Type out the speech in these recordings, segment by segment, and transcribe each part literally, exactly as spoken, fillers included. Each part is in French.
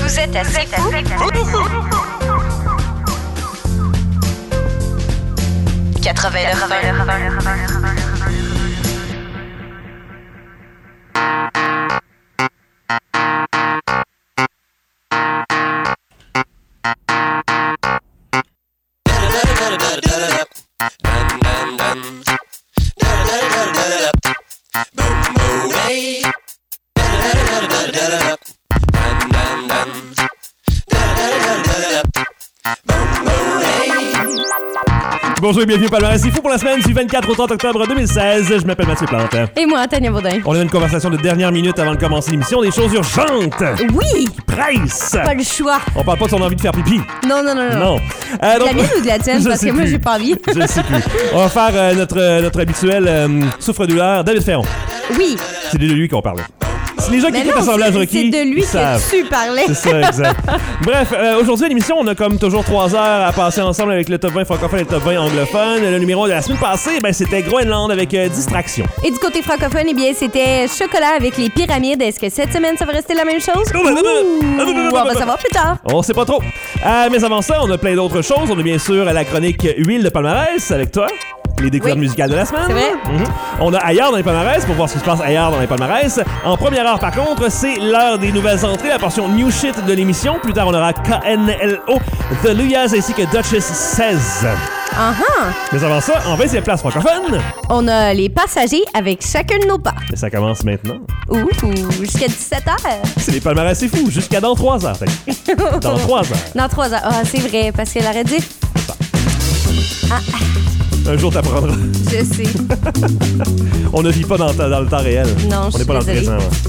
Vous êtes assez fou quatre-vingt-neuf. Bonjour et bienvenue au Palmarès C'est fou pour la semaine du vingt-quatre au trente octobre deux mille seize. Je m'appelle Mathieu Plante. Et moi, Tania Baudin. On a une conversation de dernière minute avant de commencer l'émission. Des choses urgentes. Oui! Qui pressent. Pas le choix. On parle pas de son envie de faire pipi. Non, non, non, non. Non. Euh, donc, de la mienne ou de la tienne? Parce que moi, plus. j'ai pas envie. Je sais plus. On va faire euh, notre, notre habituel euh, souffre-douleur. David Ferron. Oui. C'est de lui qu'on parlait. C'est les gens qui Mais écoutent non, l'assemblage c'est, requis. c'est de lui savent. que tu parlais. C'est ça, exact. Bref, euh, aujourd'hui à l'émission, on a comme toujours trois heures à passer ensemble avec le top vingt francophone et le top vingt anglophone. Le numéro de la semaine passée, ben, c'était Groenland avec euh, Distraction. Et du côté francophone, eh bien, c'était chocolat avec les pyramides. Est-ce que cette semaine, ça va rester la même chose? Ouh, on va savoir plus tard. On sait pas trop. Euh, mais avant ça, on a plein d'autres choses. On a bien sûr la chronique huile de palmarès avec toi. Les découvertes oui. musicales de la semaine. C'est vrai. Mm-hmm. On a ailleurs dans les palmarès pour voir ce qui se passe ailleurs dans les palmarès. En première heure, par contre, c'est l'heure des nouvelles entrées, la portion New Shit de l'émission. Plus tard, on aura K N L O, The Luyas ainsi que Duchess seize. Uh-huh. Mais avant ça, en vingtième place francophone, on a les passagers avec chacun de nos pas. mais ça commence maintenant. Ouh, jusqu'à dix-sept heures. C'est les palmarès, c'est fou. Jusqu'à dans trois heures. Fait. Dans trois heures. Dans trois heures. Ah, c'est vrai, parce qu'elle aurait dit... Ah, Un jour, t'apprendras. je sais. On ne vit pas dans, dans le temps réel. Non, On je n'est suis pas dans le désolée. présent. Ouais.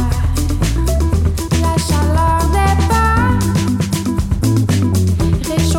La chaleur des pas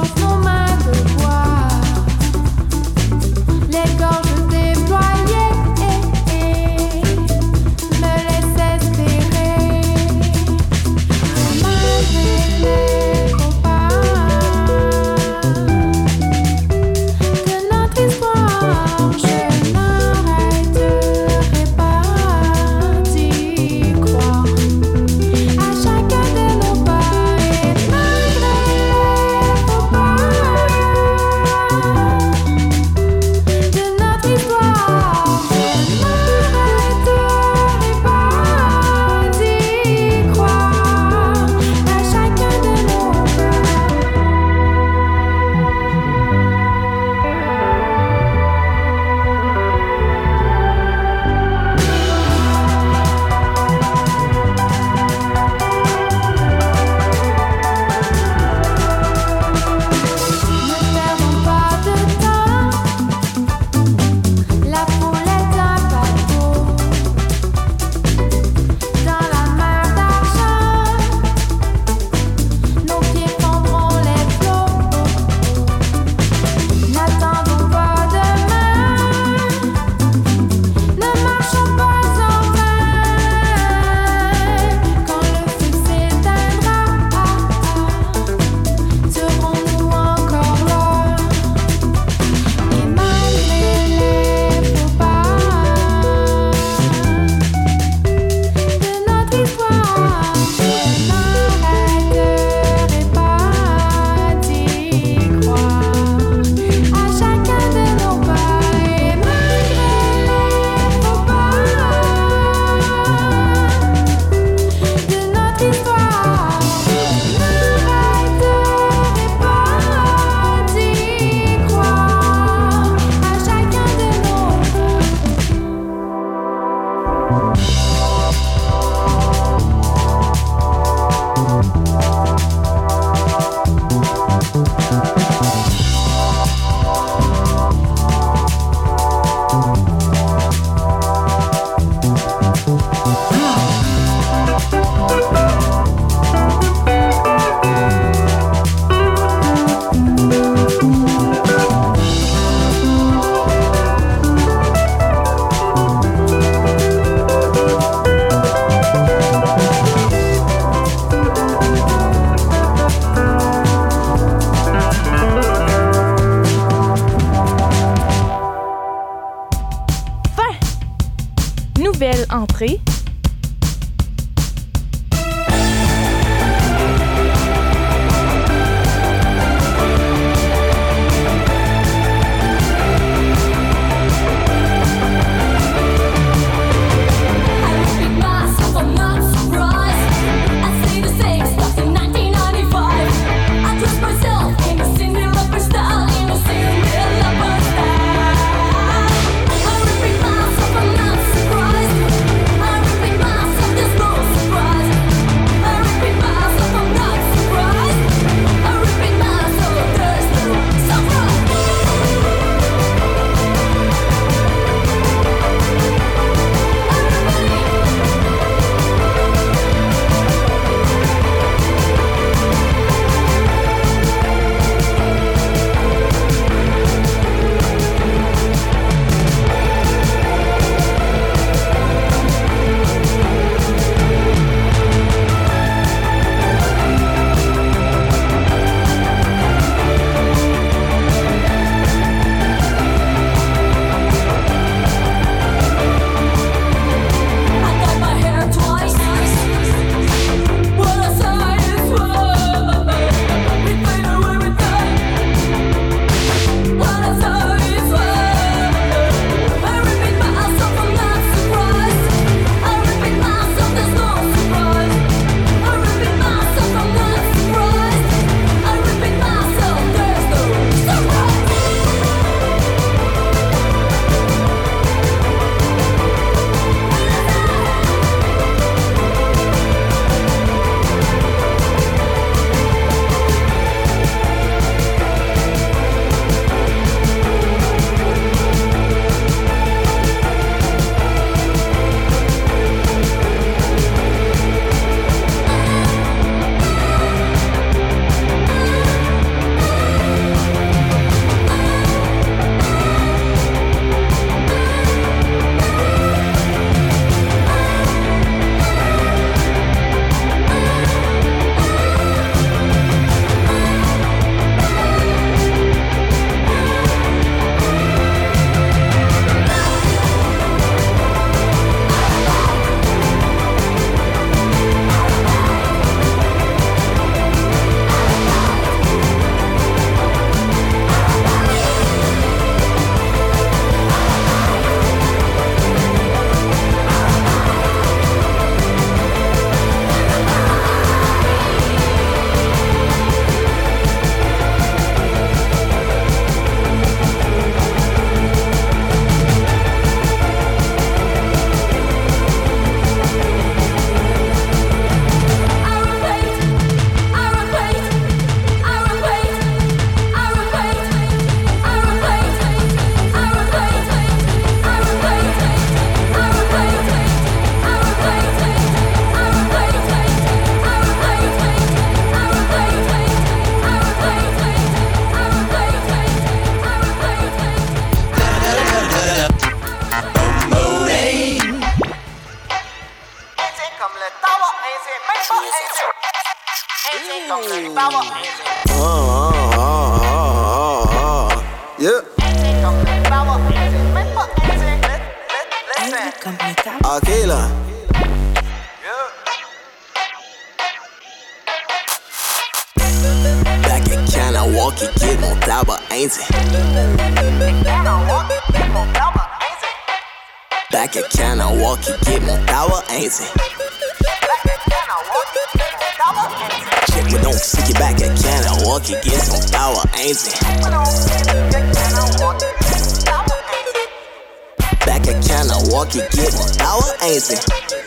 nouvelle entrée. Ok là. Back at Kanawaki, get mon tabac indien. Back at Kanawaki, get mon tabac indien. Check me donc, c'est qui back at Kanawaki, get son tabac indien. Back at Kanawaki, get mon tabac indien.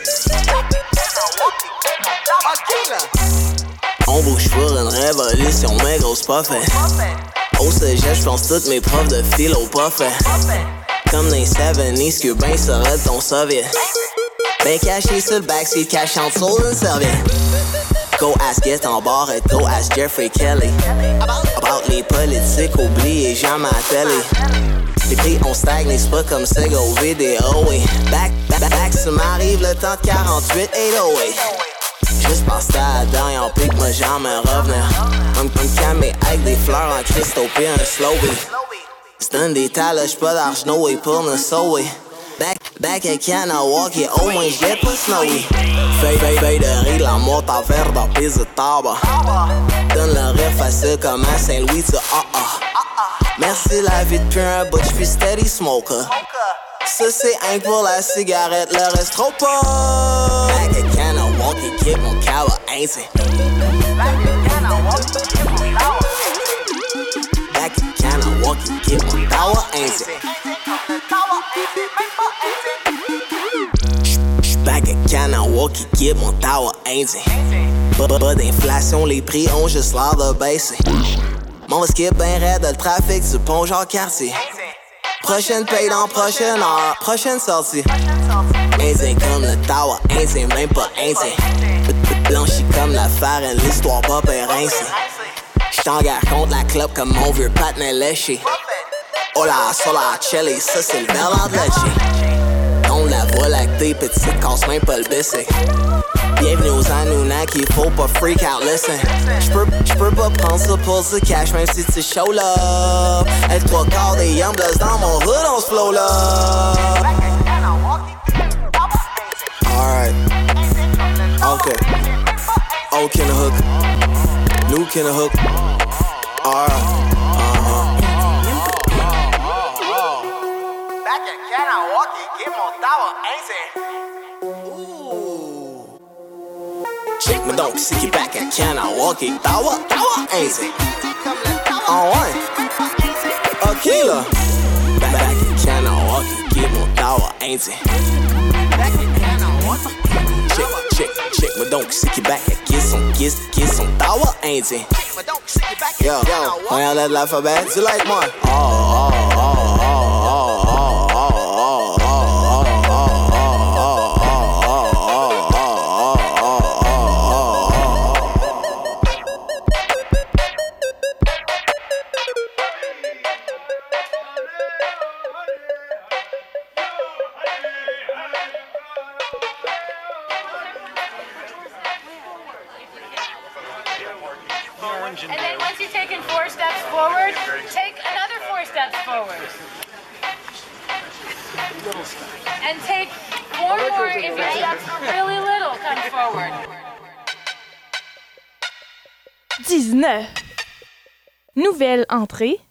On bouge pour une révolution, mais gros, c'est pas fait. Au cégep, j'pense toutes mes profs de philo pas fait. Comme dans les soixante-dix, que ben serait ton soviet. Ben caché sur le backseat, caché en dessous d'une serviette. Go ask Get en bar et go ask Jeffrey Kelly. About les politiques, oubliez jamais à télé. Les prix on stagne, c'est pas comme ça, go vidéo, oui. Back, back, back, ça m'arrive le temps de quarante-huit, eight oh eight. Juste pensé à la dernière pique, moi jamais revenir. Un camé avec des fleurs en cristaux pis un slow beat. C'est un des tas, là, j'peux d'argent, et pour nous sauver. Back, back at Kanawaki, au moins j'ai pas snowy. Feuille, feuille, feuille de riz, la monte à verre dans pise de tabac. Donne le rire facile comme à Saint-Louis, tu ah ah. Merci la vie de un but j'suis steady smoker. Ça c'est un pour la cigarette, le reste trop pas. Back at Kanawaki, kick mon kawa, ain't it? Back at Kanawaki, kick mon kawa, ain't it? Back at Kanawaki, kick mon tower, ain't it? Pas d'inflation, les prix ont juste l'air de baisser. Mon skip ben raide, le trafic du pont Jean-Cartier. Prochaine paye dans prochaine heure, prochaine sortie. Indien comme le tower, indien même pas indien. Blanchi comme la farine, l'histoire pas rincée. J'suis en guerre contre la clope comme mon vieux patinet léché. Hola, sola, chili, ça c'est le bel de leche. On la voie lactée, petite casse même pas le baisser. Bienvenue aux Anunnaki, faut pas freak out, listen. J'peux, j'peux pas prendre ça pour ce cash, même si tu show love. Elle trois quarts des young bloods dans mon hood, on s'flow là. Alright. Okay. Old in the hook. New in the hook. Alright. Uh-huh. Back at Kanawaki, get mon tower, ain't it? Check my dog, see you back at Kanawaki. Tawa, tawa, ain't it? On one. Aquila. Back at Kanawaki, get mon tower, ain't it? Check, check, check my dog, see you back at get some, get, get some tawa, ain't it? Yo, yo, regarde l'alphabet, tu like moi? Oh, oh, oh, oh, oh, oh, oh, oh, oh. And then once you've taken four steps forward, take another four steps forward. And take four more if your steps are really little, come forward. dix-neuf. Nouvelle entrée.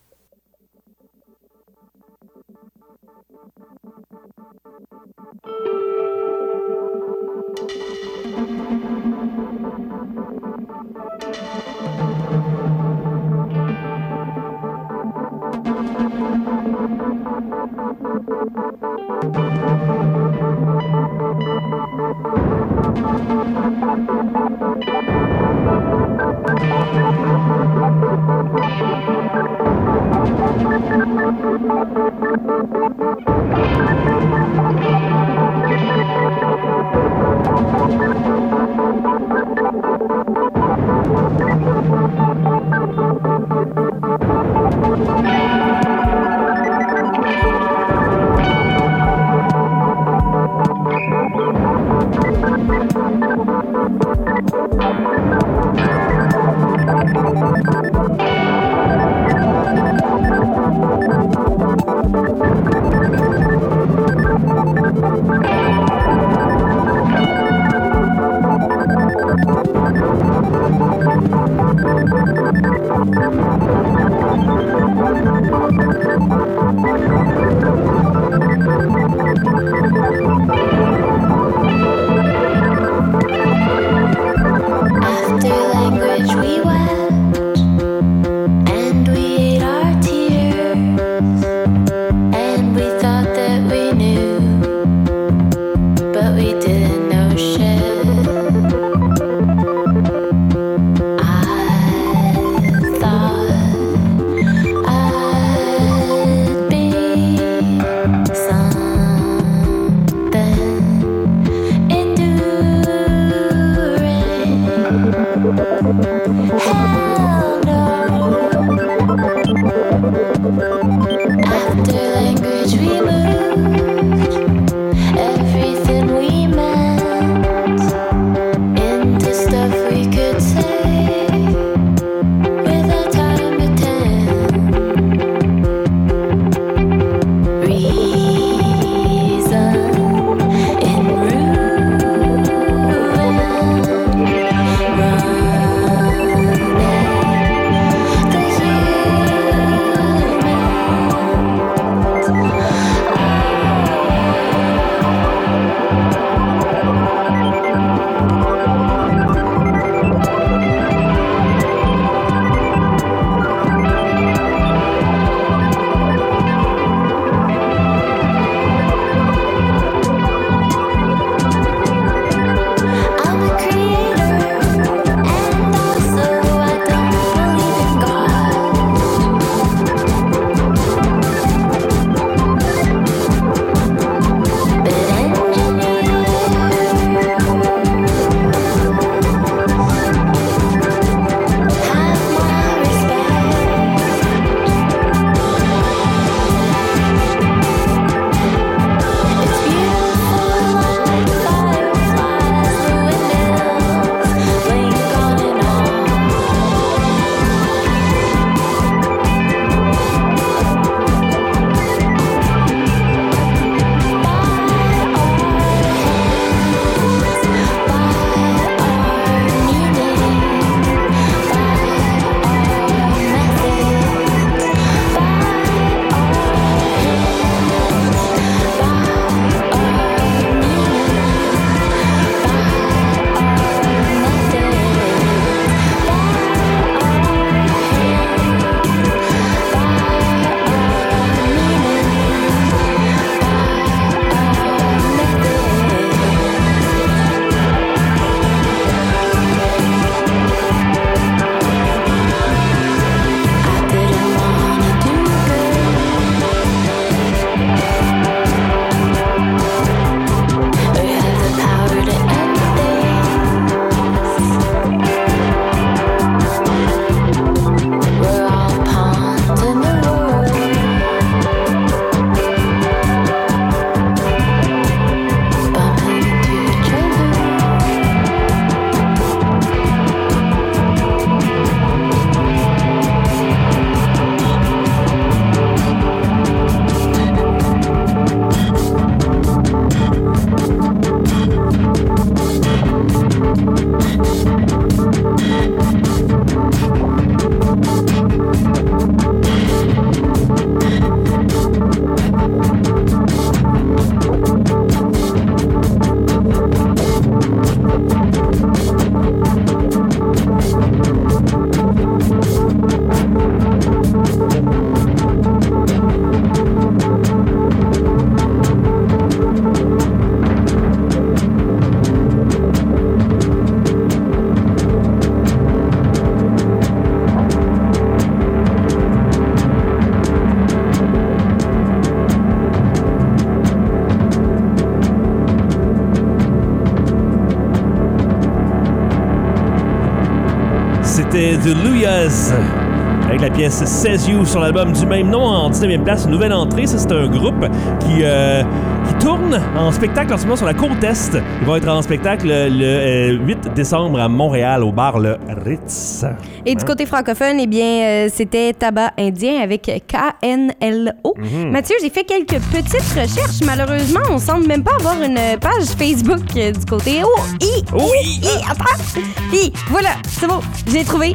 c'était The Luyas avec la pièce Says You sur l'album du même nom en dix-neuvième place, une nouvelle entrée. Ça, c'est un groupe qui, euh, qui tourne en spectacle en ce moment sur la côte Est. Ils vont être en spectacle le, le euh, huit décembre à Montréal au bar Le Ritz. Et du côté francophone, eh bien, euh, c'était Tabac Indien avec K N L O. Mm-hmm. Mathieu, j'ai fait quelques petites recherches. Malheureusement, on semble même pas avoir une page Facebook euh, du côté. Oh, i, oui, i, attends, i, voilà, c'est bon, j'ai trouvé.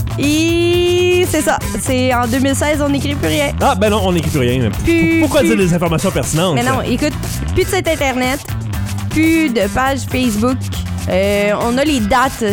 Et c'est ça. C'est en deux mille seize, on n'écrit plus rien. Ah, ben non, on n'écrit plus rien. Plus, Pourquoi plus... dire des informations pertinentes? Mais non, écoute, plus de site Internet, plus de page Facebook. Euh, on a les dates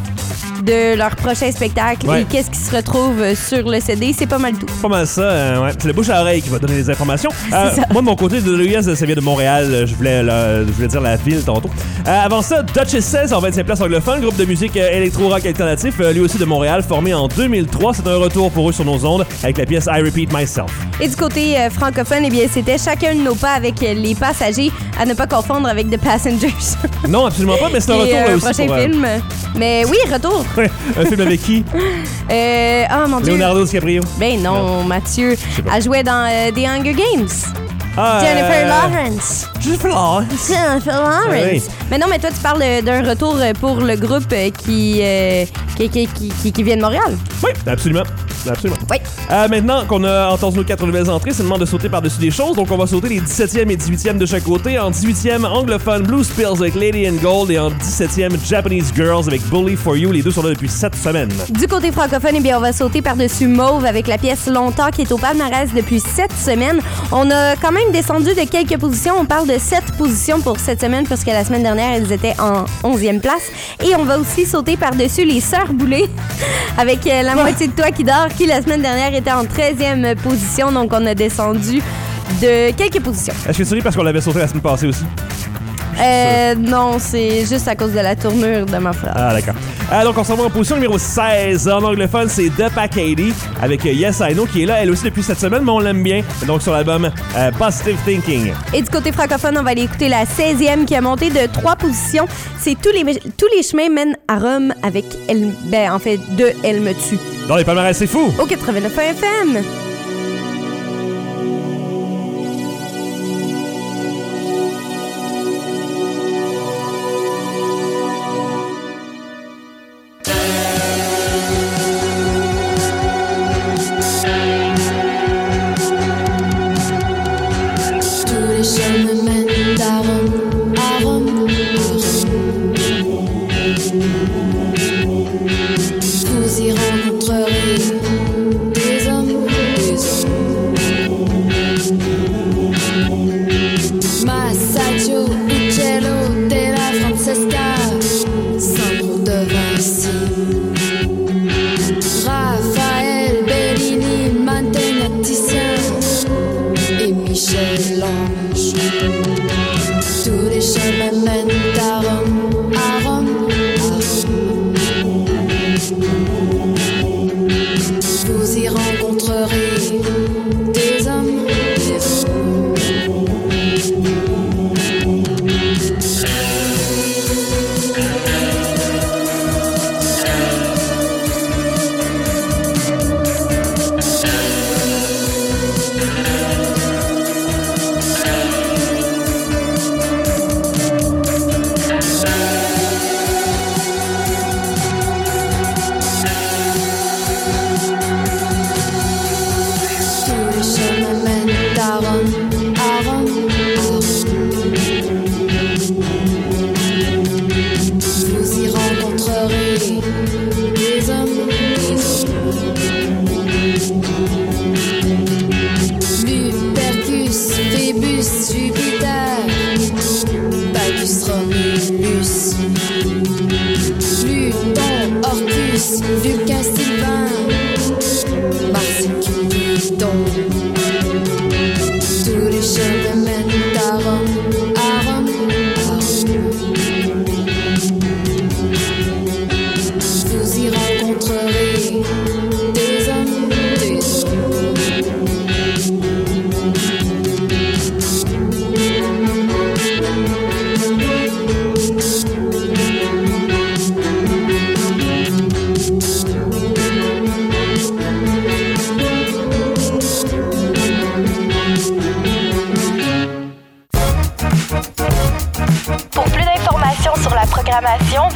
de leur prochain spectacle ouais. et qu'est-ce qui se retrouve sur le C D, c'est pas mal tout. Pas mal ça, euh, ouais. C'est le bouche à oreille qui va donner les informations. Euh, moi, de mon côté, de l'U S, ça vient de Montréal. Je voulais, là, je voulais dire la ville tantôt. Euh, avant ça, Duchess seize en vingt-cinq place anglophone, groupe de musique euh, électro-rock alternatif, euh, lui aussi de Montréal, formé en deux mille trois. C'est un retour pour eux sur nos ondes avec la pièce I Repeat Myself. Et du côté euh, francophone, eh bien, c'était Chacun de nos pas avec euh, les passagers, à ne pas confondre avec The Passengers. Non, absolument pas, mais c'est un et, retour euh, là aussi. prochain pour, euh... film. Mais oui, retour. Un film avec qui? Euh, oh mon Dieu. Leonardo DiCaprio. Ben non, non. Mathieu. Elle jouait dans euh, The Hunger Games. Ah, Jennifer euh... Lawrence. Jennifer Lawrence. Jennifer Lawrence. Oui. Mais non, mais toi, tu parles d'un retour pour le groupe qui, euh, qui, qui, qui, qui, qui vient de Montréal. Oui, absolument. Absolument. Oui. Euh, maintenant qu'on a entendu nos quatre nouvelles entrées, c'est le moment de sauter par-dessus des choses. Donc, on va sauter les dix-septième et dix-huitième de chaque côté. En dix-huitième, anglophone, Blue Spills avec Lady in Gold. Et en dix-septième, Japanese Girls avec Bully for You. Les deux sont là depuis sept semaines. Du côté francophone, eh bien, on va sauter par-dessus Mauve avec la pièce Longtemps qui est au palmarès depuis sept semaines. On a quand même descendu de quelques positions. On parle de sept positions pour cette semaine parce que la semaine dernière, elles étaient en onzième place. Et on va aussi sauter par-dessus les Sœurs Boulay avec euh, La moitié de toi qui dort qui, la semaine dernière, était en treizième position. Donc, on a descendu de quelques positions. Est-ce que tu dis parce qu'on l'avait sauté la semaine passée aussi? Euh, non, c'est juste à cause de la tournure de ma phrase. Ah, d'accord. Euh, donc, on s'en va en position numéro seize. En anglophone, c'est The Packady avec Yes I Know qui est là, elle aussi, depuis cette semaine, mais on l'aime bien. Donc, sur l'album euh, Positive Thinking. Et du côté francophone, on va aller écouter la seizième qui a monté de trois positions. C'est tous les, tous les chemins mènent à Rome avec Elle, ben, en fait, de Elle me tue. Dans les palmarès, c'est fou! Au quatre-vingt-neuf F M.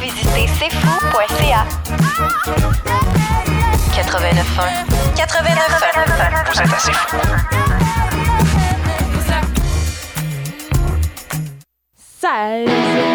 visitez c'est fou point c a. quatre-vingt-neuf un. quatre-vingt-neuf un. Vous êtes assez fou. seize.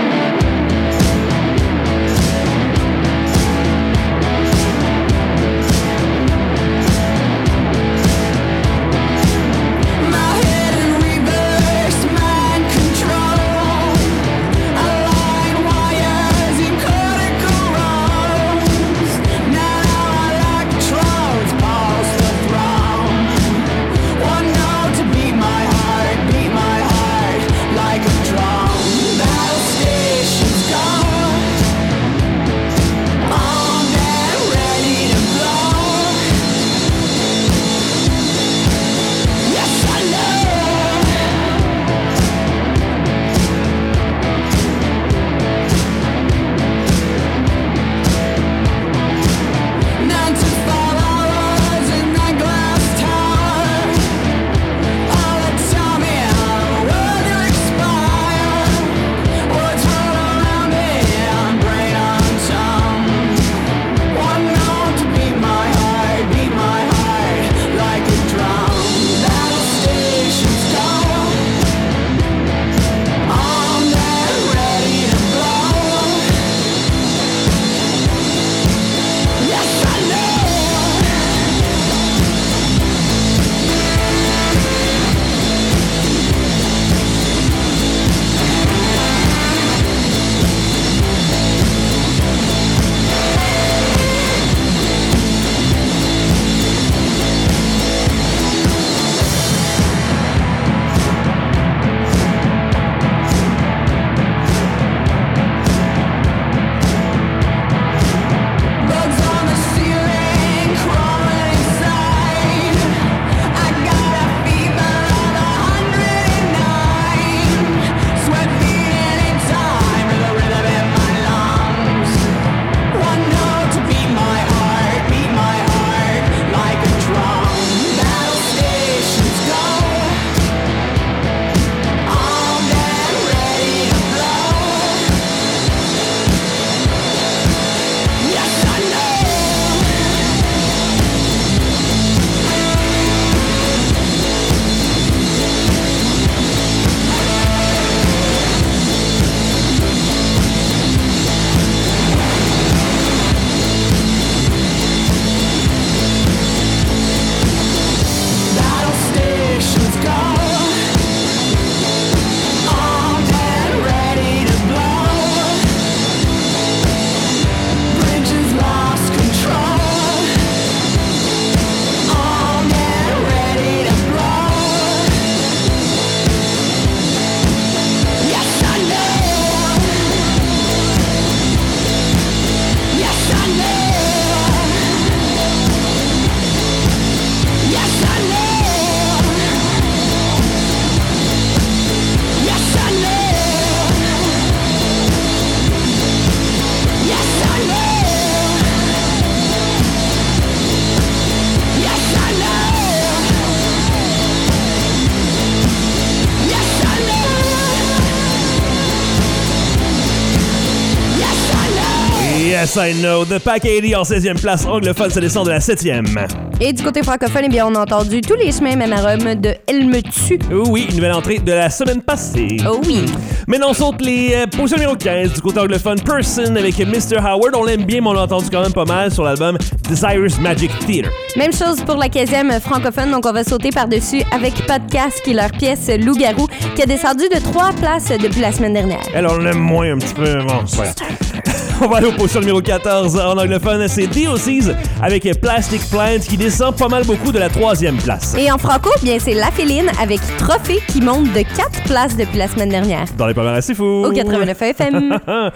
Yes, I know. The Pack quatre-vingt en seizième place. Anglophone se descend de la septième. Et du côté francophone, eh bien, on a entendu Tous les chemins mènent à Rome de Elle me tue. Oui, une nouvelle entrée de la semaine passée. Oh oui. Maintenant, on saute les euh, positions numéro quinze du côté anglophone. Person avec mister Howard. On l'aime bien, mais on l'a entendu quand même pas mal sur l'album Desires Magic Theater. Même chose pour la quinzième francophone, donc on va sauter par-dessus avec Podcast, qui est leur pièce Loup-garou, qui a descendu de trois places depuis la semaine dernière. Alors, on l'aime moins un petit peu. Bon, voilà. On va aller aux positions numéro quatorze en anglophone. C'est D O C's avec Plastic Plant qui descend pas mal beaucoup de la troisième place. Et en franco, bien c'est La Féline avec Trophée qui monte de quatre places depuis la semaine dernière. Dans les palmarès, c'est fou. Au quatre-vingt-neuf F M.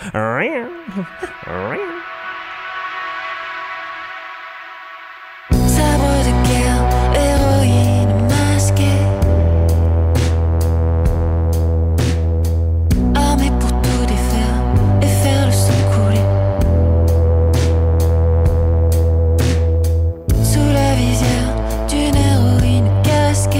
Sabre de guerre, héroïne masquée, armée pour tout défaire et faire le sang couler. Sous la visière d'une héroïne casquée,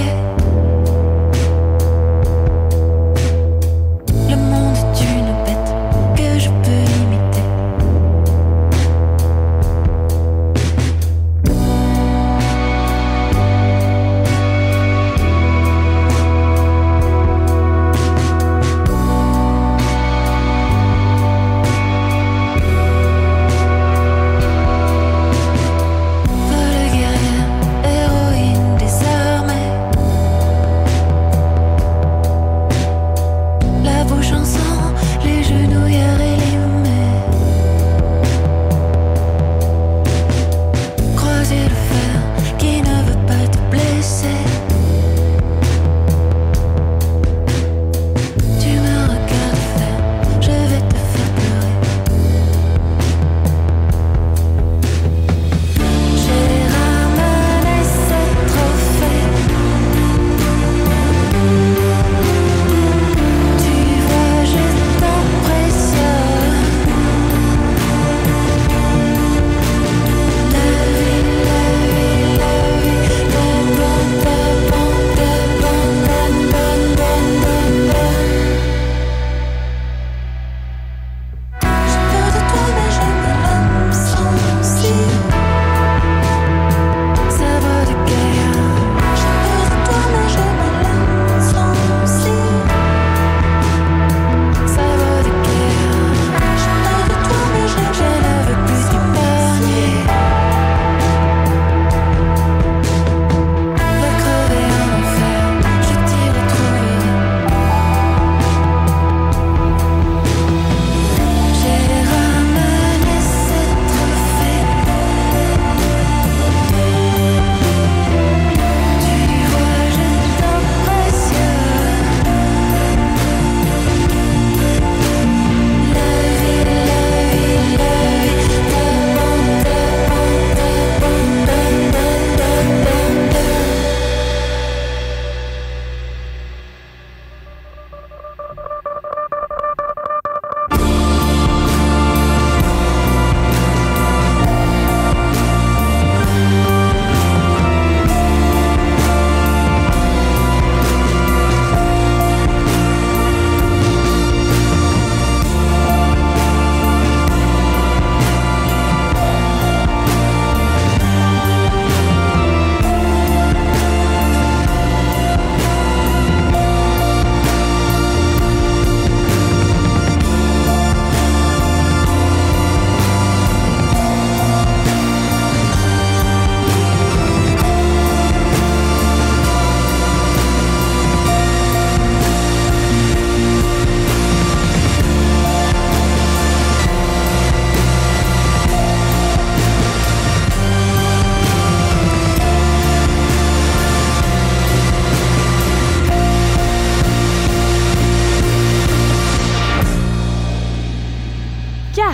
le monde est une bête que je peux imiter.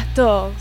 quatorze.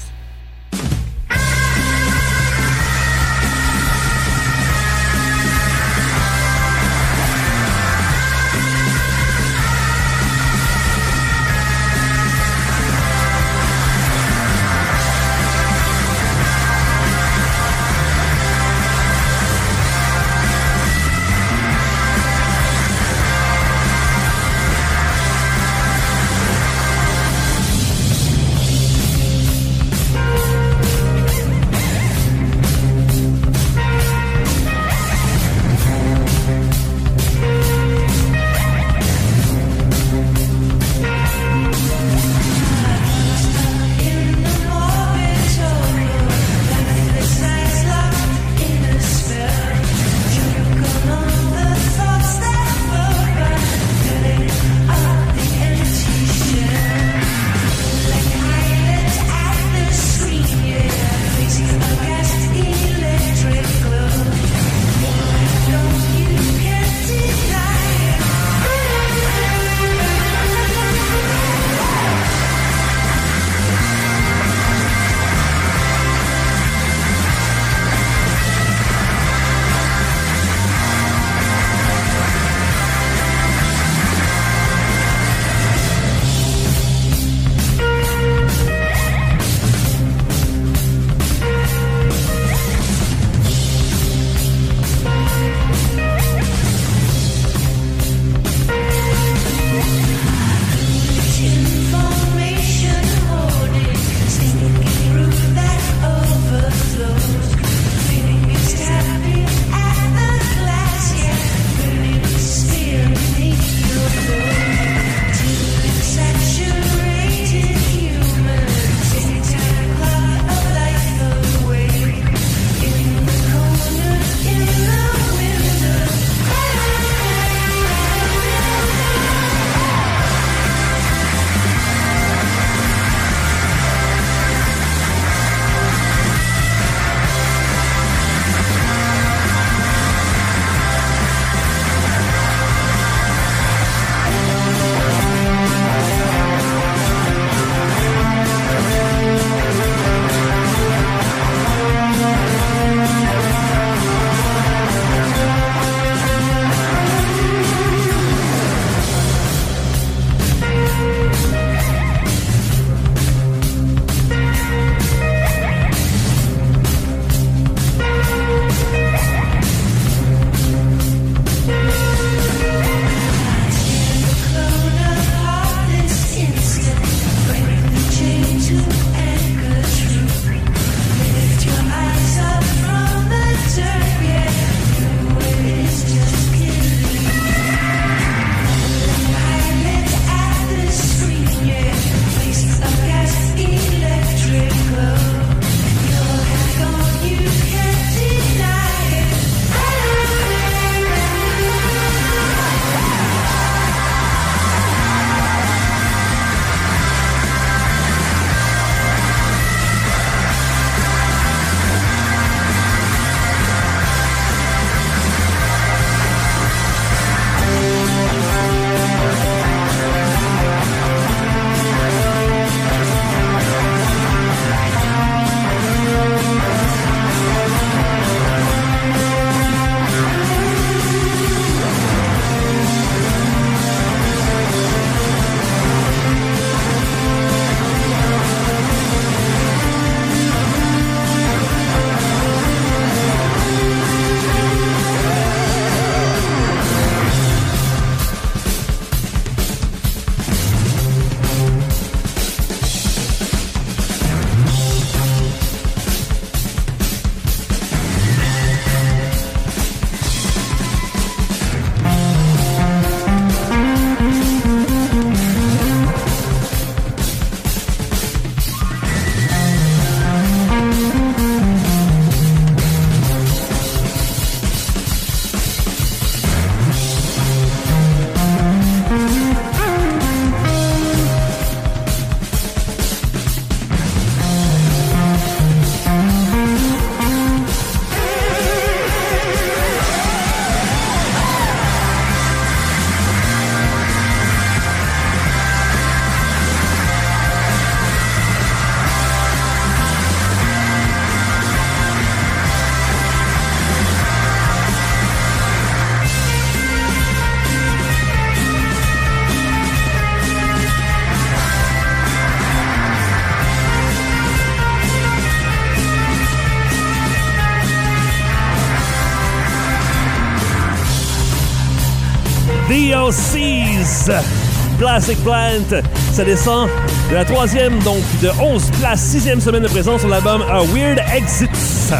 D O C's. Plastic Plant. Ça descend de la troisième, donc de onze places, sixième semaine de présence sur l'album A Weird Exits.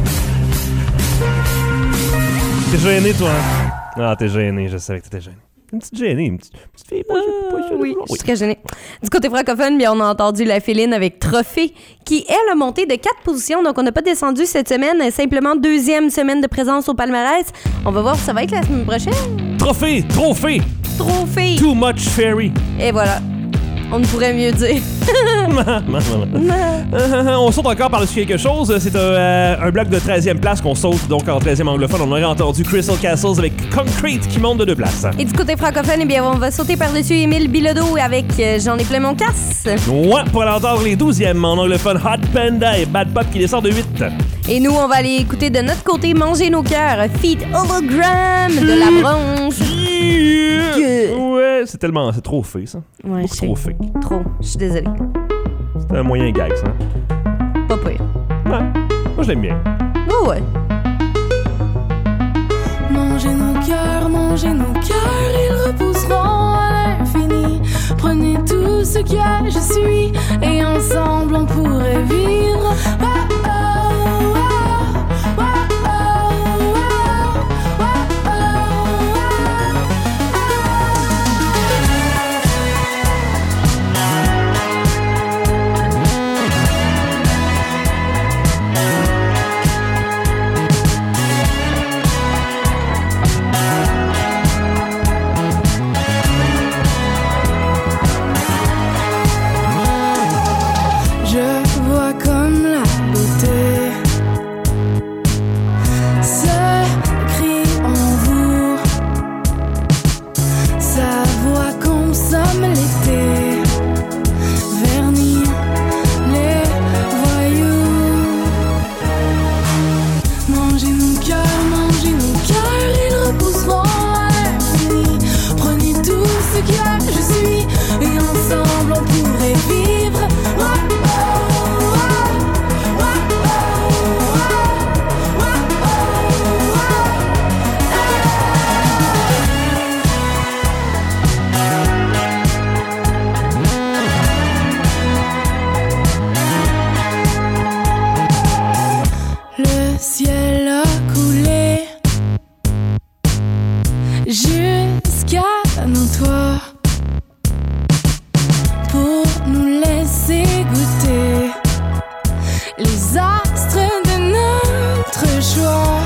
T'es gêné, toi? Hein? Ah, t'es gêné, je savais que t'étais gêné. Une petite gênée, une petite, petite fille. Pas, Euh, pas, pas, oui, pas, je suis très gênée. Du côté francophone, bien, on a entendu la féline avec Trophée, qui, elle, a monté de quatre positions. Donc, on n'a pas descendu cette semaine. Simplement deuxième semaine de présence au palmarès. On va voir si ça va être la semaine prochaine. Trophée, trophée. Trophée. Too much fairy. Et voilà. On ne pourrait mieux dire. On saute encore par-dessus quelque chose. C'est un, euh, un bloc de treizième place qu'on saute, donc en treizième anglophone. On aurait entendu Crystal Castles avec Concrete qui monte de deux places. Et du côté francophone, eh bien, on va sauter par-dessus Émile Bilodeau avec euh, J'en ai plein mon casse. Ouais, pour aller entendre les douzièmes en anglophone, Hot Panda et Bad Pop qui descend de huit. Et nous, on va aller écouter de notre côté Manger nos cœurs, Feed Hologram de la bronze. Yeah. Ouais, c'est tellement... C'est trop fait, ça. Ouais, Beaucoup je sais. trop fait. Trop. Je suis désolée. C'est un moyen gag, ça. Pas pire. Ouais. Moi, je l'aime bien. Oh ouais. Mangez nos cœurs, mangez nos cœurs, ils repousseront à l'infini. Prenez tout ce que je suis et ensemble on pourrait vivre. Oh, oh, oh, oh, oh, oh, oh, oh, je vois comme la beauté s'écrit en vous. Sa voix consomme l'été, vernis les voyous. Mangez nos cœurs, mangez nos cœurs, ils repousseront à l'infini. Prenez tout ce que je suis et ensemble on pourrait vivre. Oh, oh, oh, oh, oh, oh, oh, oh. Le ciel a coulé jusqu'à nos toits pour nous laisser goûter les astres de notre choix.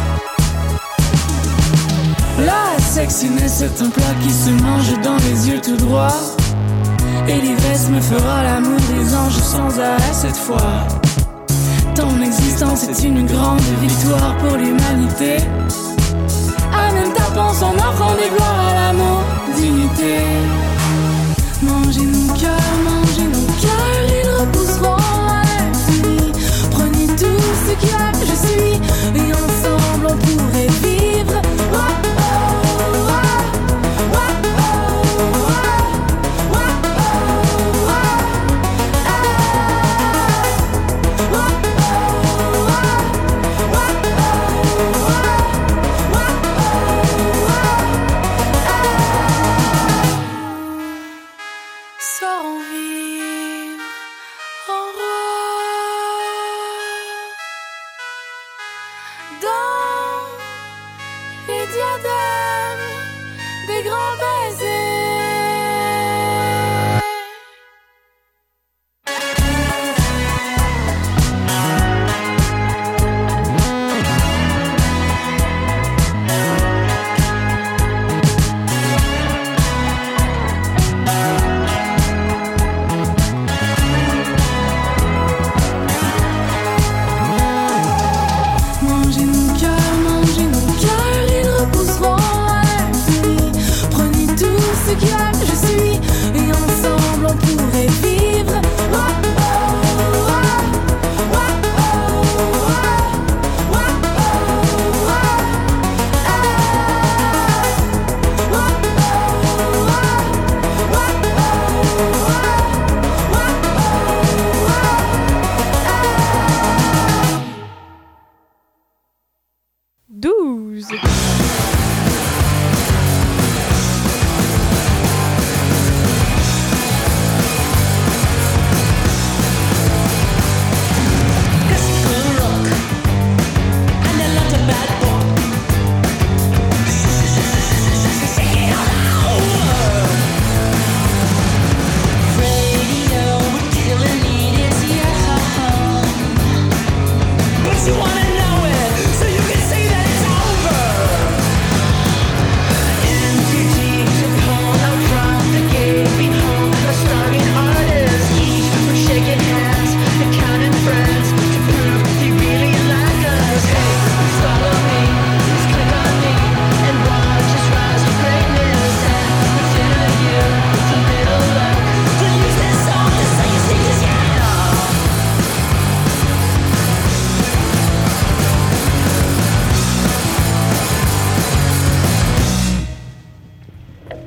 La sexiness est un plat qui se mange dans les yeux tout droit. Et l'ivresse me fera l'amour des anges sans arrêt cette fois. Ton existence est une grande victoire pour l'humanité. Amen tapant son offrande et gloire à l'amour, dignité. Mangez nos cœurs, mangez nos cœurs, ils repousseront à l'infini. Prenez tout ce que je suis et ensemble on pourrait vivre. Oh, oh, oh, oh, oh, oh, oh, oh, oh. Saurons vivre en roi dans les diadèmes des grands baisers. Mangez nos cœurs, mangez nos cœurs, ils repousseront à l'infini. Prenez tout ce que je suis et ensemble on pourrait vivre. Oh, oh, oh, oh, oh, oh, oh, oh, douze.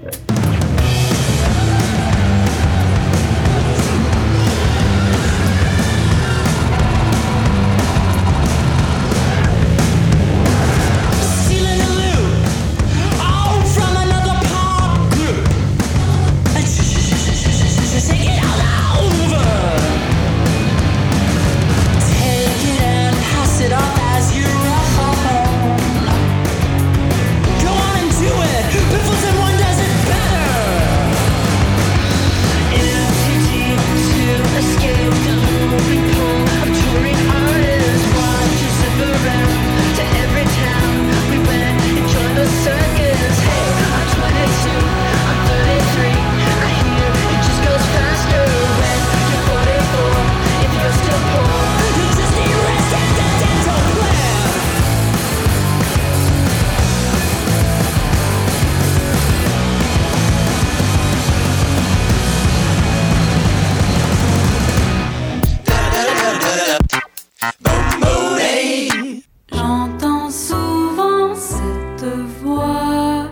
J'entends souvent cette voix,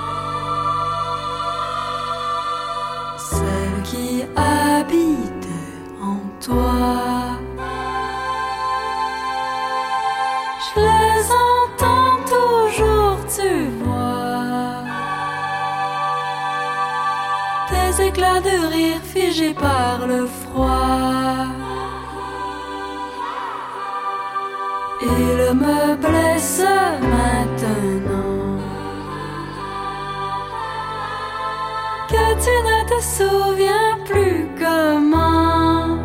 celle qui habite en toi. Je les entends toujours, tu vois, des éclats de rire figés par le froid. Il me blesse maintenant que tu ne te souviens plus comment.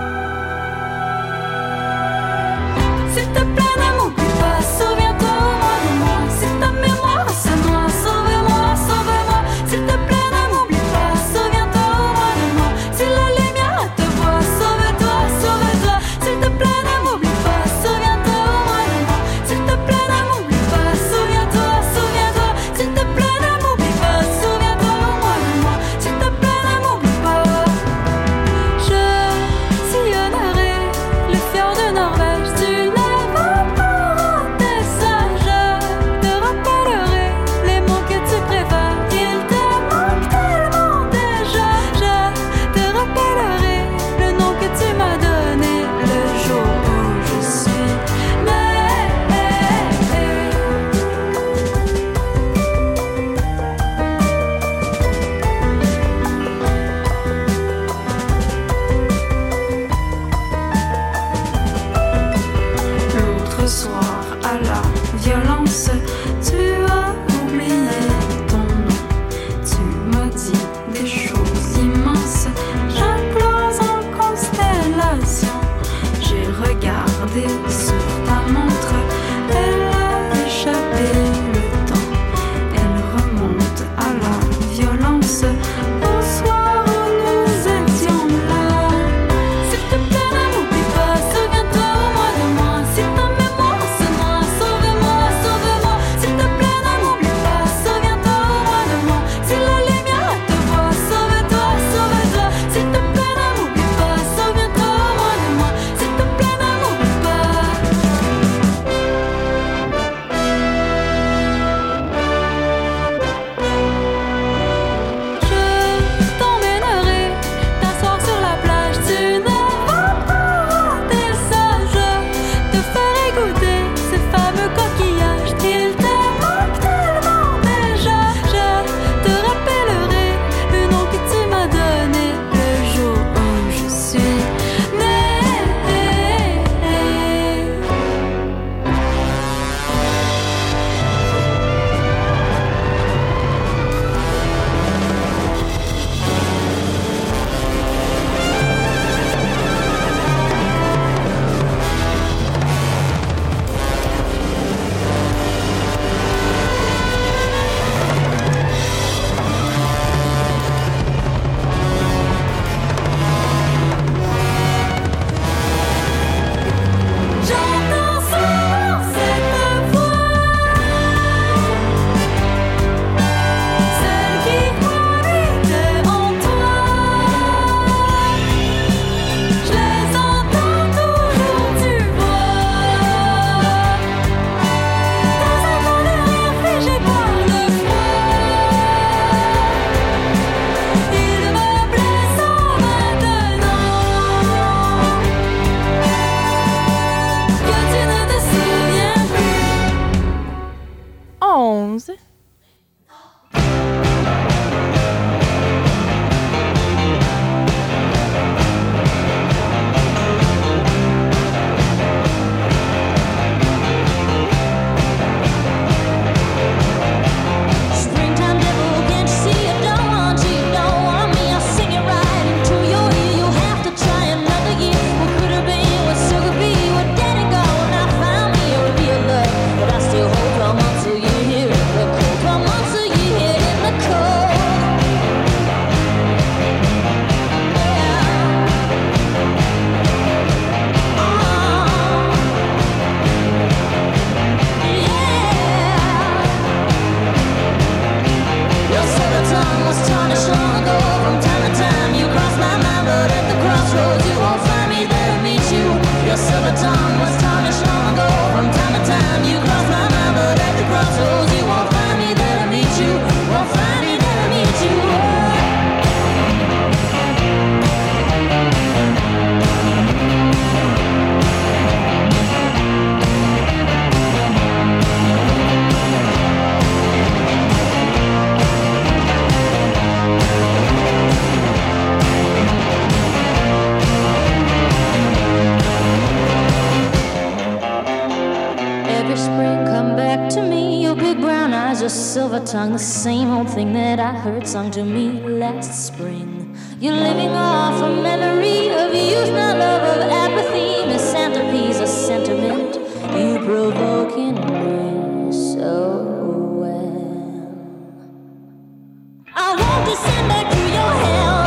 S'il te plaît, ne m'oublie pas, souviens-toi au moins de moi. Si ta mémoire c'est moi, sauve-moi, sauve-moi. S'il te plaît, ne m'oublie pas, souviens-toi au moins de moi. Si la lumière te voit, sauve-toi, sauve-toi. S'il te plaît, ne m'oublie pas, souviens-toi. S'il te plaît, ne m'oublie pas, souviens-toi, souviens-toi. S'il te plaît, ne m'oublie pas, souviens-toi au moins de moi. S'il te plaît, ne m'oublie pas. Je sillonnerai le fjord de Norvège. Tu ne vas pas rater ça. Je te rappellerai les mots que tu préfères. Ils te manquent tellement déjà. Je te rappellerai le nom que tu m'as donné le jour où je suis née. L'autre soir, à la violence, tu as oublié ton nom. Tu m'as dit des choses immenses. J'implose en constellation. J'ai regardé sur ta montre. Elle a échappé le temps. Elle remonte à la violence. Au soir où nous étions là. S'il te plaît, ne m'oublie pas, souviens-toi au moins de moi. Si ta mémoire c'est moi, sauve-moi, sauve-moi. S'il te plaît, ne m'oublie pas, souviens-toi au moins de moi. Si la lumière te voit, sauve-toi, sauve-toi. S'il te plaît, ne m'oublie pas, souviens-toi au moins de moi. S'il te plaît, ne m'oublie pas. Je tongue, the same old thing that I heard sung to me last spring. You're living off a memory of youth, not love of apathy, misanthropy's a sentiment you provoke in me so well. I won't descend back to your hell.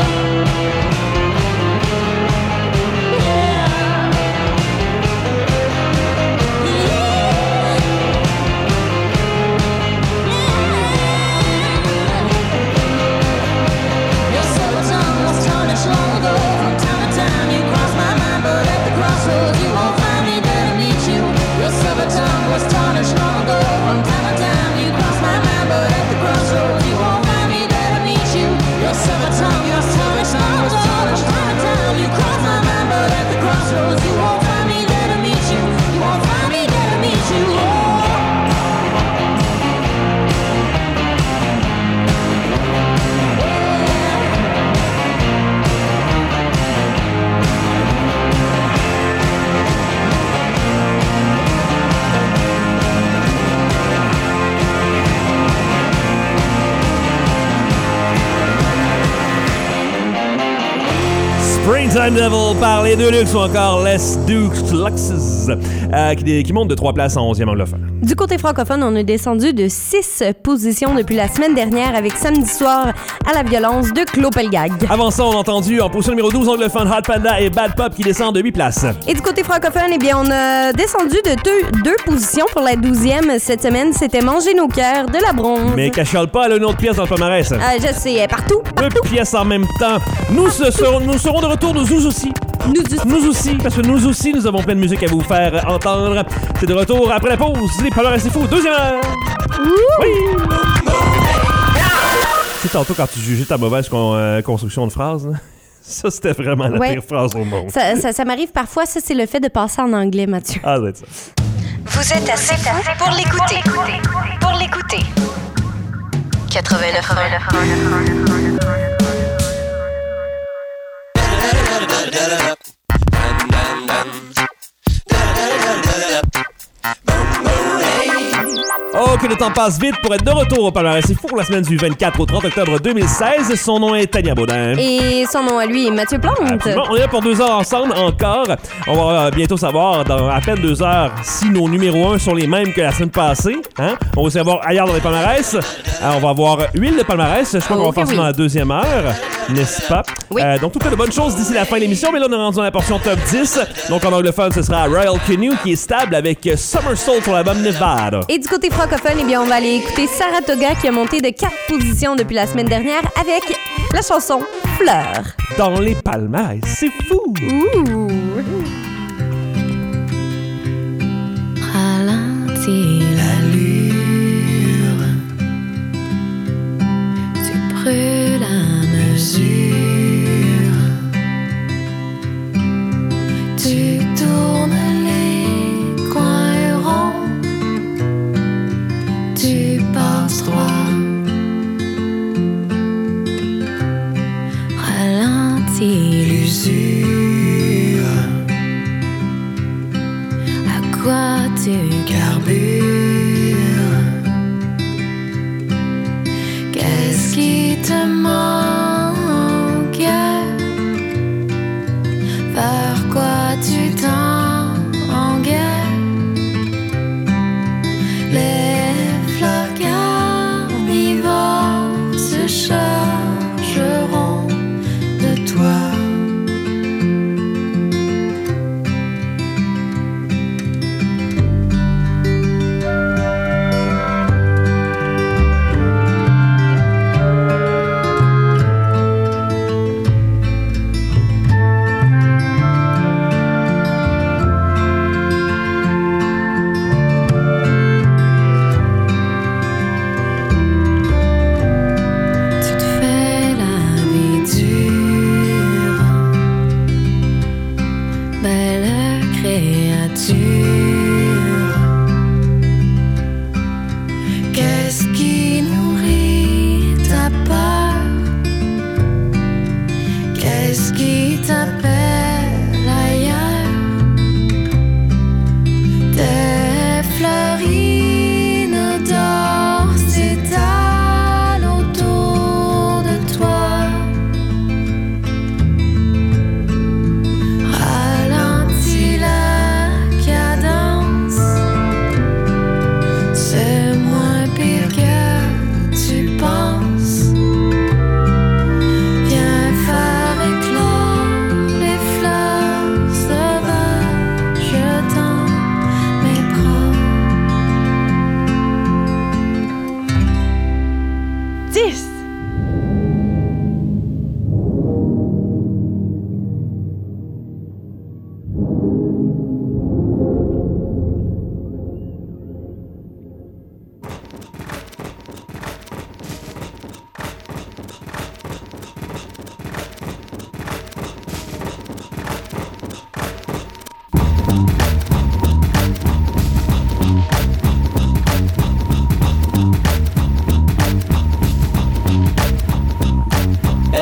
Springtime Devil par les deux Luxe ou encore Les Dukes Luxes euh, qui, qui monte de trois places en onzième anglophone. Du côté francophone, on est descendu de six positions depuis la semaine dernière avec Samedi soir à la violence de Claude Pelgag. Avant ça, on a entendu en position numéro douze anglophone Hot Panda et Bad Pop qui descendent de huit places. Et du côté francophone, eh bien, on a descendu de deux, deux positions pour la douzième cette semaine. C'était Manger nos cœurs de la bronze. Mais cachole pas, elle a une autre pièce dans le palmarès. Ah, je sais, partout, partout. Deux pièces en même temps. Nous, ce serons, nous serons de retour, nous aussi. Nous aussi. Nous aussi, parce que nous aussi, nous avons plein de musique à vous faire entendre. C'est de retour après la pause. Les palmarès, c'est fou. Deuxième heure. Oui. C'est tantôt quand tu jugeais ta mauvaise con, euh, construction de phrase. Hein? Ça, c'était vraiment la ouais. pire phrase au monde. Ça, ça, ça m'arrive parfois. Ça, c'est le fait de passer en anglais, Mathieu. Ah, ça doit être ça. Vous êtes assez fou pour l'écouter. Pour l'écouter. quatre-vingt-neuf neuf. Oh, que le temps passe vite pour être de retour au palmarès. C'est fou pour la semaine du vingt-quatre au trente octobre deux mille seize. Son nom est Tania Baudin. Et son nom à lui est Mathieu Plante. Absolument. On est là pour deux heures ensemble encore. On va bientôt savoir dans à peine deux heures si nos numéros un sont les mêmes que la semaine passée. Hein? On va savoir ailleurs dans les palmarès. Alors, on va avoir huile de palmarès. Je crois oh, qu'on va faire oui. ça dans la deuxième heure, n'est-ce pas? Oui. Euh, donc, tout plein de bonnes choses d'ici la fin de l'émission. Mais là, on est rendu dans la portion top dix. Donc, en anglophone, ce sera Royal Canoe qui est stable avec Summer Soul sur l'album Nevada. Et du côté francophone, eh bien, on va aller écouter Saratoga qui a monté de quatre positions depuis la semaine dernière avec la chanson Fleurs. Dans les palmarès, c'est fou! Ouh! Ralentis l'allure, tu brûles à mesure, tu tournes les coins ronds, tu passes droit. Ralentis l'usure, à quoi tu carbures? Qu'est-ce qui te manque? Vers quoi tu t'engages? Les fleurs carnivores se chargeront de toi. Tes fleurs inodores s'étalent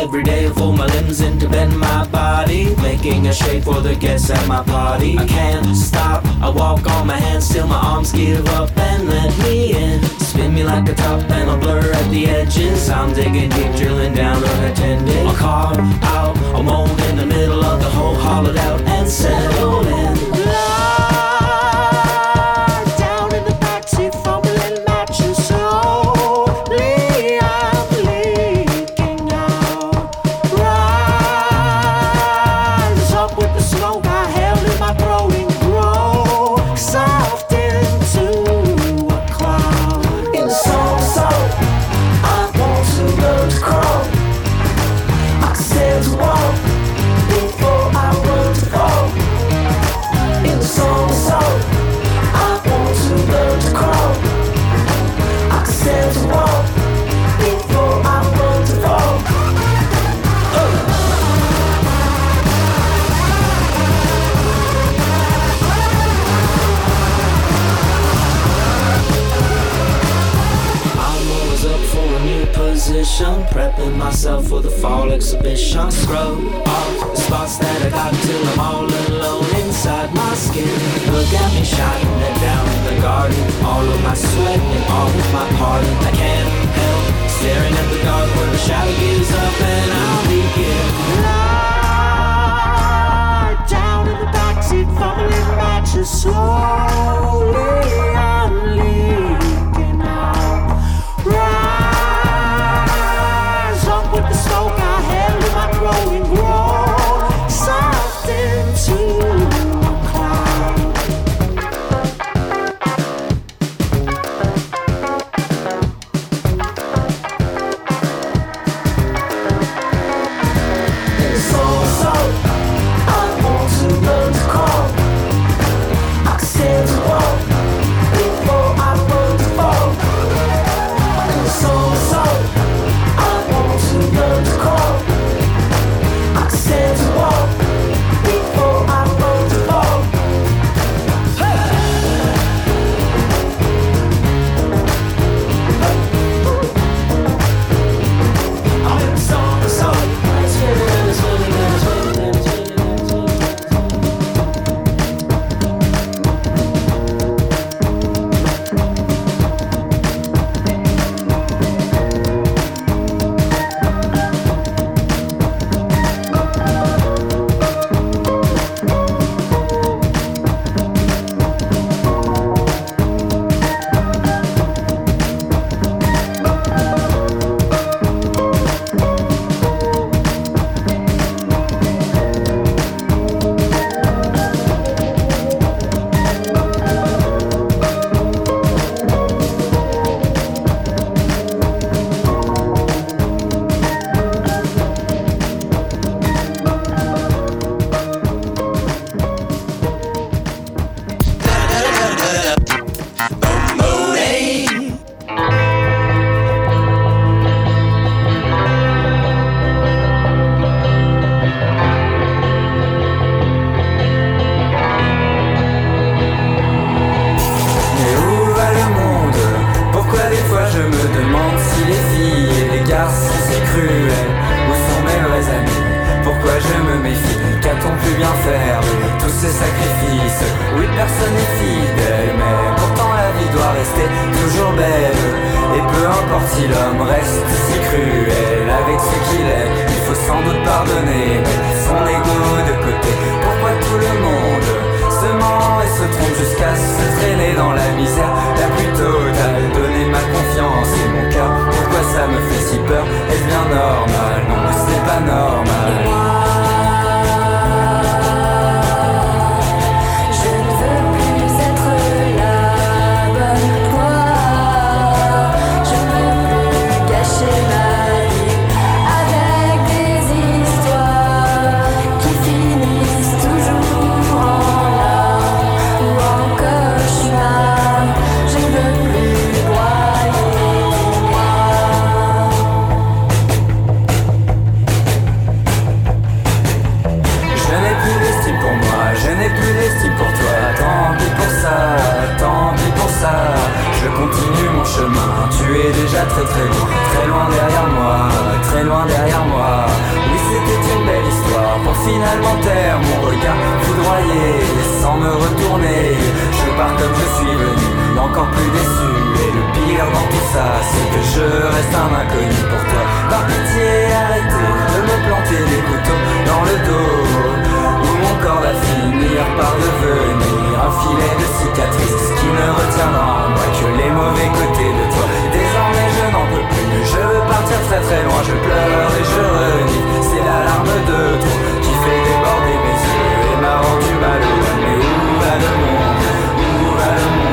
every day. Fold my limbs in to bend my body, making a shape for the guests at my party. I can't stop, I walk on my hands till my arms give up and let me in. Spin me like a top and I'll blur at the edges. I'm digging deep, drilling down unattended. I'll carve out a mold in the middle of the hole, hollowed out and settle in. Prepping myself for the fall exhibition. Scrub off the spots that I got till I'm all alone inside my skin. Look at me shining it down in the garden. All of my sweat and all of my pardon. I can't help staring at the dark where the shadow gives up and I'll begin. Lie down in the backseat, fumbling matches. Slowly I'm leaking out. Right with the smoke I held in my throat and grow soft into a cloud. And so, so I want to learn to crawl. I said to walk before I learn to fall. And so, so learn to crawl. I said to walk before I learn to fall. I'm in the song, the song. It's feeling and it's feeling and it's feeling and it's feeling and it's feeling. Tu es déjà très très loin, très loin derrière moi, très loin derrière moi. finalement taire mon regard foudroyé. Sans me retourner, je pars comme je suis venu, encore plus déçu. Et le pire dans tout ça, c'est que je reste un inconnu pour toi. Par pitié, arrêtez de me planter des couteaux dans le dos, où mon corps va finir par devenir un filet de cicatrices qui ne retiendra en moi que les mauvais côtés de toi. Désormais je n'en peux plus, je veux partir très très loin. Je pleure et je renie, c'est la larme de trop qui fait déborder mes yeux et m'a rendu malheureux. Mais où va le monde? Où va le monde?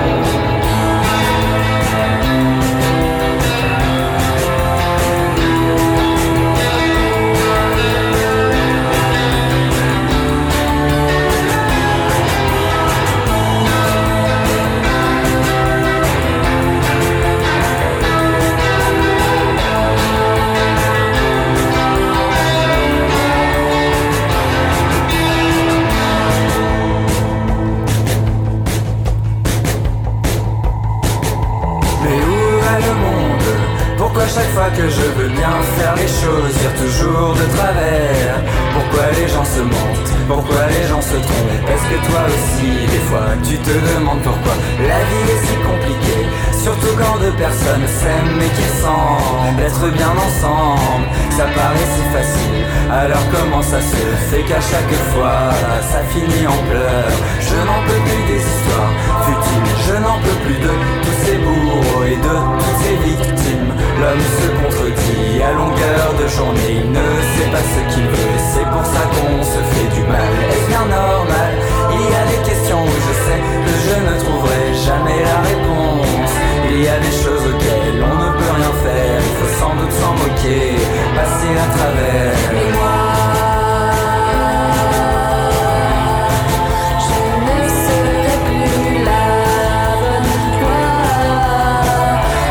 Pourquoi chaque fois que je veux bien faire les choses, dire toujours de travers? Pourquoi les gens se mentent? Pourquoi les gens se trompent? Est-ce que toi aussi, des fois, tu te demandes pourquoi la vie est si compliquée? Surtout quand deux personnes s'aiment et qu'ils semblent être bien ensemble. Ça paraît si facile, alors comment ça se fait qu'à chaque fois, ça finit en pleurs? Je n'en peux plus des histoires futiles, je n'en peux plus de tous ces bourreaux et de toutes ces victimes. L'homme se contredit à longueur de journée, il ne sait pas ce qu'il veut, c'est pour ça qu'on se fait du mal. Est-ce bien normal? Il y a des questions où je sais que je ne trouverai jamais la réponse. Il y a des choses auxquelles on ne peut rien faire, il faut sans doute s'en moquer, passer à travers. Et moi,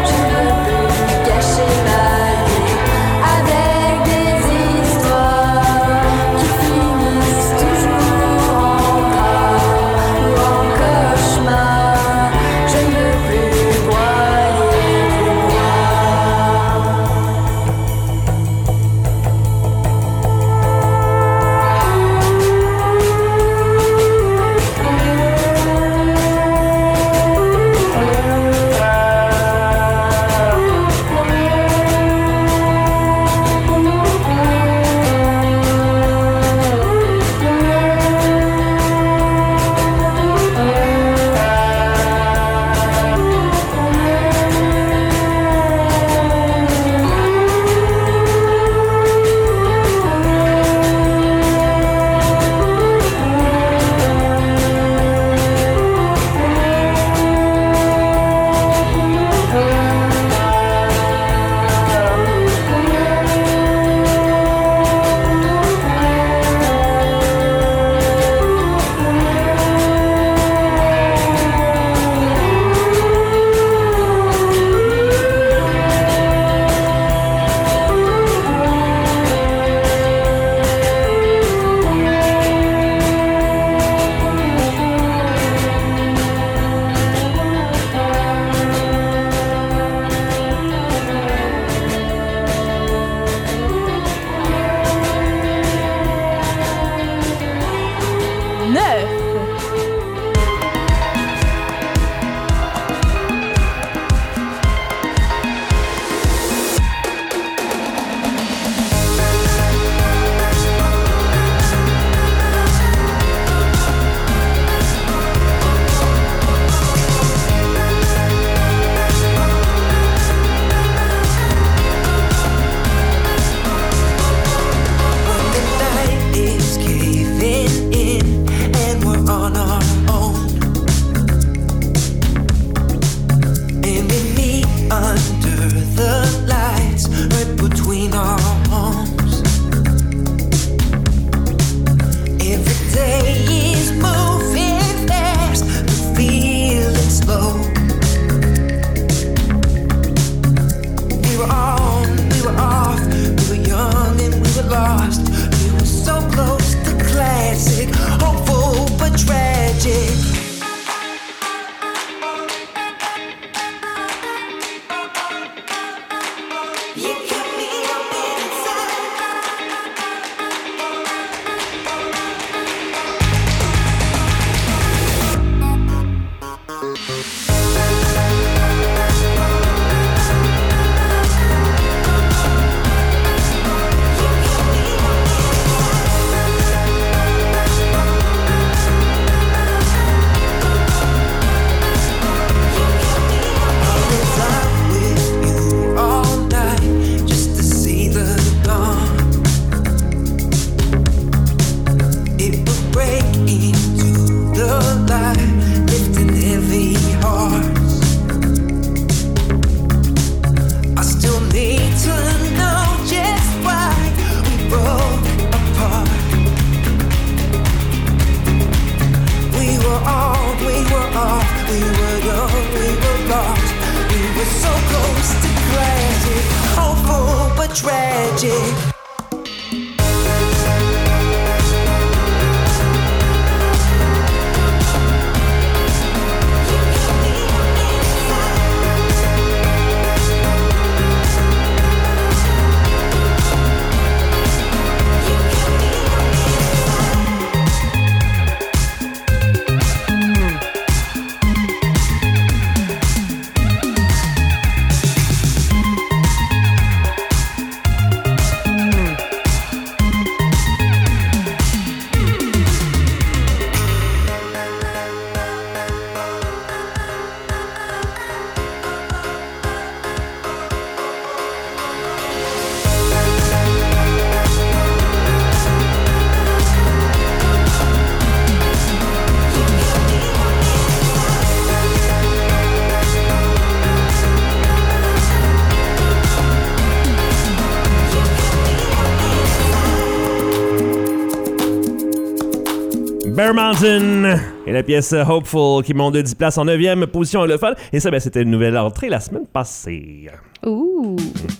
Avec des histoires magic. Bear Mountain et la pièce Hopeful qui monte de dix places en neuvième position anglophone. Et ça, ben, c'était une nouvelle entrée la semaine passée. Ouh!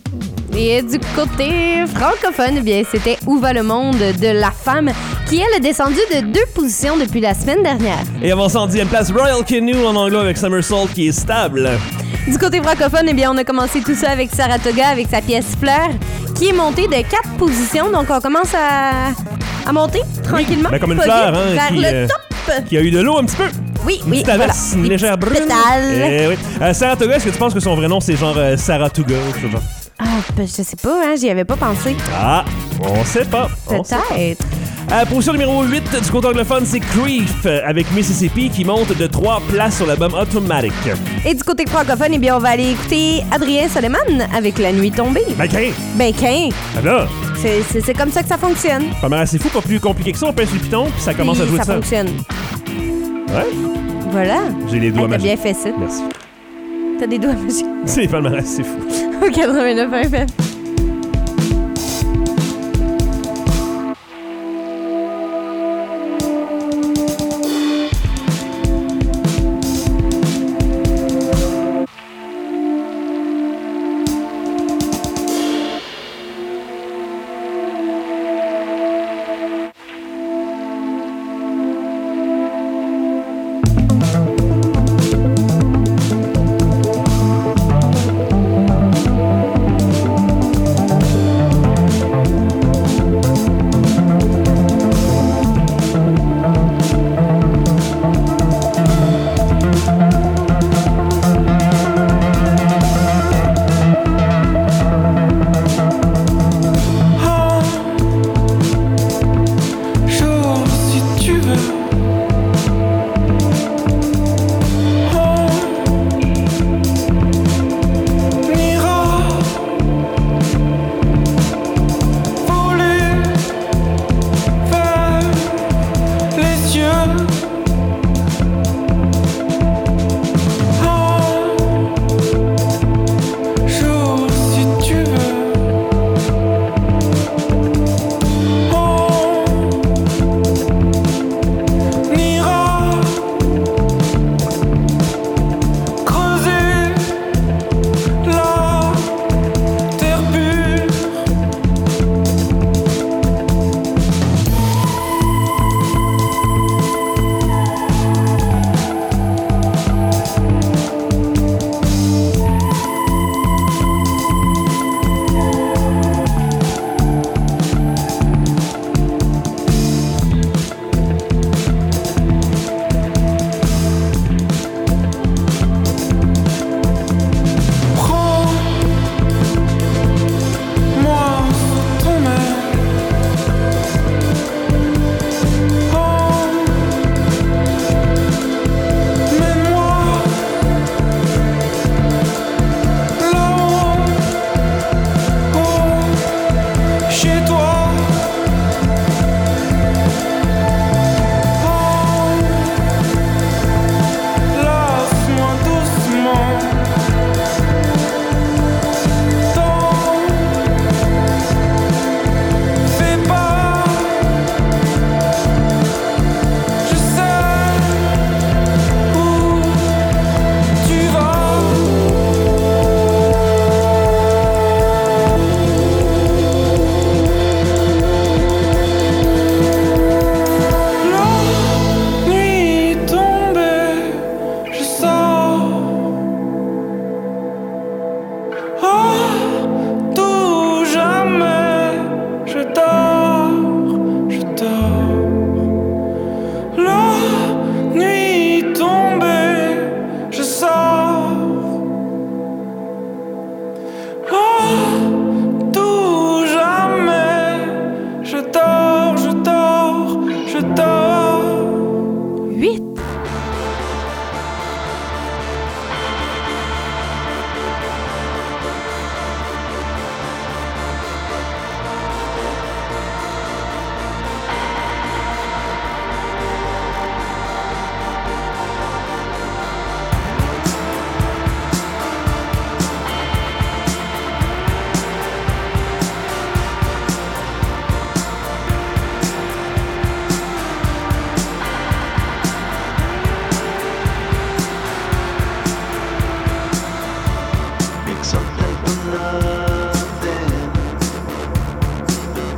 Et du côté francophone, eh bien, c'était Où va le monde de La Femme, qui, elle, a descendu de deux positions depuis la semaine dernière. Et avançant en dixième place, Royal Canoe en anglais avec Somersault qui est stable. Du côté francophone, eh bien, on a commencé tout ça avec Saratoga, avec sa pièce Fleur, qui est montée de quatre positions. Donc, on commence à, à monter tranquillement. Ben, comme une pas fleur, vite, hein, vers qui, le euh, top. qui a eu de l'eau un petit peu. Oui, une oui, petite averse, voilà. une Des légère petits brune. pétales. Eh oui. Euh, Saratoga, est-ce que tu penses que son vrai nom, c'est genre euh, Saratoga ou quelque chose genre? Ah, ben, je sais pas, hein, j'y avais pas pensé. Ah, on sait pas. On sait pas. Peut-être. À position numéro huit du côté anglophone, c'est Creef avec Mississippi qui monte de trois places sur l'album Automatic. Et du côté francophone, eh bien, on va aller écouter Adrien Soleiman avec La Nuit tombée. Ben, qu'un. Ben, qu'un. Ah là, C'est, c'est, c'est comme ça que ça fonctionne. pas mal assez fou, pas plus compliqué que ça. On pèse sur le piton, puis ça commence Puis à jouer ça de ça. fonctionne. Ouais, Voilà. j'ai les doigts Ah, t'as magiques. bien fait ça. Merci. T'as des doigts magiques. C'est les palmarès, c'est fou. Au quatre-vingt-neuf F M.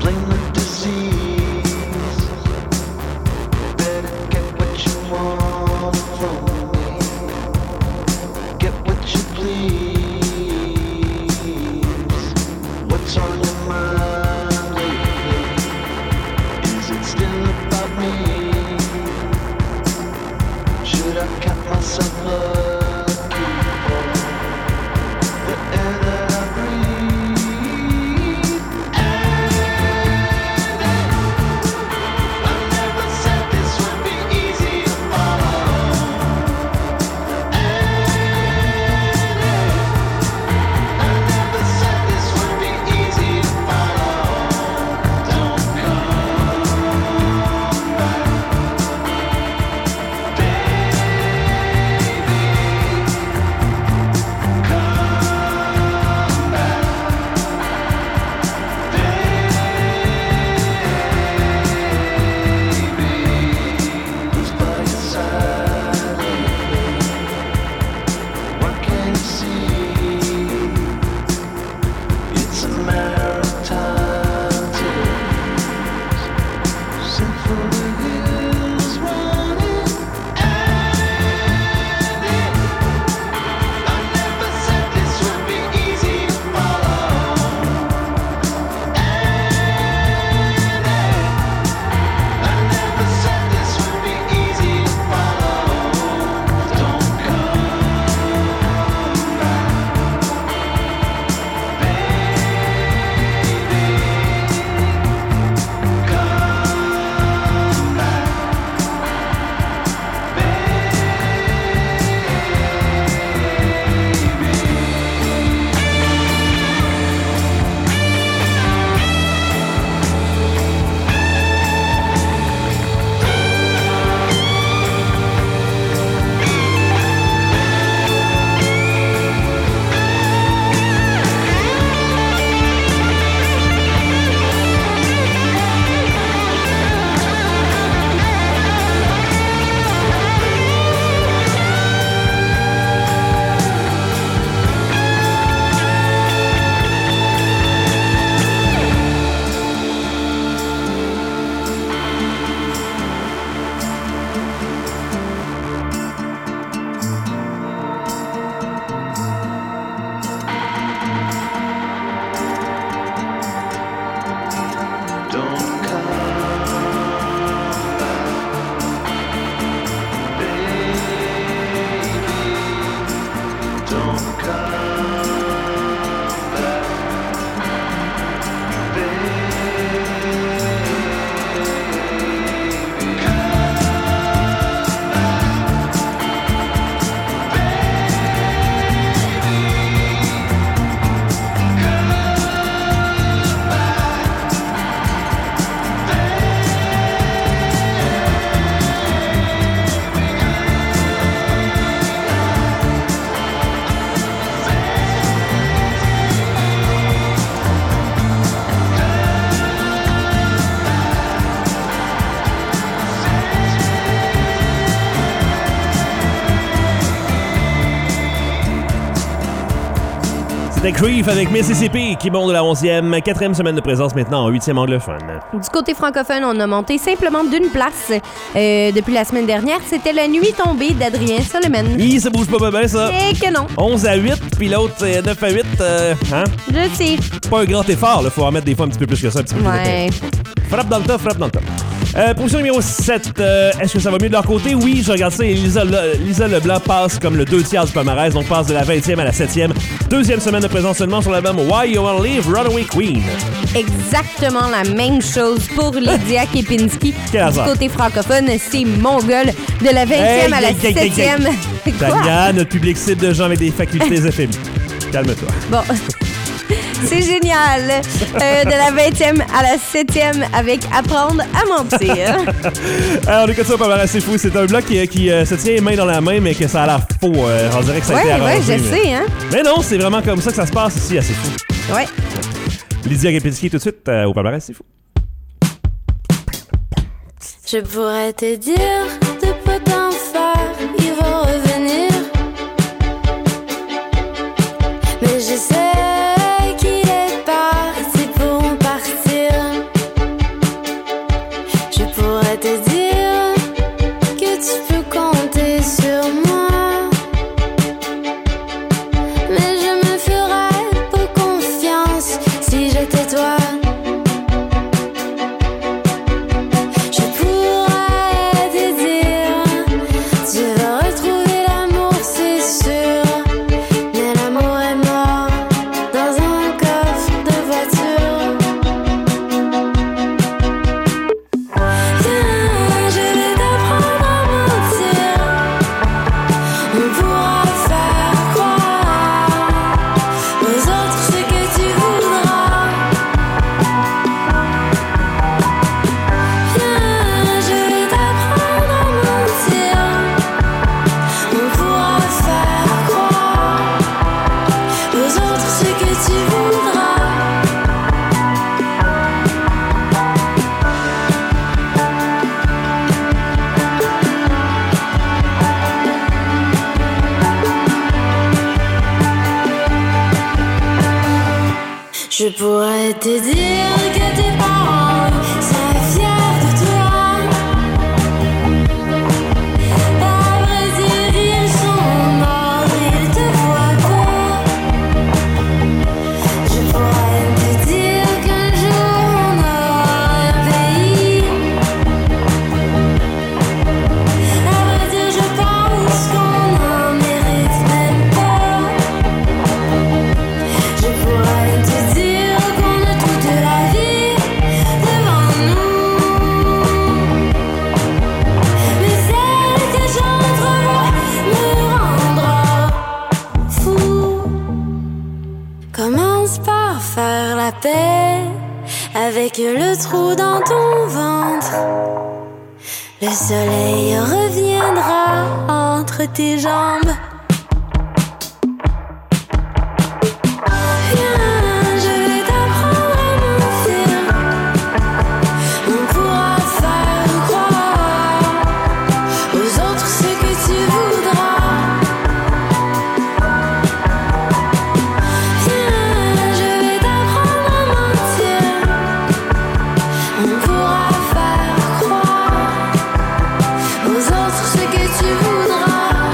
C'était Creef avec Mississippi qui monte de la onzième, quatrième semaine de présence maintenant en huitième anglophone. Du côté francophone, on a monté simplement d'une place euh, depuis la semaine dernière. C'était La Nuit tombée d'Adrien Solomon. Oui, ça bouge pas bien, ça. Et que non. onze à huit, puis l'autre, c'est neuf à huit. Euh, hein? Je sais. Pas un grand effort, il faut en mettre des fois un petit peu plus que ça. Un petit peu ouais. Plus frappe dans le top, frappe dans le top. Euh, position numéro sept, euh, est-ce que ça va mieux de leur côté? Oui, je regarde ça et Lisa, Le- Lisa Leblanc passe comme le deux tiers du palmarès, donc passe de la vingtième à la septième. Deuxième semaine de présence seulement sur l'album Why You Wanna Leave, Runaway Queen. Exactement la même chose pour Lydia Kepinski. Du côté francophone, c'est Mongol de la vingtième hey, à la hey, septième. Hey, hey. Tania, notre public cible de gens avec des facultés éphémères. Calme-toi. Bon. C'est génial. Euh, de la vingtième à la septième avec Apprendre à mentir. Alors, on écoute ça, pas mal, c'est fou. C'est un bloc qui, qui euh, se tient main dans la main, mais que ça a l'air faux. Euh, on dirait que ça a ouais, été arrangé. Ouais, je mais... sais, hein. Mais non, c'est vraiment comme ça que ça se passe ici, c'est fou. Ouais. Lydia Kepinski tout de suite euh, au palmarès, c'est fou. Je pourrais te dire de pas t'en faire, il va revenir. Mais je sais qu'il est parti pour partir. pourrais te dire que tes parents seraient fiers de toi. À vrai dire, ils sont morts, ils te voient pas. Je pourrais te dire qu'un jour on aura un pays. À vrai dire, je pense qu'on n'en mérite même pas. Je pourrais te dire qu'on a toute la vie devant nous. Mais celle que j'entrevois me rendra fou. Commence par faire la paix avec le trou dans ton ventre. Le soleil reviendra entre tes jambes. Viens, je vais t'apprendre à mentir. On pourra faire croire aux autres ce que tu voudras. Viens, je vais t'apprendre à mentir. On pourra faire croire aux autres ce que tu voudras.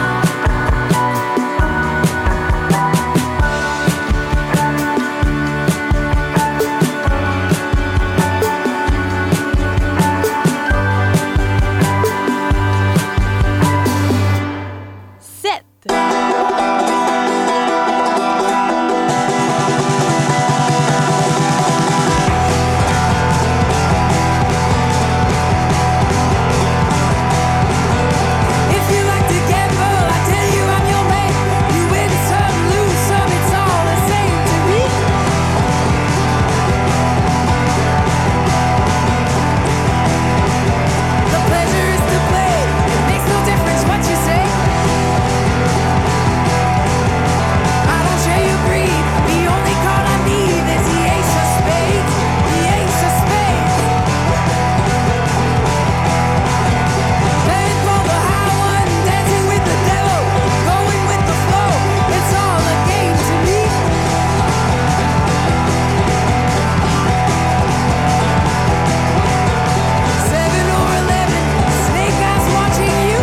If you like to gamble, I tell you I'm your man. You win some, lose some, it's all the same to me. The pleasure is to play. It makes no difference what you say. I don't share your greed. The only card I need is the ace of spades. The ace of spades. Playing for the high one, dancing with the devil, going with the flow. It's all a game to me. Seven or eleven, snake eyes watching you.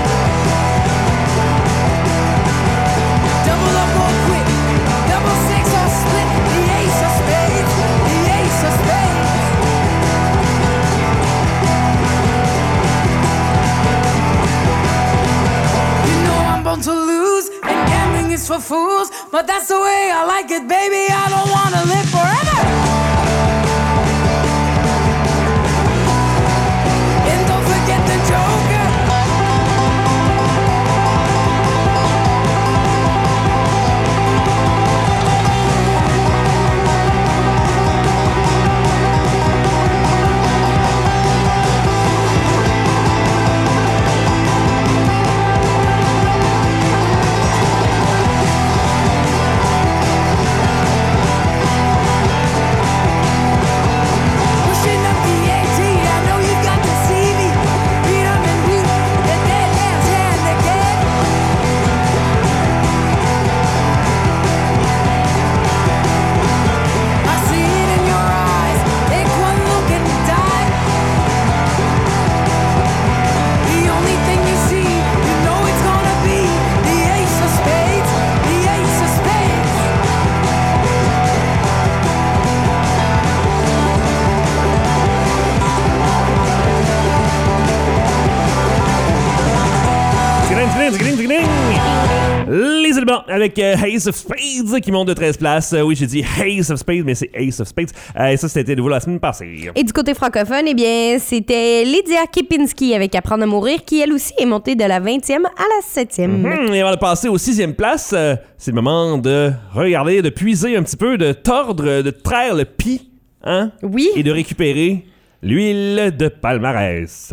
Double up or quit, double six or split. The ace of spades, the ace of spades. You know I'm born to lose, and gambling is for fools. But that's the way I like it, baby. I don't wanna live forever. And don't forget the Joker. Pushing up the ante, I know you got to see me. Beat 'em and mute, the dead man's hand again. I see it in your eyes. Take one look and die. The only thing you see, you know it's gonna be the ace of spades, the ace of spades. Tigring, tigring, tigring, tigring. Les éléments avec euh, Ace of Spades qui monte de treize places. Euh, oui, j'ai dit Ace of Spades, mais c'est Ace of Spades. Euh, et ça, c'était nouveau la semaine passée. Et du côté francophone, eh bien, c'était Lydia Kipinski avec Apprendre à mourir, qui elle aussi est montée de la vingtième à la septième. Mhm. Et avant de passer aux sixième place, euh, c'est le moment de regarder, de puiser un petit peu, de tordre, de traire le pis, hein? Oui. Et de récupérer l'huile de palmarès.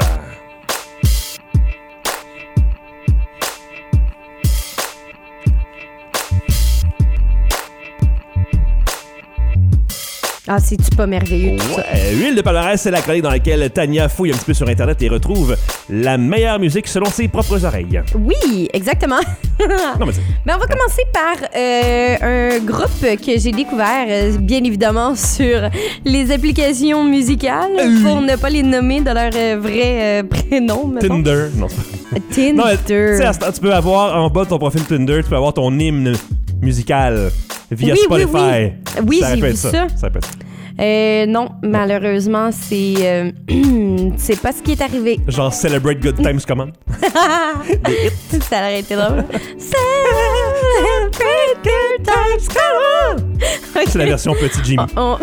Ah, c'est-tu pas merveilleux tout ouais. ça? Huile de palmarès, c'est la chronique dans laquelle Tania fouille un petit peu sur Internet et retrouve la meilleure musique selon ses propres oreilles. Oui, exactement. non, mais c'est... Ben, on va commencer par euh, un groupe que j'ai découvert, euh, bien évidemment, sur les applications musicales, euh... pour ne pas les nommer de leur euh, vrai euh, prénom. Mettons. Tinder. Non, c'est pas... Tinder. Non, tu sais, tu peux avoir en bas de ton profil Tinder, tu peux avoir ton hymne musical via oui, Spotify. Oui, oui. oui ça j'ai vu ça. ça. Ça peut être... Euh, non, malheureusement, c'est euh, c'est pas ce qui est arrivé. Genre Celebrate Good Times comment? Des hits. Ça aurait été drôle. Celebrate Good Times come on! Okay. C'est la version petit Jimmy. On, on...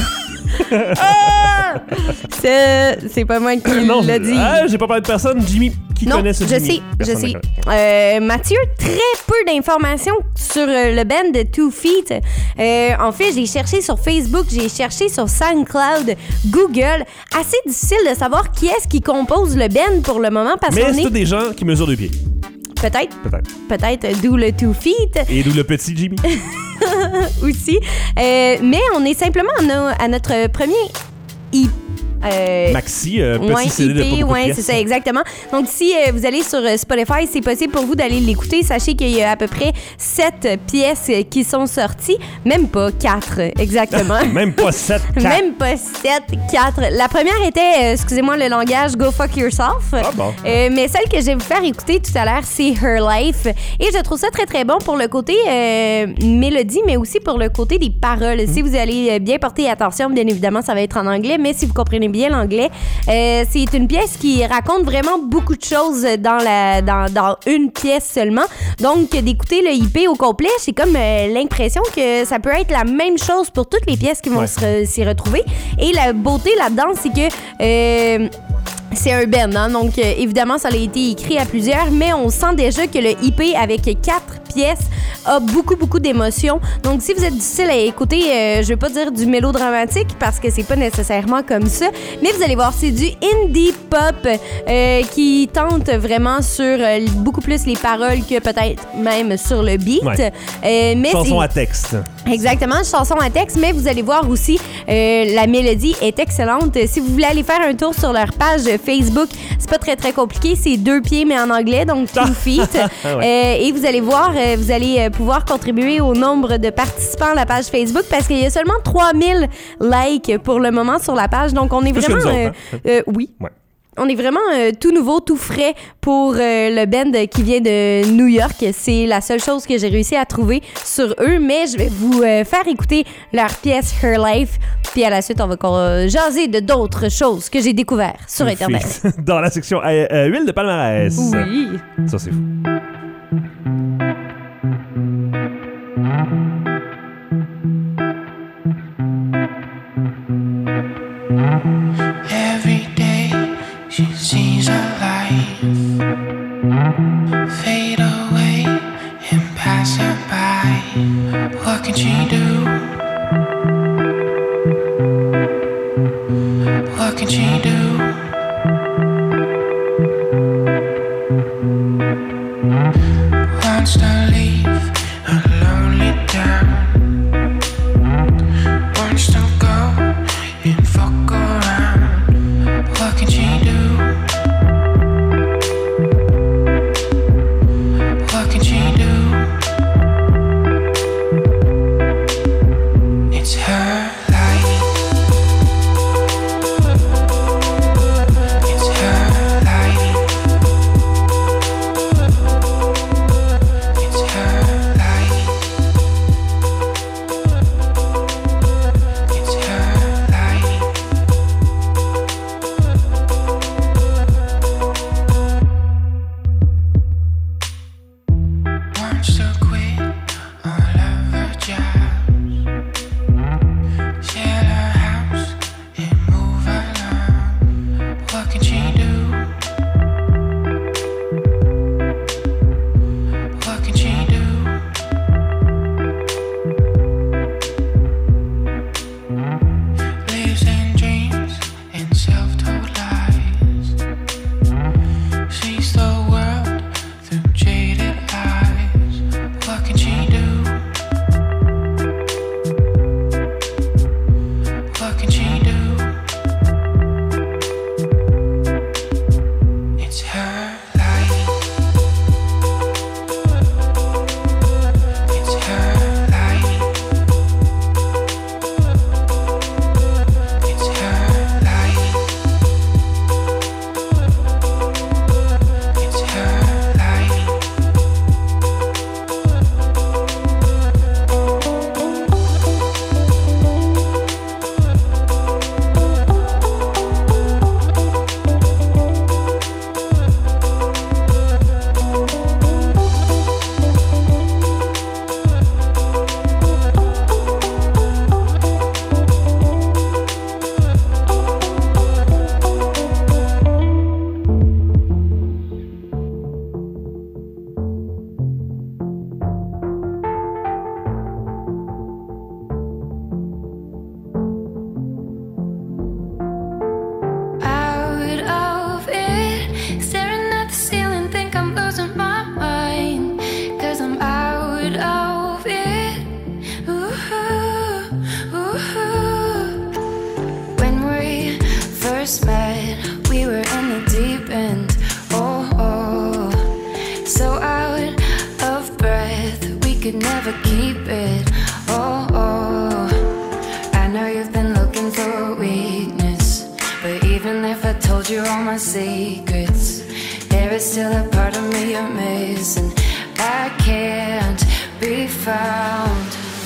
ah! c'est, c'est pas moi qui non, l'a dit. Ah, j'ai pas parlé de personne. Jimmy, qui non, connaît ce je Jimmy? sais, Personne je sais. Euh, Mathieu, très peu d'informations sur euh, le band de Two Feet. Euh, en fait, j'ai cherché sur Facebook, j'ai cherché sur SoundCloud, Google. Assez difficile de savoir qui est-ce qui compose le band pour le moment. Parce Mais qu'on c'est est... tous des gens qui mesurent deux pieds. Peut-être. Peut-être. Peut-être, d'où le Two Feet. Et d'où le petit Jimmy. Aussi. Euh, mais on est simplement à, no- à notre premier I P. Euh, Maxi, euh, petit ouais, C D de pas beaucoup ouais, de pièces. c'est ça, exactement. Donc, si euh, vous allez sur euh, Spotify, c'est possible pour vous d'aller l'écouter. Sachez qu'il y a à peu près sept pièces euh, qui sont sorties. Même pas quatre, exactement. Même pas sept, quatre. Même pas sept, quatre. La première était, euh, excusez-moi le langage, Go Fuck Yourself. Ah bon. Euh, mais celle que je vais vous faire écouter tout à l'heure, c'est Her Life. Et je trouve ça très, très bon pour le côté euh, mélodie, mais aussi pour le côté des paroles. Mm. Si vous allez bien porter attention, bien évidemment, ça va être en anglais, mais si vous comprenez bien l'anglais, euh, c'est une pièce qui raconte vraiment beaucoup de choses dans, la, dans, dans une pièce seulement. Donc, d'écouter le I P au complet, j'ai comme euh, l'impression que ça peut être la même chose pour toutes les pièces qui vont ouais. se, s'y retrouver. Et la beauté là-dedans, c'est que... Euh, c'est un band, hein? Donc euh, évidemment, ça a été écrit à plusieurs, mais on sent déjà que le I P avec quatre pièces a beaucoup, beaucoup d'émotions. Donc si vous êtes difficile à écouter, euh, je vais pas dire du mélodramatique parce que c'est pas nécessairement comme ça, mais vous allez voir, c'est du indie pop euh, qui tente vraiment sur euh, beaucoup plus les paroles que peut-être même sur le beat. Ouais. Euh, mais chanson c'est... à texte. Exactement, chanson à texte, mais vous allez voir aussi, euh, la mélodie est excellente. Si vous voulez aller faire un tour sur leur page Facebook, c'est pas très très compliqué, c'est deux pieds mais en anglais, donc Two Feet. ah ouais. euh, et vous allez voir, euh, vous allez pouvoir contribuer au nombre de participants à la page Facebook parce qu'il y a seulement trois mille likes pour le moment sur la page, donc on est Plus vraiment... que nous euh, autres, hein? euh, oui. Ouais. On est vraiment euh, tout nouveau, tout frais pour euh, le band qui vient de New York. C'est la seule chose que j'ai réussi à trouver sur eux, mais je vais vous euh, faire écouter leur pièce Her Life. Puis à la suite, on va euh, jaser de d'autres choses que j'ai découvert sur Internet. Dans la section euh, euh, huile de palmarès. Oui. Ça, c'est fou. Every day she sees her life fade away and pass her by. What can she do? What can she do? Wants to leave a lonely town. Wants to go and fuck around. What can she do? met, we were in the deep end. Oh, oh, so out of breath, we could never keep it. Oh, oh, I know you've been looking for weakness, but even if I told you all my secrets, there is still a part of me you're missing. I can't be found.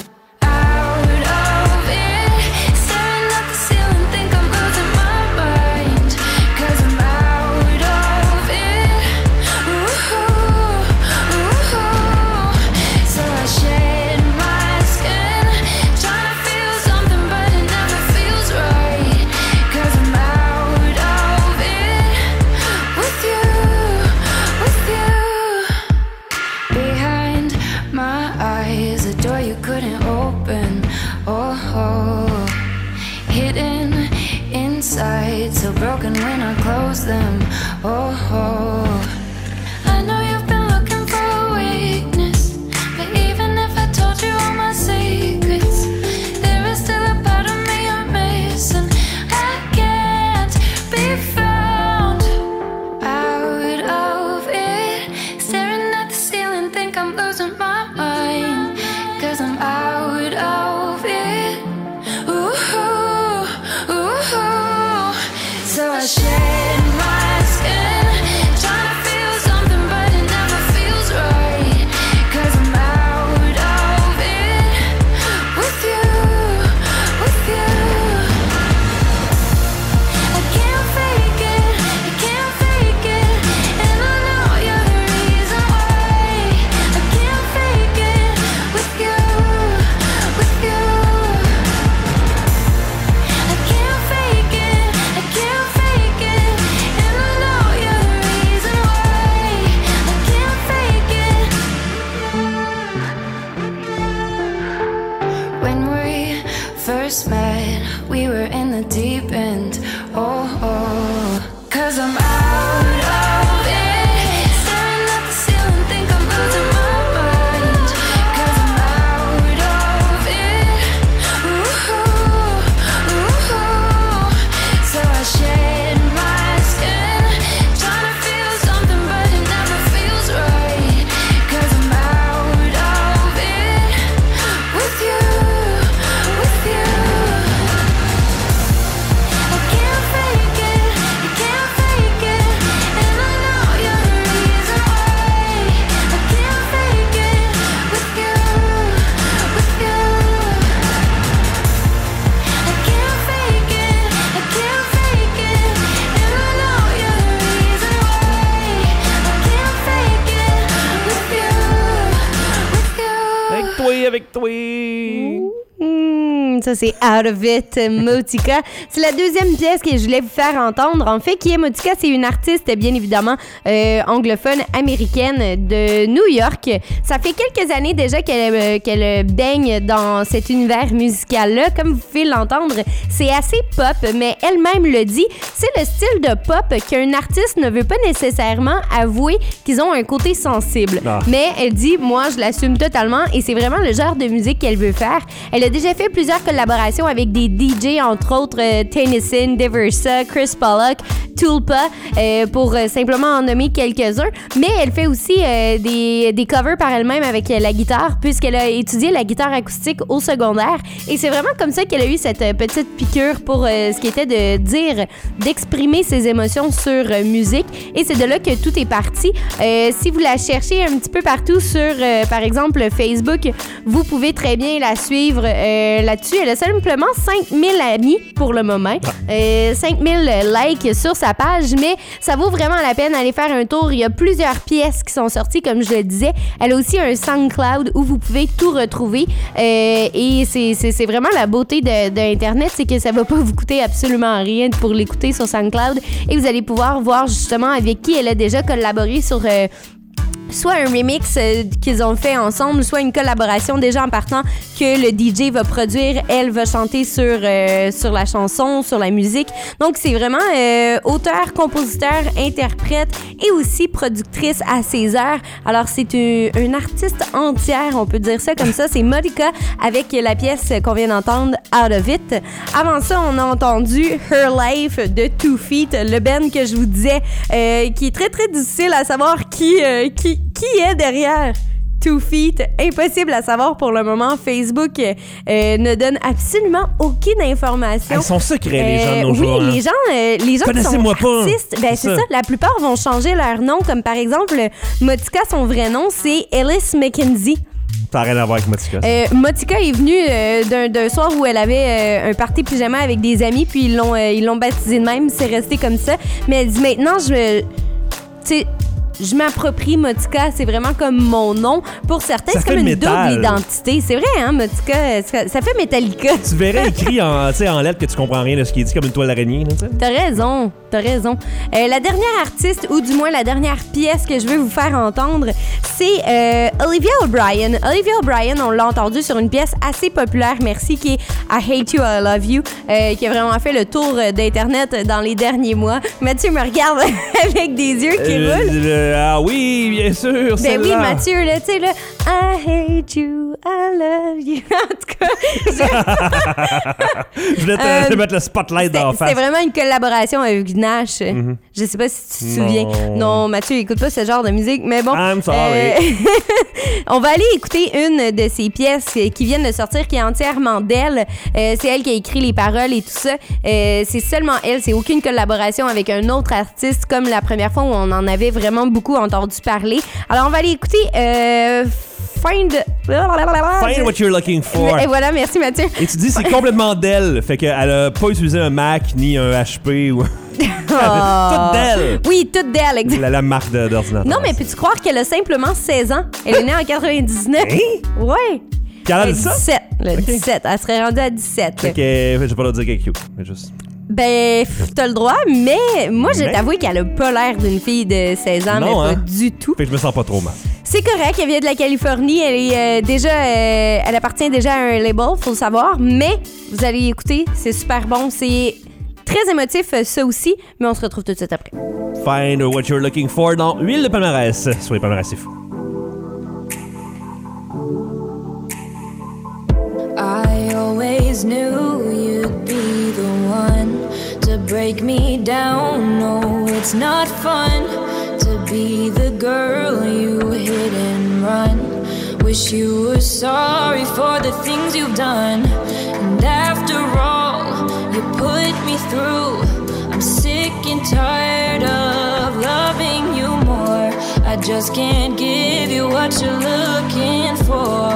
So broken when I close them. Oh, oh, I know you've been looking for a weakness, but even if I told you all my secrets, there is still a part of me you're missing. I can't be found. Out of it, staring at the ceiling, think I'm losing my mind, 'cause I'm out of it. Ooh, ooh, so I shed my skin, trying to feel something, but it never feels right, 'cause I'm out of it with you, with you. I can't fake it, I can't fake it, and I know you're the reason why. I can't fake it with you, with you. I can't fake it, I can't fake it, and I know you're the reason why. I can't fake it. When we first met, we were in the deep end. Oh, oh, 'cause I'm out of it, staring at the ceiling, think I'm losing my mind, 'cause I'm out of it. Ooh, ooh, so I shed my skin, trying to feel something, but it never feels right, 'cause I'm out of it with you, with you. I can't fake it, I can't fake it, and I know you're the reason why. I can't fake it with you, with you. I can't fake it, I can't fake it, and I know you're the reason why. I can't fake it with you, with you. Avec toi, avec toi. Mmh, ça, c'est Out of It, Motika. C'est la deuxième pièce que je voulais vous faire entendre. En fait, qui est Motika? C'est une artiste, bien évidemment, euh, anglophone américaine de New York. Ça fait quelques années déjà qu'elle, euh, qu'elle baigne dans cet univers musical-là. Comme vous pouvez l'entendre, c'est assez pop, mais elle-même le dit. C'est le style de pop qu'un artiste ne veut pas nécessairement avouer qu'ils ont un côté sensible. Ah. Mais elle dit, moi, je l'assume totalement et c'est vraiment le genre de musique qu'elle veut faire. Elle a déjà fait plusieurs collaborations avec des D J, entre autres euh, Tennyson, Deversa, Chris Pollock, Tulpa, euh, pour euh, simplement en nommer quelques-uns. Mais elle fait aussi euh, des, des covers par elle-même avec euh, la guitare, puisqu'elle a étudié la guitare acoustique au secondaire. Et c'est vraiment comme ça qu'elle a eu cette euh, petite piqûre pour euh, ce qui était de dire, d'exprimer ses émotions sur euh, musique. Et c'est de là que tout est parti. Euh, si vous la cherchez un petit peu partout sur, euh, par exemple, Facebook, vous pouvez très bien la suivre euh, là-dessus. Elle a simplement cinq mille amis pour le moment, euh, cinq mille likes sur sa page, mais ça vaut vraiment la peine d'aller faire un tour. Il y a plusieurs pièces qui sont sorties, comme je le disais. Elle a aussi un SoundCloud où vous pouvez tout retrouver. Euh, et c'est, c'est, c'est vraiment la beauté de, de Internet, c'est que ça va pas vous coûter absolument rien pour l'écouter sur SoundCloud. Et vous allez pouvoir voir justement avec qui elle a déjà collaboré sur... Euh, soit un remix euh, qu'ils ont fait ensemble, soit une collaboration déjà en partant que le D J va produire, elle va chanter sur, euh, sur la chanson, sur la musique. Donc, c'est vraiment euh, auteur, compositeur, interprète et aussi productrice à ses heures. Alors, c'est une, une artiste entière, on peut dire ça comme ça. C'est Monica avec la pièce qu'on vient d'entendre, Out of It. Avant ça, on a entendu Her Life de Two Feet, le band que je vous disais, euh, qui est très, très difficile à savoir qui, euh, qui, qui est derrière Two Feet. Impossible à savoir pour le moment. Facebook euh, ne donne absolument aucune information. Ils sont secrets, les gens de nos euh, jours. Oui, hein. les gens, euh, les gens qui sont Connaissez-moi pas. artistes, ben, c'est ça. ça. La plupart vont changer leur nom, comme par exemple, Motica, son vrai nom, c'est Ellis McKenzie. Ça n'a rien à voir avec Motica. Euh, Motica est venue euh, d'un, d'un soir où elle avait euh, un party pyjama avec des amis, puis ils l'ont, euh, ils l'ont baptisé de même, c'est resté comme ça. Mais elle dit maintenant, je... Tu sais, je m'approprie Motica, c'est vraiment comme mon nom. Pour certains, ça c'est comme une métal. double identité. C'est vrai, hein, Motica? Ça, ça fait Metallica. Tu verrais écrit en, en lettres que tu comprends rien de ce qui est dit, comme une toile d'araignée. Là, t'as raison, t'as raison. Euh, la dernière artiste, ou du moins la dernière pièce que je veux vous faire entendre, c'est euh, Olivia O'Brien. Olivia O'Brien, on l'a entendu sur une pièce assez populaire, merci, qui est I Hate You, I Love You, euh, qui a vraiment fait le tour d'Internet dans les derniers mois. Mathieu me regarde avec des yeux qui euh, roulent. Le, ah oui, bien sûr, ben oui, Mathieu, là, tu sais, là, I hate you, I love you. En tout cas, je voulais te, euh, te mettre le spotlight dans la face. C'était vraiment une collaboration avec Nash. Mm-hmm. Je sais pas si tu te souviens. Non, non Mathieu, écoute pas ce genre de musique, mais bon. I'm sorry. Euh, on va aller écouter une de ses pièces qui viennent de sortir, qui est entièrement d'elle. Euh, c'est elle qui a écrit les paroles et tout ça. Euh, c'est seulement elle, c'est aucune collaboration avec un autre artiste, comme la première fois où on en avait vraiment beaucoup entendu parler. Alors, on va aller écouter euh, Find... Find what you're looking for. Et voilà, merci Mathieu. Et tu dis c'est complètement d'elle, fait qu'elle a pas utilisé un Mac ni un H P ou... Oh. Toute d'elle. Oui, toute d'elle, exactement. La, la marque de, d'ordinateur. Non, mais peux-tu croire qu'elle a simplement seize ans? Elle est née en quatre-vingt-dix-neuf. Hein? Ouais. Quelle âge ça? dix-sept. Le okay. dix-sept. Elle serait rendue à dix-sept. Ok, je vais pas leur dire qu'elle est cute, mais juste... Ben, t'as le droit, mais moi, je vais mais... t'avouer qu'elle a pas l'air d'une fille de seize ans, non, mais hein? pas du tout. Fait que je me sens pas trop mal. C'est correct, elle vient de la Californie, elle est euh, déjà, euh, elle appartient déjà à un label, faut le savoir, mais vous allez écouter, c'est super bon, c'est très émotif, ça aussi, mais on se retrouve tout de suite après. Find what you're looking for dans Huile de palmarès. Sur les palmarès, c'est fou. I always knew you'd be the one to break me down. No, it's not fun to be the girl you hit and run. Wish you were sorry for the things you've done. And after all you put me through, I'm sick and tired of loving you more. I just can't give you what you're looking for.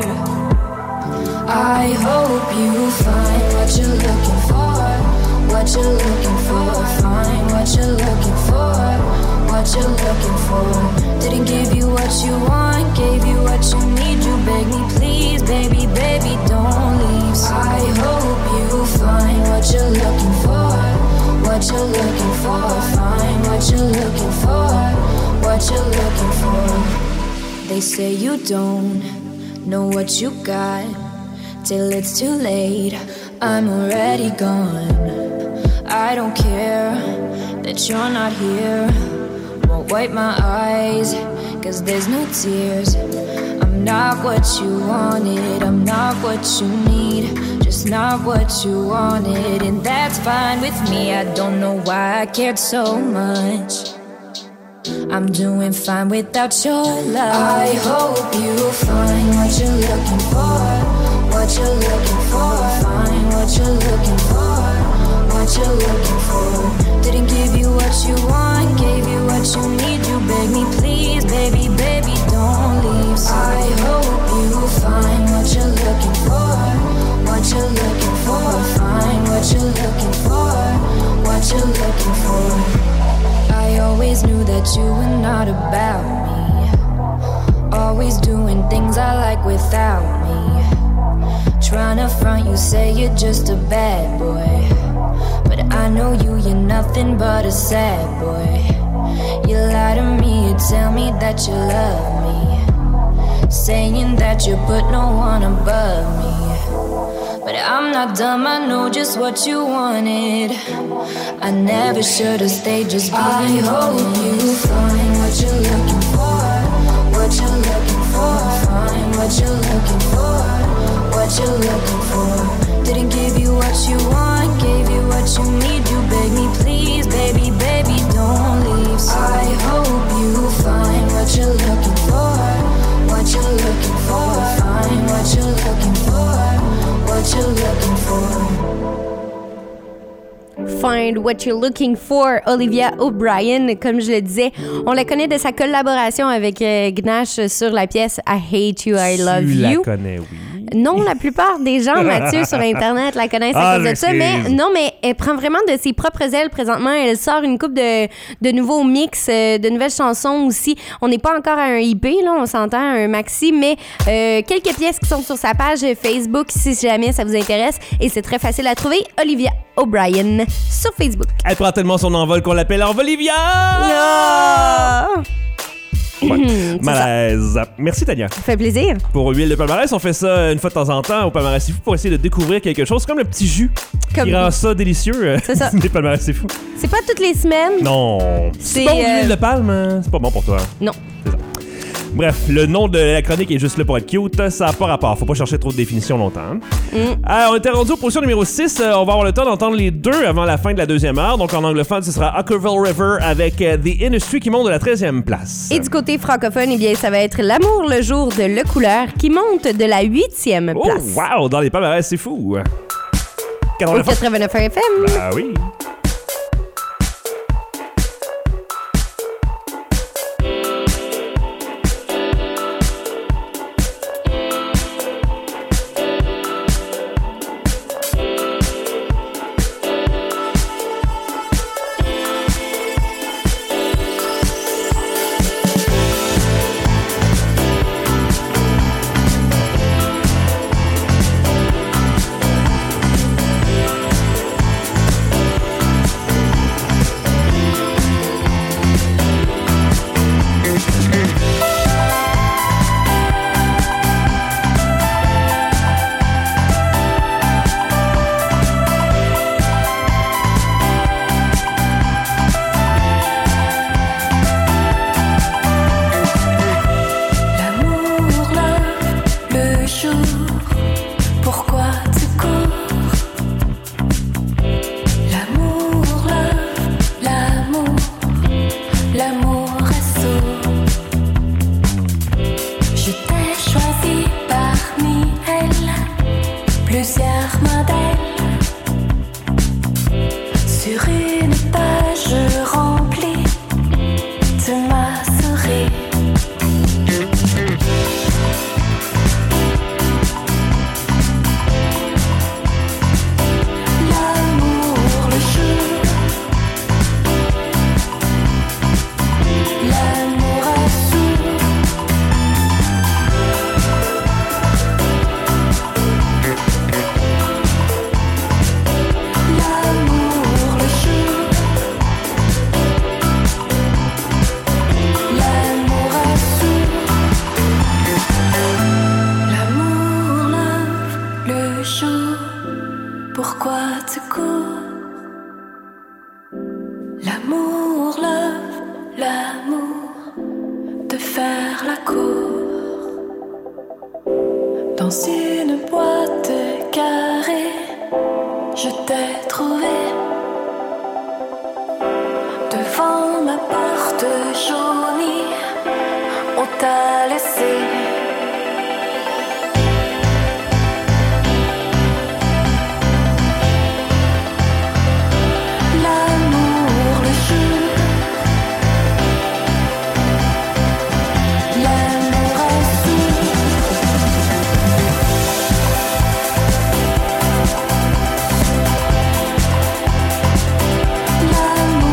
I hope you find what you're looking for, what you're looking for, find what you're looking for, what you're looking for. Didn't give you what you want, gave you what you need. You beg me please, baby, baby, don't leave. So I hope you find what you're looking for, what you're looking for, find what you're looking for, what you're looking for. They say you don't know what you got till it's too late, I'm already gone. I don't care that you're not here. Won't wipe my eyes, cause there's no tears. I'm not what you wanted, I'm not what you need. Just not what you wanted, and that's fine with me. I don't know why I cared so much. I'm doing fine without your love. I hope you find what you're looking for, what you're looking for, find what you're looking for, what you're looking for. Didn't give you what you want, gave you what you need. You beg me please, baby, baby, don't leave. So I hope you find what you're looking for, what you're looking for, find what you're looking for, what you're looking for. I always knew that you were not about me, always doing things I like without me. Tryna front, you say you're just a bad boy, but I know you, you're nothing but a sad boy. You lie to me, you tell me that you love me, saying that you put no one above me. But I'm not dumb, I know just what you wanted. I never should've stayed, just be I hope you find what you're looking for, what you're looking for. Find what you're looking for, what you're looking for. Didn't give you what you want, gave you what you need. You beg me please, baby, baby, don't leave. So I hope you find what you're looking for, what you're looking for. Find what you're looking for, what you're looking for. Find What You're Looking For, Olivia O'Brien. Comme je le disais, on la connaît de sa collaboration avec euh, Gnash sur la pièce I Hate You, I Love tu You. Tu la connais, oui. Non, la plupart des gens, Mathieu, sur Internet la connaissent à ah, cause de ça. Mais non, mais elle prend vraiment de ses propres ailes présentement. Elle sort une couple de, de nouveaux mix, euh, de nouvelles chansons aussi. On n'est pas encore à un E P, là, on s'entend, un maxi, mais euh, quelques pièces qui sont sur sa page Facebook si jamais ça vous intéresse. Et c'est très facile à trouver. Olivia O'Brien sur Facebook. Elle prend tellement son envol qu'on l'appelle Envolivia! No! Ouais. Malaise. Ça. Merci Tania. Ça fait plaisir. Pour Huile de palmarès, on fait ça une fois de temps en temps au palmarès c'est fou pour essayer de découvrir quelque chose comme le petit jus comme... qui rend ça délicieux. C'est ça. Des palmarès c'est fou. C'est pas toutes les semaines. Non. C'est, c'est bon euh... l'huile de palme, hein? C'est pas bon pour toi. Non. C'est ça. Bref, le nom de la chronique est juste là pour être cute. Ça n'a pas rapport. Faut pas chercher trop de définitions longtemps. Mm. Alors, on était rendu aux positions numéro six. Euh, on va avoir le temps d'entendre les deux avant la fin de la deuxième heure. Donc, en anglophone, ce sera Hookerville River avec uh, The Industry qui monte de la treizième place. Et du côté francophone, eh bien, ça va être L'amour le jour de Le Couleur qui monte de la huitième place. Oh, wow! Dans les palmarès, c'est fou. quatre-vingt-neuf quatre-vingt-neuf F M. Ah oui.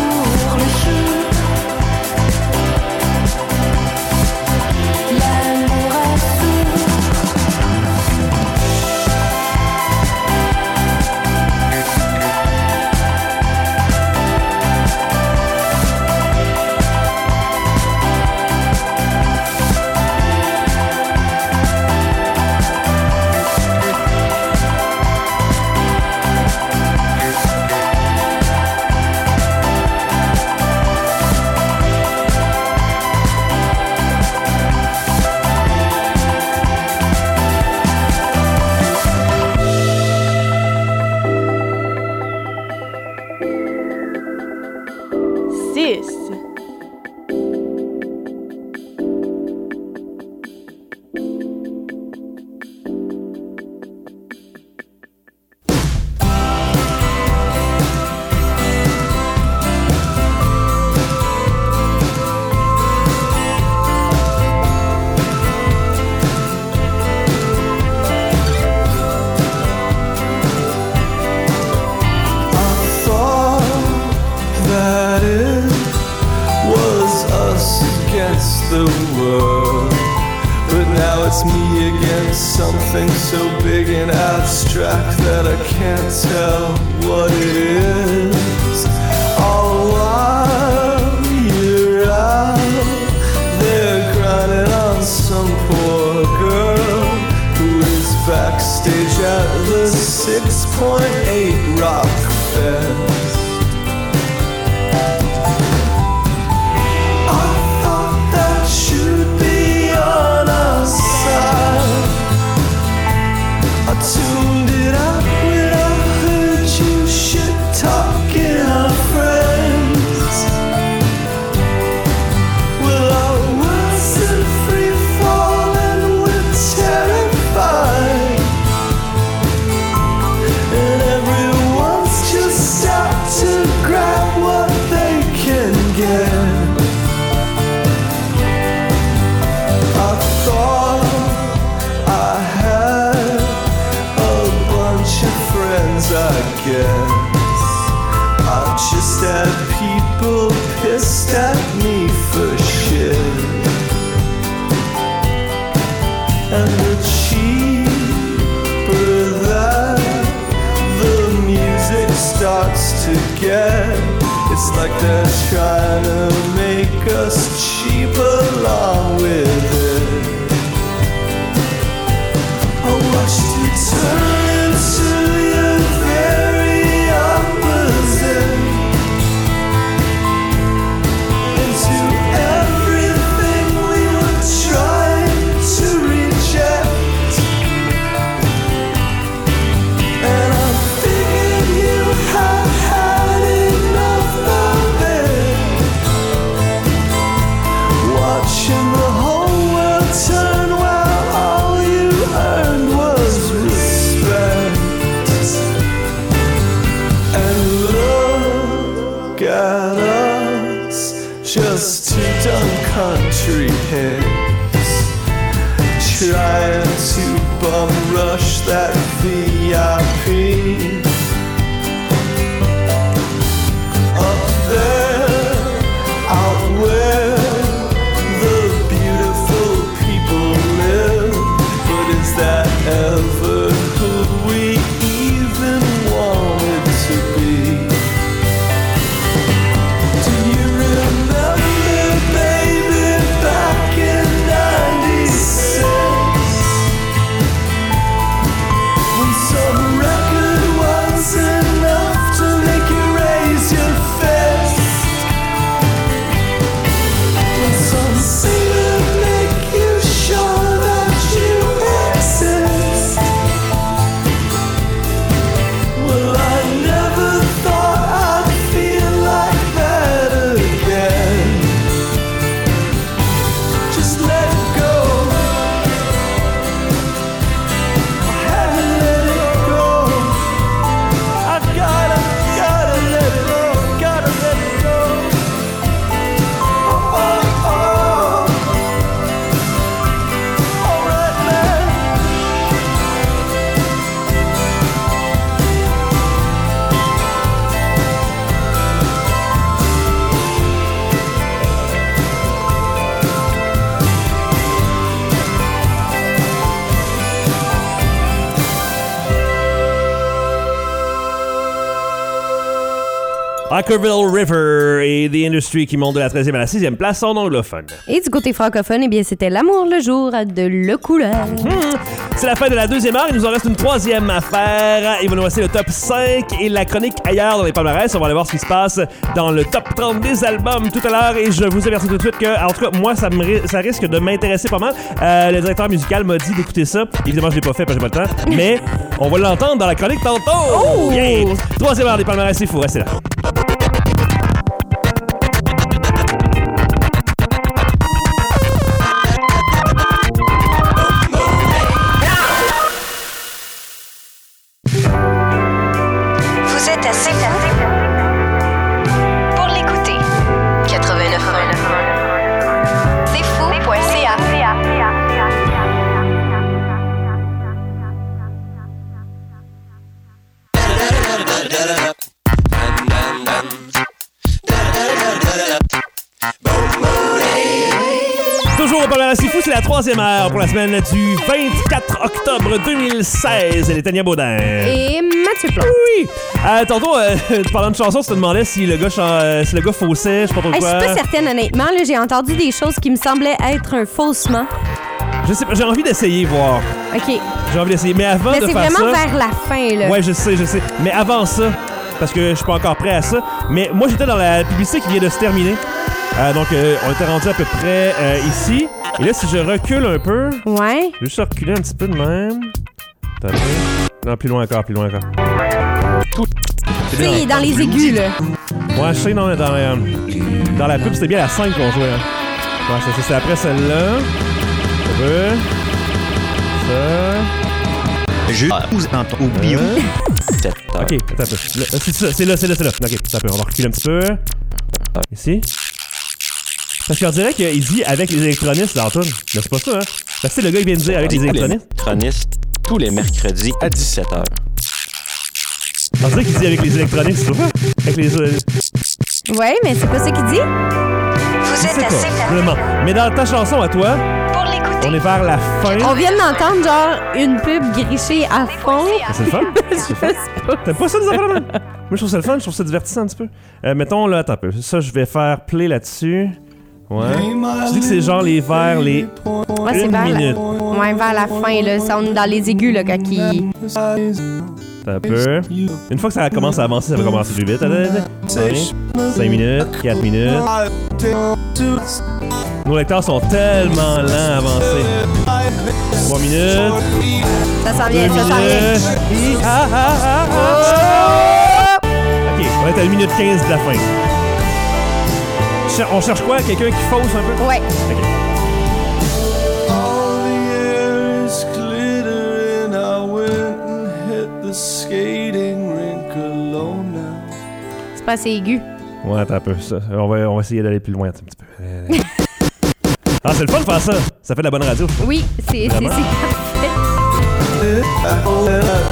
L'amour six. The world, but now it's me against something so big and abstract that I can't tell what it is. All while you're out there grinding on some poor girl who is backstage at the six point eight Rock Fest. I tuned it up when I heard you shit talking our friends. Well, I wasn't free falling, we're terrified, and everyone's just out to grab what they can get. I thought I had friends, I guess. I just had people pissed at me for shit, and the cheaper that the music starts to get, it's like they're trying to make us cheap along with it. I watched you turn into your very opposite, into everything we were trying to reject, and I figured you had had enough of it, watching the whole world turn while all you earned was respect. And look at us, just two dumb country hicks, trying to bum rush that V I P. Up there, out where the beautiful people live, but is that ever who we even wanted to be? Do you remember, baby, back in ninety-six, when some record was enough to make you raise your fist, when some singer make you sure that you exist? Well, I never thought I'd feel like that again. Just let it go. I had to let it go. I gotta, gotta let it go. Gotta let it go. Oh, oh, oh. All right, man. Hackerville River et The Industry qui montent de la treizième à la sixième place en anglophone. Et du côté francophone, eh bien, c'était L'amour le jour de Le Couleur. Mmh. C'est la fin de la deuxième heure. Il nous en reste une troisième à faire. Il va nous rester le top cinq et la chronique ailleurs dans les palmarès. On va aller voir ce qui se passe dans le top trente des albums tout à l'heure. Et je vous avertis tout de suite que, en tout cas, moi, ça, me, ça risque de m'intéresser pas mal. Euh, le directeur musical m'a dit d'écouter ça. Évidemment, je l'ai pas fait parce que j'ai pas le temps. Mais on va l'entendre dans la chronique tantôt. Oh! Yeah. Troisième heure des palmarès, il faut rester là. toujours au Palmarès C'est Fou, c'est la troisième heure pour la semaine du vingt-quatre octobre deux mille seize. Elle est Tania Baudin. Et Mathieu Plante. Oui! Euh, tantôt, euh, pendant une chanson, tu te demandais si le gars, chan... euh, si le gars faussait, je sais pas trop Hey, quoi. je suis pas certaine, honnêtement. Là, j'ai entendu des choses qui me semblaient être un faussement. Je sais pas, j'ai envie d'essayer, voir. OK. J'ai envie d'essayer, mais avant Mais de c'est faire ça... vraiment vers la fin, là. Ouais, je sais, je sais. Mais avant ça, parce que je suis pas encore prêt à ça, mais moi, j'étais dans la publicité qui vient de se terminer. Euh, donc, euh, on était rendu à peu près euh, ici. Et là, si je recule un peu... Ouais. Je vais juste reculer un petit peu de même. Attends. Non, plus loin encore, plus loin encore. Tout. Tu sais, il est dans les aigus, là. Ouais, je sais, non, mais dans, euh, dans la pub, c'était bien la cinq qu'on jouait. Hein. Ouais, c'est, c'est après celle-là. Ça veut. Ça. Je vous entends au bio. Ok, attends un peu. Là, c'est ça, c'est là, c'est là, c'est là. Ok, attends un peu, on va reculer un petit peu. Ici. Parce qu'on dirait qu'il dit avec les électronistes dans la toune. Mais c'est pas ça, hein. Parce que le gars, il vient de dire avec les électronistes. Électronistes tous les mercredis à dix-sept heures. On dirait qu'il dit avec les électroniques, c'est pas? Avec les... Euh... Ouais, mais c'est pas ça qu'il dit. Vous êtes assez Vraiment. Mais dans ta chanson à toi, pour l'écouter. on est vers la fin. On vient d'entendre genre une pub grichée à fond. C'est le fun. C'est le fun. T'aimes pas ça, des affaires là? Moi, je trouve ça le fun, je trouve ça divertissant un petit peu. Euh, mettons, là, attends un peu. Ça, je vais faire play là-dessus. Ouais. Tu dis que c'est genre les vers, les. Ouais, c'est une vers minute. la... Ouais, vers la fin, là. Ça, on est dans les aigus, là, quand il... Un peu. Une fois que ça commence à avancer, ça va commencer plus vite. cinq minutes, quatre minutes. Nos lecteurs sont tellement lents à avancer. trois minutes. Ça s'en vient, ça s'en vient. Ah, ah, ah, ah. Ok, on est à une minute quinze de la fin. On cherche quoi? Quelqu'un qui fausse un peu? Ouais. Ok. C'est pas assez aigu. Ouais, attends un peu. Ça. On, va, on va essayer d'aller plus loin un petit peu. Ah, c'est le fun de faire ça. Ça fait de la bonne radio. Oui, c'est parfait. Oh,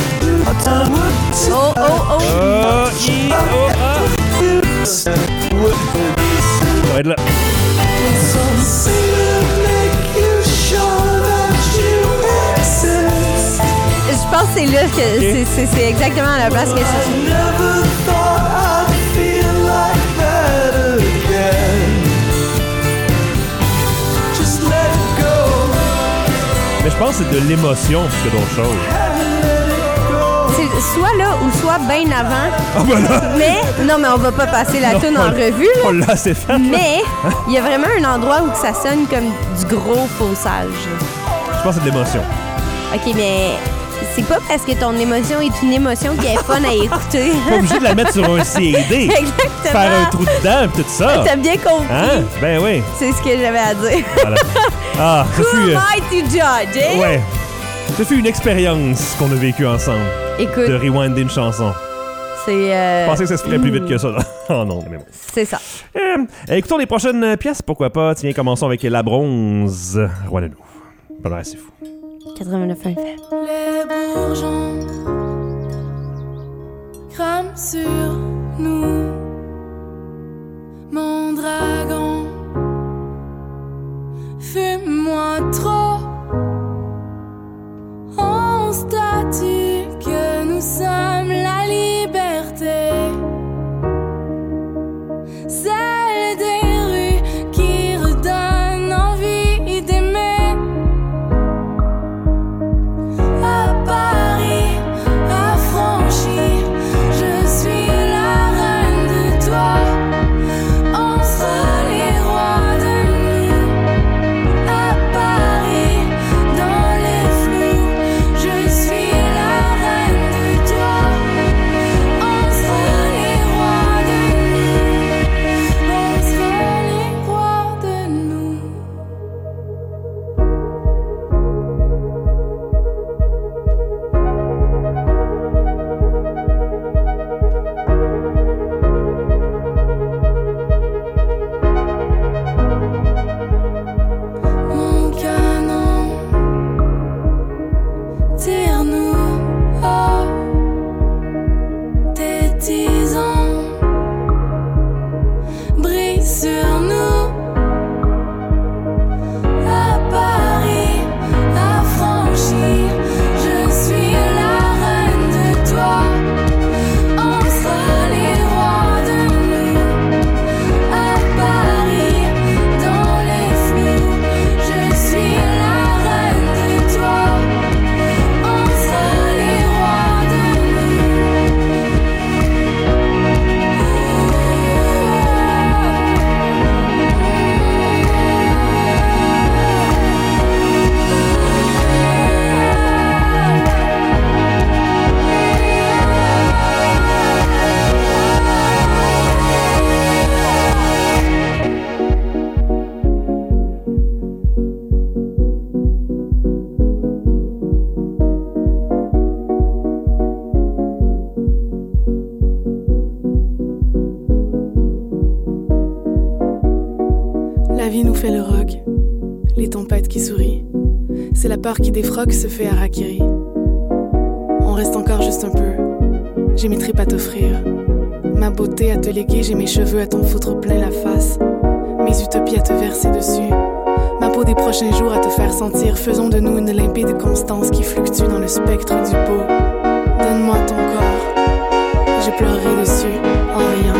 oh, oh. Oh, i, oh, ah. Ça va être là. Je pense que c'est là que okay. c'est, c'est, c'est exactement la place que je cherche. Mais je pense que c'est de l'émotion plus que d'autres choses. C'est soit là ou soit bien avant. Ah ben là. Mais, non, mais on va pas passer la toune en revue. Là. On l'a assez fait. Mais, il y a vraiment un endroit où ça sonne comme du gros faussage. Je pense que c'est de l'émotion. OK, mais c'est pas parce que ton émotion est une émotion qui est fun à écouter. Pas obligé de la mettre sur un C D. Exactement. Faire un trou dedans et tout ça. T'as bien compris. Hein? Ben oui. C'est ce que j'avais à dire. Voilà. Ah, ça Who fut... am I to judge, eh? Ouais. Ça fut une expérience qu'on a vécue ensemble. Écoute. De rewinder une chanson. C'est... Euh... Je pensais que ça se ferait plus vite que ça. Oh non, mais bon. C'est ça. Euh, écoutons les prochaines pièces, pourquoi pas. Tiens, commençons avec La Bronze. Roi de nous. Voilà, c'est fou. quatre-vingt-neuf F M. Les bourgeons crament sur nous. Mon dragon, fume-moi trop. On statue que nous sommes la liberté. Celle des rues qui redonne envie d'aimer. À Paris, affranchie, je suis la reine de toi. On sera les rois de nous. À Paris, dans les flous, je suis la reine de toi. On sera les rois de nous. On sera les rois de nous. Mon canon, tire-nous haut, tes tisons brillent sur nous. À La vie nous fait le rock, les tempêtes qui sourient. C'est la peur qui défroque se fait harakiri. On reste encore juste un peu, j'ai mes tripes à t'offrir. Ma beauté à te léguer, j'ai mes cheveux à t'en foutre plein la face. Mes utopies à te verser dessus. Ma peau des prochains jours à te faire sentir. Faisons de nous une limpide constance qui fluctue dans le spectre du beau. Donne-moi ton corps, je pleurerai dessus en riant.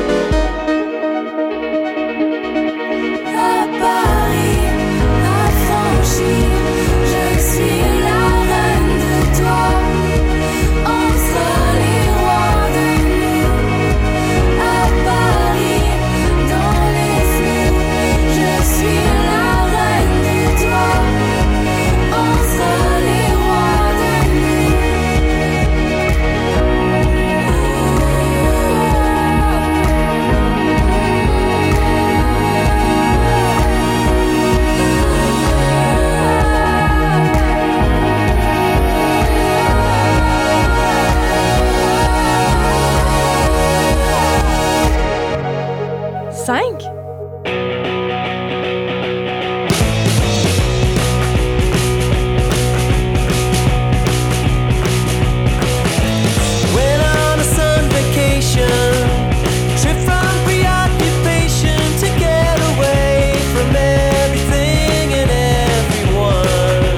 À Paris, affranchie, je suis la reine de toi. On sera les rois de nous. À Paris, dans les fleurs, je suis la reine de toi. On sera les rois de nous. Cinq? Went on a sun vacation, trip from preoccupation to get away from everything and everyone.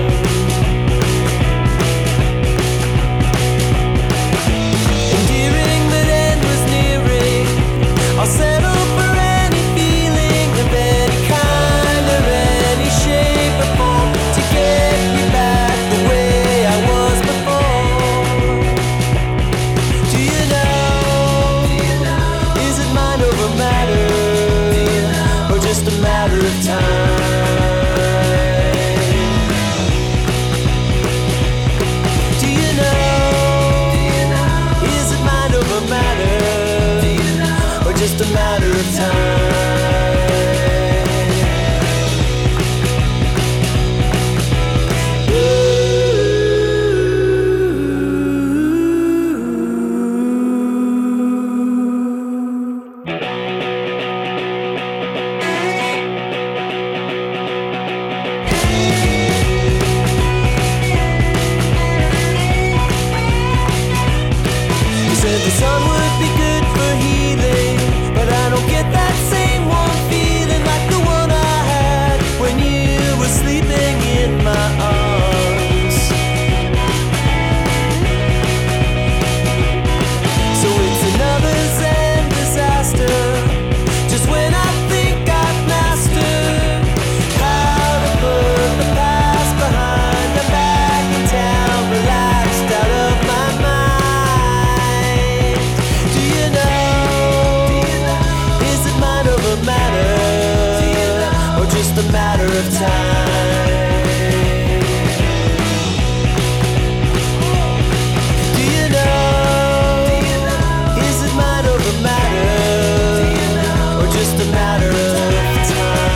Endearing that end was nearing, I'll settle for any feeling of any kind or any shape or form to get me back the way I was before. Do you know? Is it mind over matter, or just a matter of time? Do you know? Is it mind over matter, or just a matter of time? You said the sun would be good for healing, but I don't get that same warm feeling like the one I had when you were sleeping in my arms. So it's another Zen disaster, just when I think I've mastered how to put the past behind. I'm back in town, relaxed out of my mind. Do you know? Is it mind over matter, or just a matter of time? Do you know? Is it mind over matter, or just a matter of time?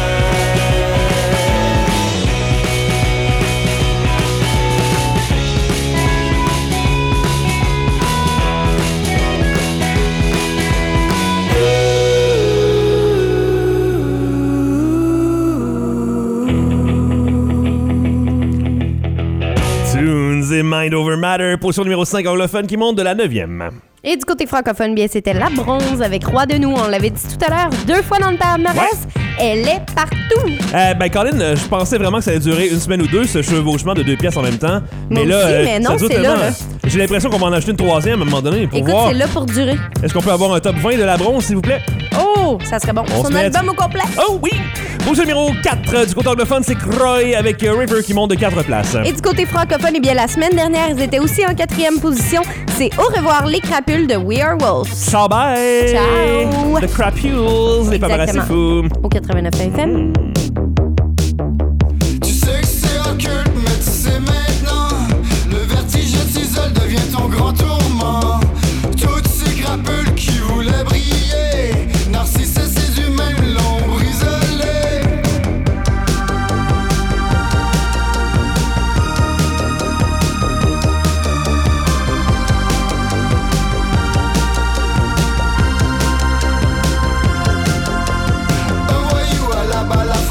Tunes et Mind Over Matter, position numéro cinq anglophone qui monte de la neuvième. Et du côté francophone, bien, c'était La Bronze avec Roi de nous. On l'avait dit tout à l'heure, deux fois dans le palmarès. Ouais. Elle est partout. Euh, ben, Colin, euh, je pensais vraiment que ça allait durer une semaine ou deux, ce chevauchement de deux pièces en même temps. Mais Moi là, aussi, euh, mais non, ça dure c'est tellement. là, là. J'ai l'impression qu'on va en acheter une troisième à un moment donné pour Écoute, voir. c'est là pour durer. Est-ce qu'on peut avoir un top vingt de La Bronze, s'il vous plaît? Oh, ça serait bon. On Son se met album au complet. Oh oui! Position numéro quatre du côté anglophone, c'est Croy avec euh, River qui monte de quatre places. Et du côté francophone, eh bien, la semaine dernière, ils étaient aussi en quatrième position. C'est Au revoir les crapules de We Are Wolves. Ciao, bye! Ciao! The Crapules, les paparazzi fous. Au quatre-vingt-neuf F M. Tu sais que c'est occulte, mais tu sais maintenant. Le vertige de t'isole devient ton grand tourment. Toutes ces crapules qui voulaient briller, Narcisse et ses humains l'ont briselé. Un voyou à la balle à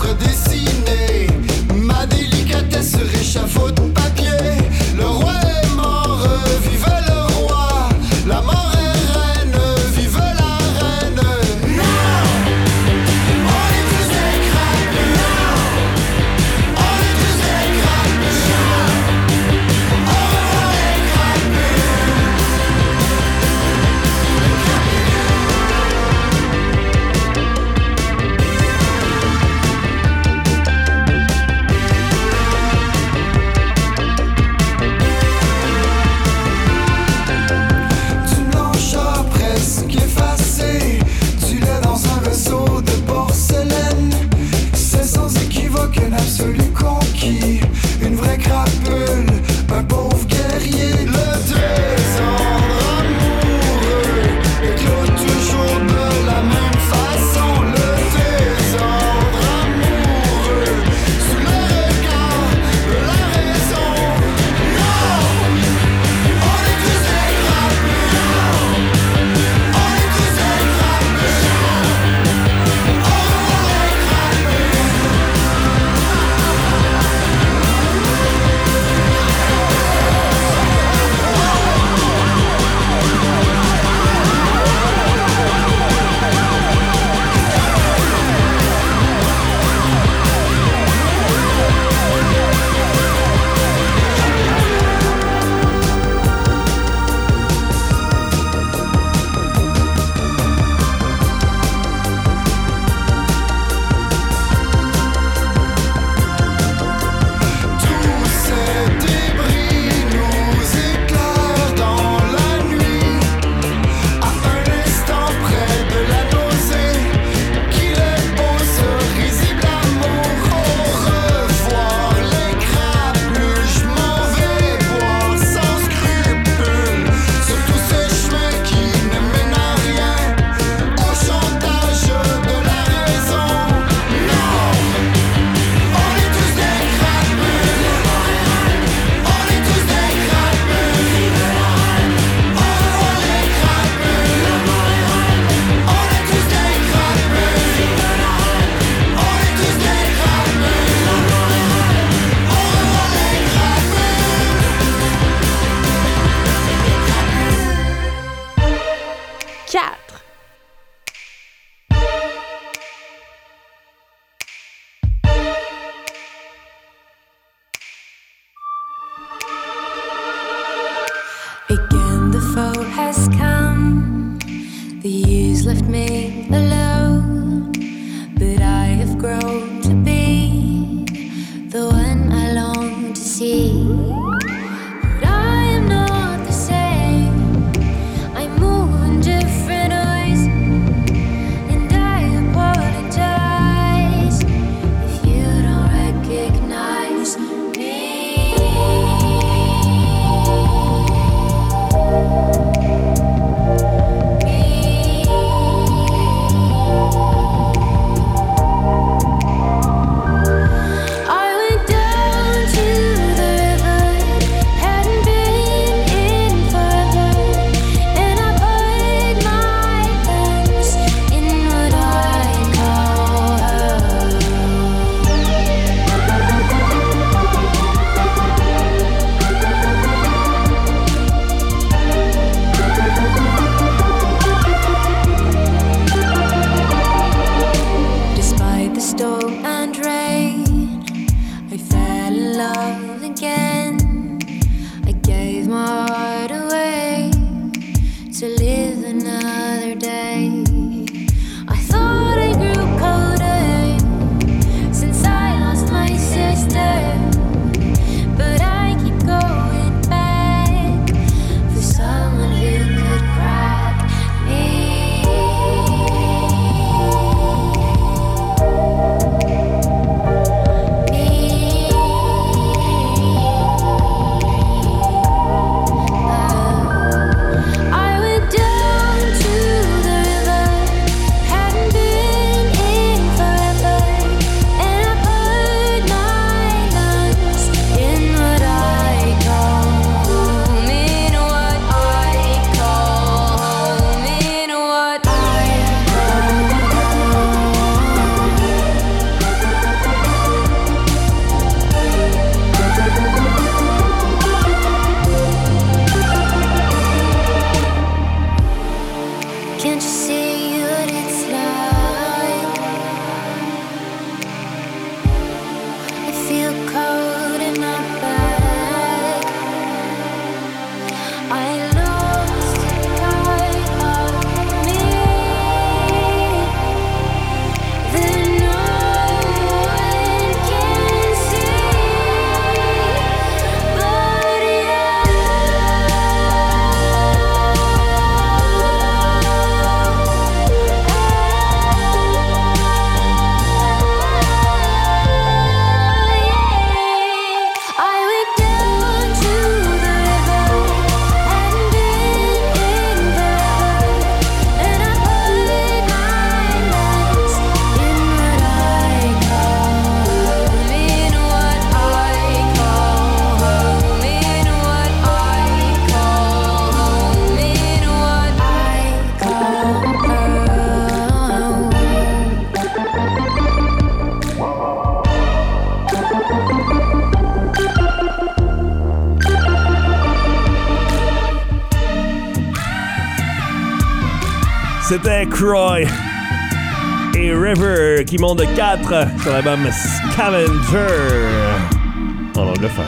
C'était Croy et River qui montent de quatre sur l'album Scavenger en anglophone.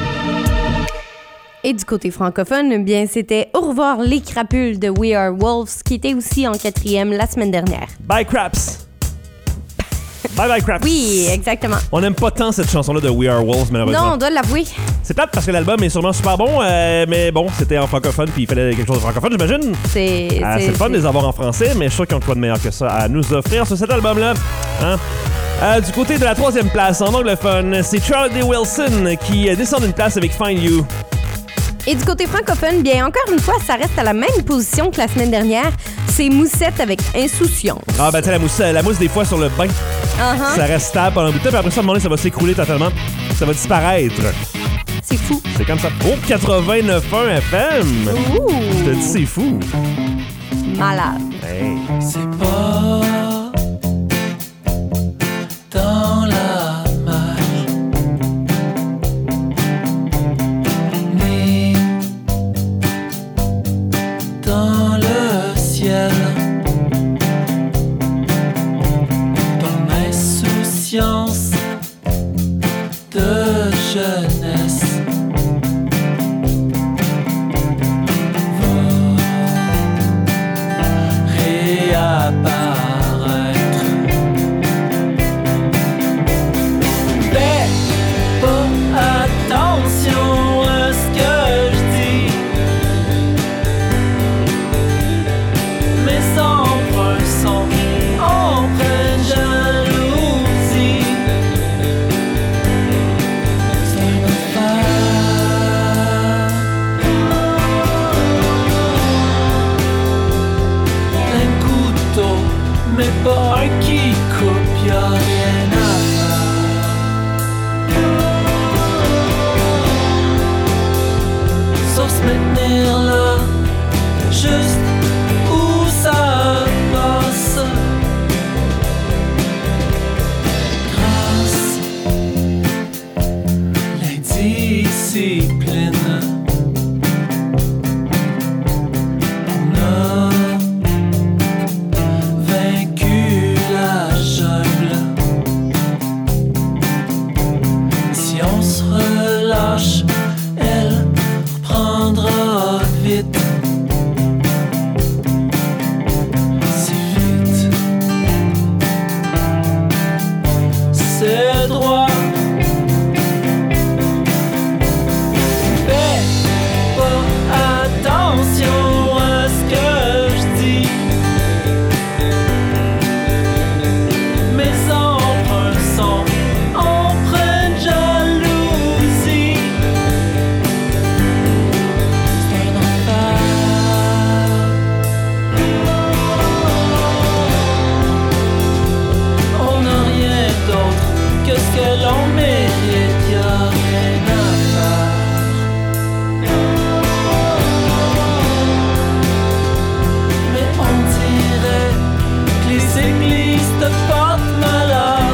Et du côté francophone, bien, c'était Au revoir les crapules de We Are Wolves qui était aussi en quatrième la semaine dernière. Bye Craps! Bye Bye Craps! Oui, exactement. On n'aime pas tant cette chanson-là de We Are Wolves, malheureusement. Non, on doit l'avouer. C'est plate parce que l'album est sûrement super bon, euh, mais bon, c'était en francophone puis il fallait quelque chose de francophone, j'imagine. C'est euh, c'est le fun de les avoir en français, mais je suis sûr qu'ils ont quoi de meilleur que ça à nous offrir sur cet album-là. Hein? Euh, du côté de la troisième place, en anglophone, c'est Charlie Wilson qui descend d'une place avec Find You. Et du côté francophone, bien, encore une fois, ça reste à la même position que la semaine dernière. C'est Moussette avec Insouciance. Ah, ben, tu sais, la mousse, la mousse, des fois, sur le bain, uh-huh. ça reste stable pendant un bout de temps, puis après ça, à un moment donné, ça va s'écrouler totalement. Ça va disparaître. C'est fou. C'est comme ça. Oh, quatre-vingt-neuf virgule un F M. Ouh. Je te dis, c'est fou. Malade. Hey. C'est pas dans la mer, ni dans le ciel. Ton insouciance de jeunesse apparaître. Fais pas attention à ce que je dis. Mes emprunts sont empreints de jalousie. C'est une affaire. Plein de couteaux, mais pas un qui coupe, y'a rien à faire. Sauf se maintenir là, juste où ça passe. Grâce l'indiscipline, on a vaincu la jungle. Si on se relâche, elle reprendra vite. Si vite, c'est droit. Fais pas attention à ce que je dis. Mes emprunts sont empreints de jalousie. C'est un enfer. On n'a rien d'autre que ce que l'on mérite, y'a rien à faire. Mais on dirait que les églises te portent malade.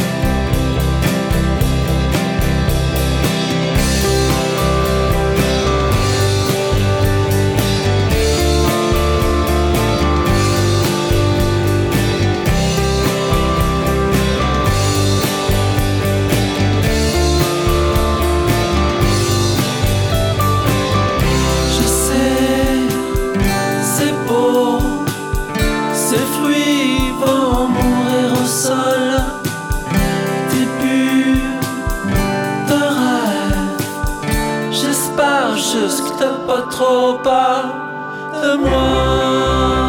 Je sais, c'est beau, ces fruits vont mourir au sol. Début de rêve, j'espère juste que t'as pas trop peur de moi.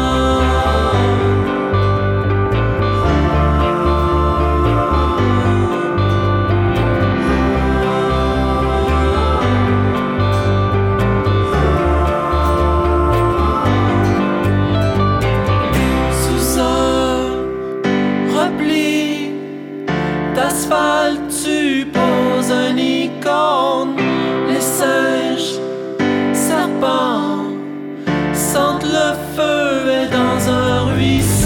Sous un repli d'asphalte, tu poses un icône. Les singes, serpents, sentent le feu et dans un ruisseau.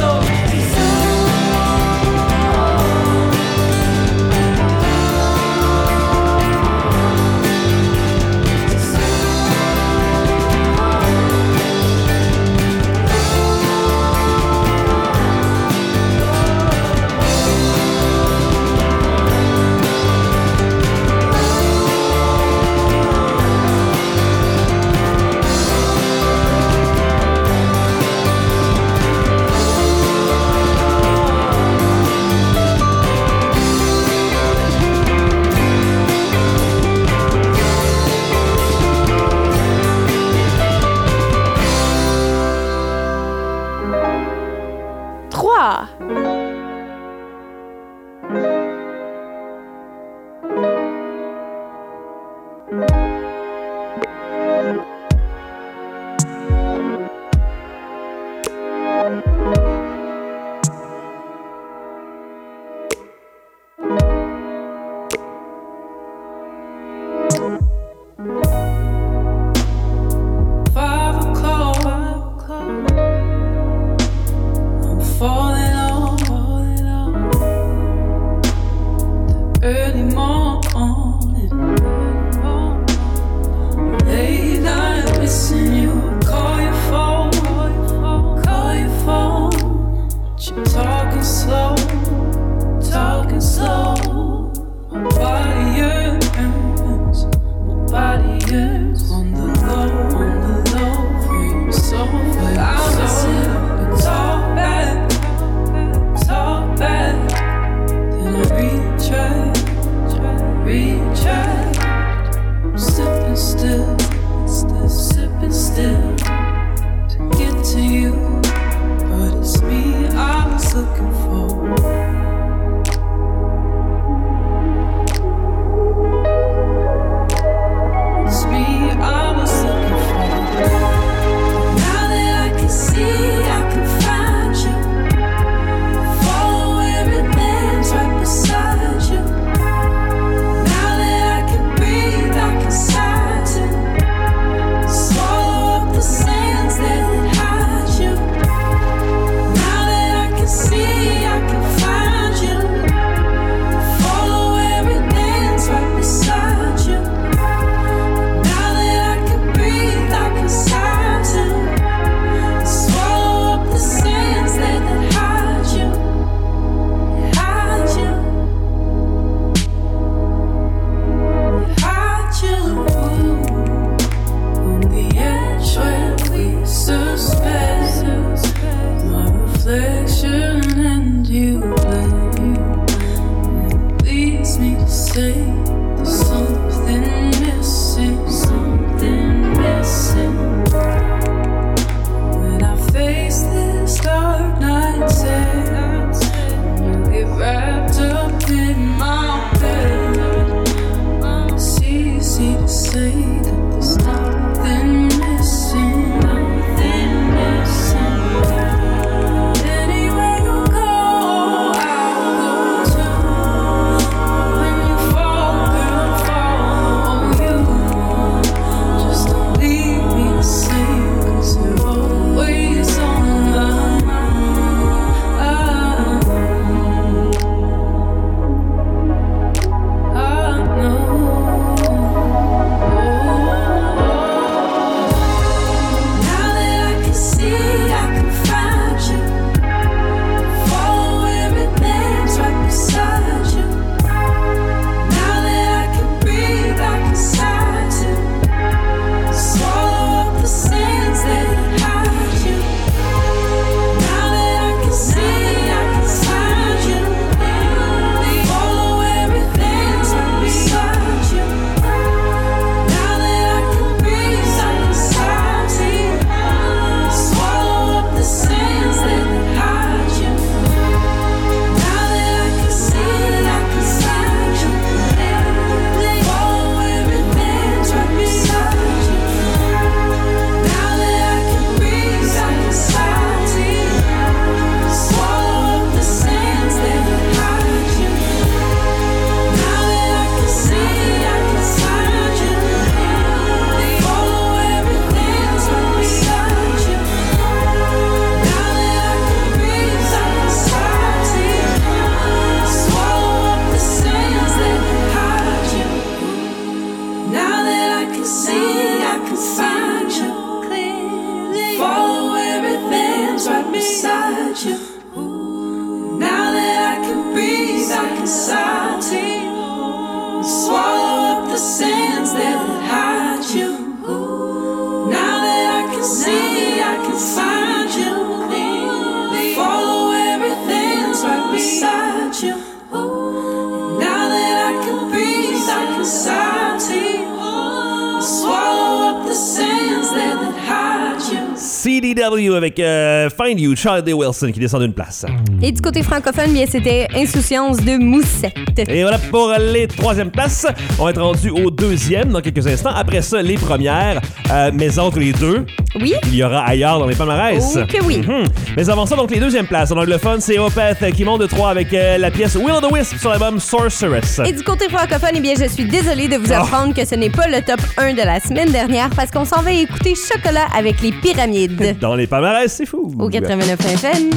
society. Swallow up the sands that would hide you. Now that I can see, I can find you. Follow everything that's right beside you. Now that I can breathe, I can society. Swallow up the sands that would hide you. C D W avec euh, Find You, Charlie Wilson qui descend d'une place. Et du côté francophone, bien, c'était Insouciance de Moussette. Et voilà pour les troisièmes places. On va être rendu au deuxième dans quelques instants. Après ça, les premières. Euh, mais entre les deux, oui, il y aura ailleurs dans les palmarès. Oh que oui. Mm-hmm. Mais avant ça, donc les deuxièmes places. En anglophone, c'est Opeth qui monte de trois avec euh, la pièce Will o' the Wisp sur l'album Sorceress. Et du côté francophone, eh bien, je suis désolée de vous apprendre oh. que ce n'est pas le top un de la semaine dernière parce qu'on s'en va écouter Chocolat avec les Pyramides. Dans les palmarès, c'est fou. Au quatre-vingt-neuf F M.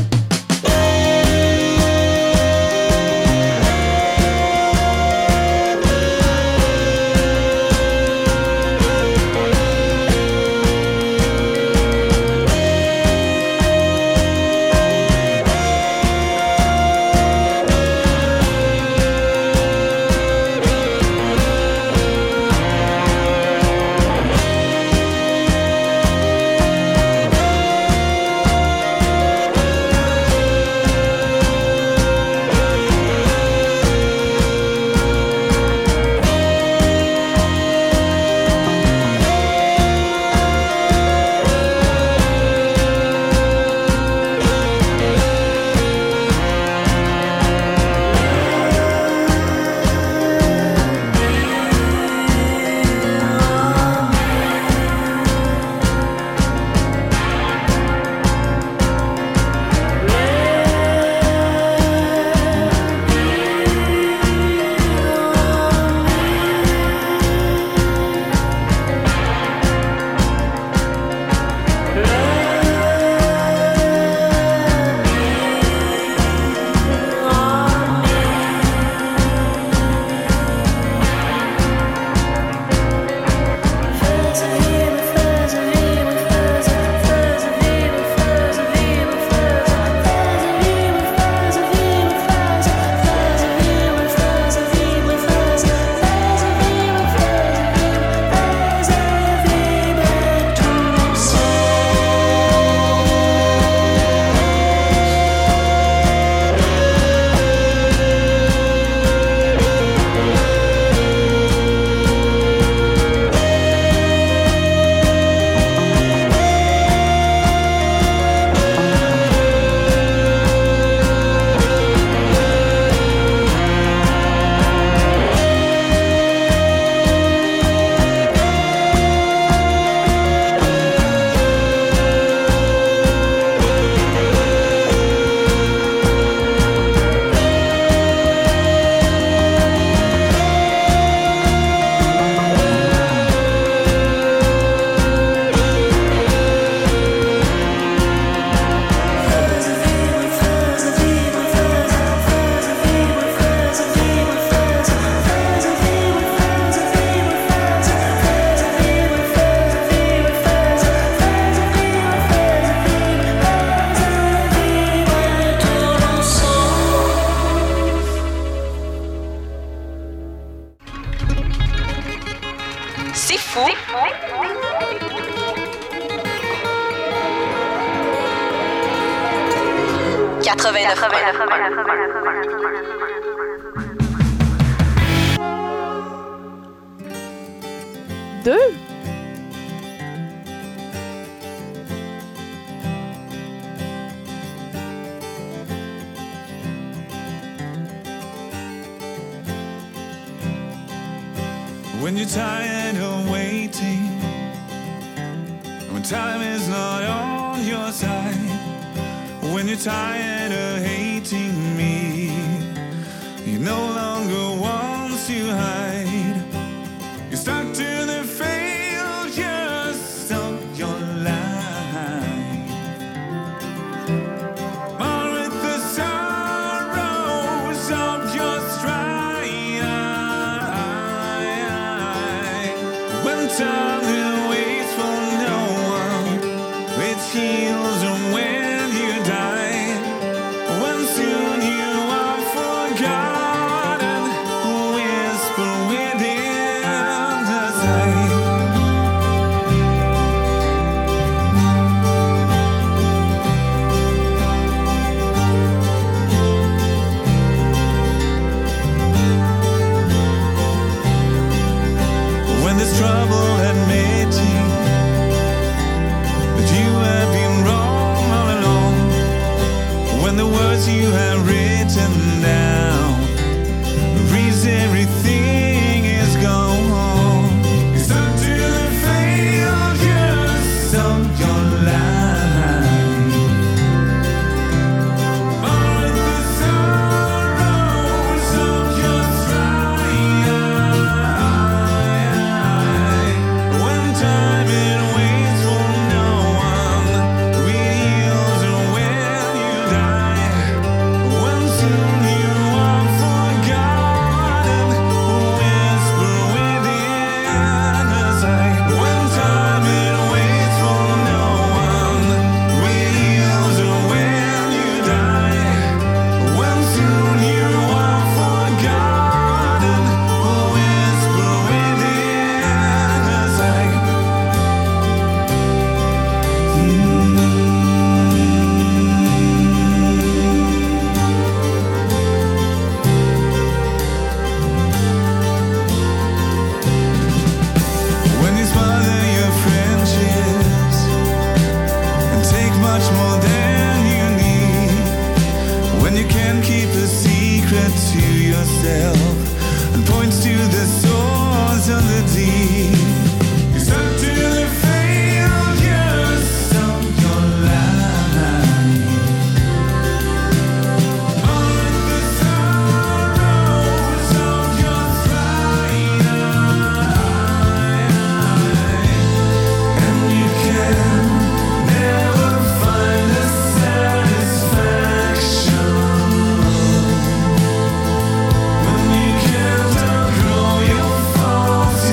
quatre-vingt-neuf Deux. When you're tired of waiting, when time is not on your side, when you're tired of hating me, you no longer want to hide. You're stuck to the failures of your life, born with the sorrows of your stride. When time that waits for no one, it heals and when you die, when soon you are yourself and points to the source of the deep. You step to the failures of your life. On the sorrows of your flight. And you can never find the satisfaction when you can't outgrow your faulty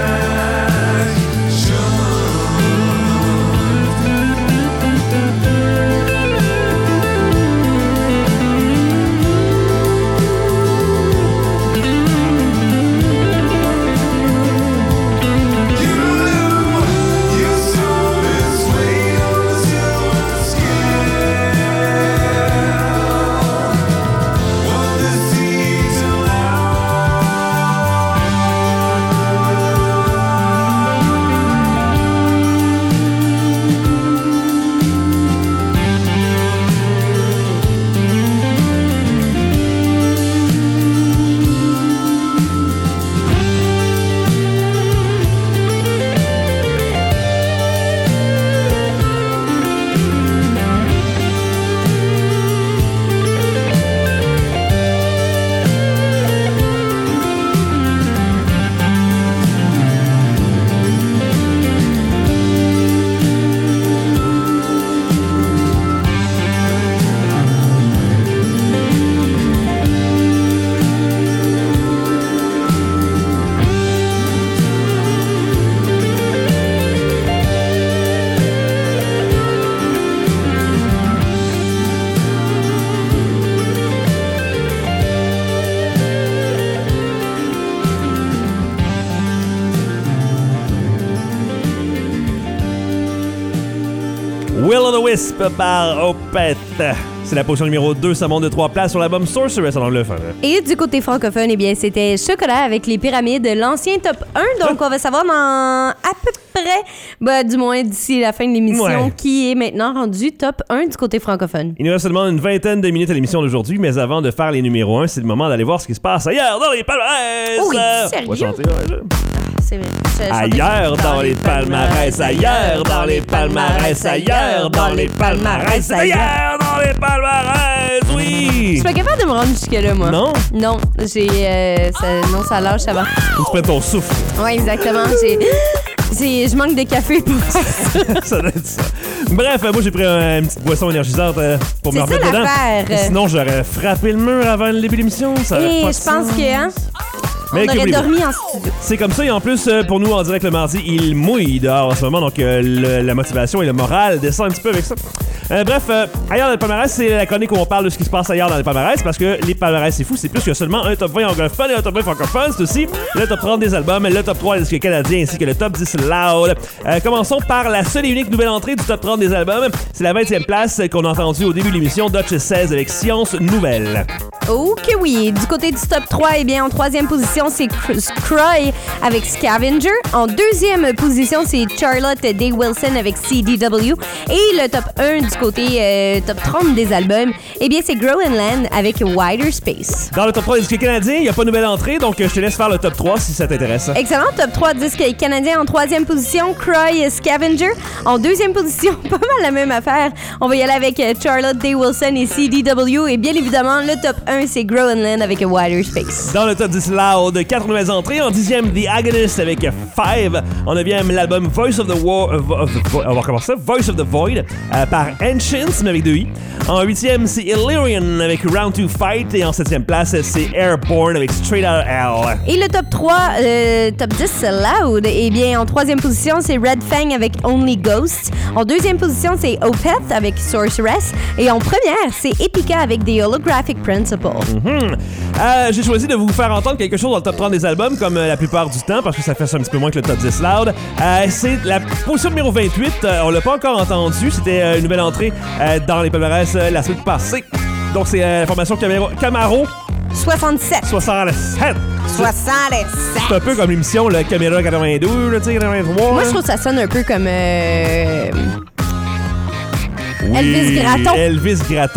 Will o' the Wisp par Opeth. C'est la position numéro deux, ça monte de trois places sur l'album Sorceress en anglophone. Et du côté francophone, eh bien, c'était Chocolat avec les pyramides, l'ancien top un. Donc, on va savoir dans à peu près, bah, du moins d'ici la fin de l'émission, Ouais. qui est maintenant rendu top un du côté francophone. Il nous reste seulement une vingtaine de minutes à l'émission d'aujourd'hui, mais avant de faire les numéros un, c'est le moment d'aller voir ce qui se passe ailleurs dans les palmarès. Oh oui, Euh, sérieux? On va chanter, ouais, je- C'est vrai. Je- je- Ailleurs dans les palmarès, ailleurs dans les palmarès, ailleurs dans les palmarès, ailleurs dans les palmarès, Je oui! suis pas capable de me rendre jusque-là, moi. Non? Non, j'ai... euh, ça, non, ça lâche avant. Faut que tu prennes ton souffle. Ouais, exactement. J'ai... j'ai- Je manque de café pour ça. Ça doit être ça. Bref, moi j'ai pris un- une petite boisson énergisante euh, pour me C'est remettre ça, dedans. l'affaire. Sinon, j'aurais frappé le mur avant le début de l'émission. Ça aurait Et pas je de pense sens. que, hein, Mais on aurait que dormi voulez-vous? en studio. C'est comme ça, et en plus, euh, pour nous, en direct le mardi, il mouille dehors en ce moment, donc euh, le- la motivation et le moral descendent un petit peu avec ça. Euh, bref, euh, ailleurs dans les palmarès, c'est la chronique où on parle de ce qui se passe ailleurs dans les palmarès, parce que les palmarès, c'est fou, c'est plus que seulement un top vingt anglophone et un top vingt francophone, c'est aussi le top trente des albums, le top trois des disques canadiens, ainsi que le top dix loud. Euh, commençons par la seule et unique nouvelle entrée du top trente des albums. C'est la vingtième place qu'on a entendue au début de l'émission, Dutch seize avec Science Nouvelle. Ok, oui. Du côté du top trois, eh bien, en troisième position, c'est Cr- Cry avec Scavenger. En deuxième position, c'est Charlotte Day Wilson avec C D W. Et le top un du côté euh, top trente des albums, eh bien, c'est Groenland avec Wider Space. Dans le top trois des disques canadiens, il n'y a pas de nouvelle entrée, donc euh, je te laisse faire le top trois si ça t'intéresse. Excellent. Top trois disques canadiens en troisième position, Cry Scavenger. En deuxième position, pas mal la même affaire. On va y aller avec euh, Charlotte Day Wilson et C D W. Et bien évidemment, le top un, c'est Groenland avec a Wider Space. Dans le top dix loud, quatre nouvelles entrées. En dixième, The Agonist avec Five. En neuvième, l'album Voice of the War. of the Vo- on va recommencer ça. Voice of the Void euh, par Ancients, mais avec deux i. En huitième, c'est Illyrian avec Round two Fight. Et en septième place, c'est Airborne avec Straight Outta Hell. Et le top trois, euh, top dix loud, eh bien, en troisième position, c'est Red Fang avec Only Ghost. En deuxième position, c'est Opeth avec Sorceress. Et en première, c'est Epica avec The Holographic Principle. Mhm. Euh, J'ai choisi de vous faire entendre quelque chose dans le top trente des albums, comme euh, la plupart du temps, parce que ça fait ça un petit peu moins que le top dix loud. Euh, c'est la position numéro vingt-huit. Euh, on l'a pas encore entendu. C'était euh, une nouvelle entrée euh, dans les palmarès euh, la semaine passée. Donc, c'est euh, la formation Camaro. Camaro soixante-sept. soixante-sept. soixante-sept. C'est un peu comme l'émission, le Caméra quatre-vingt-deux, là, tu sais, quatre-vingt-trois. Moi, là. je trouve que ça sonne un peu comme euh, Oui, Elvis Gratton. Elvis Gratton.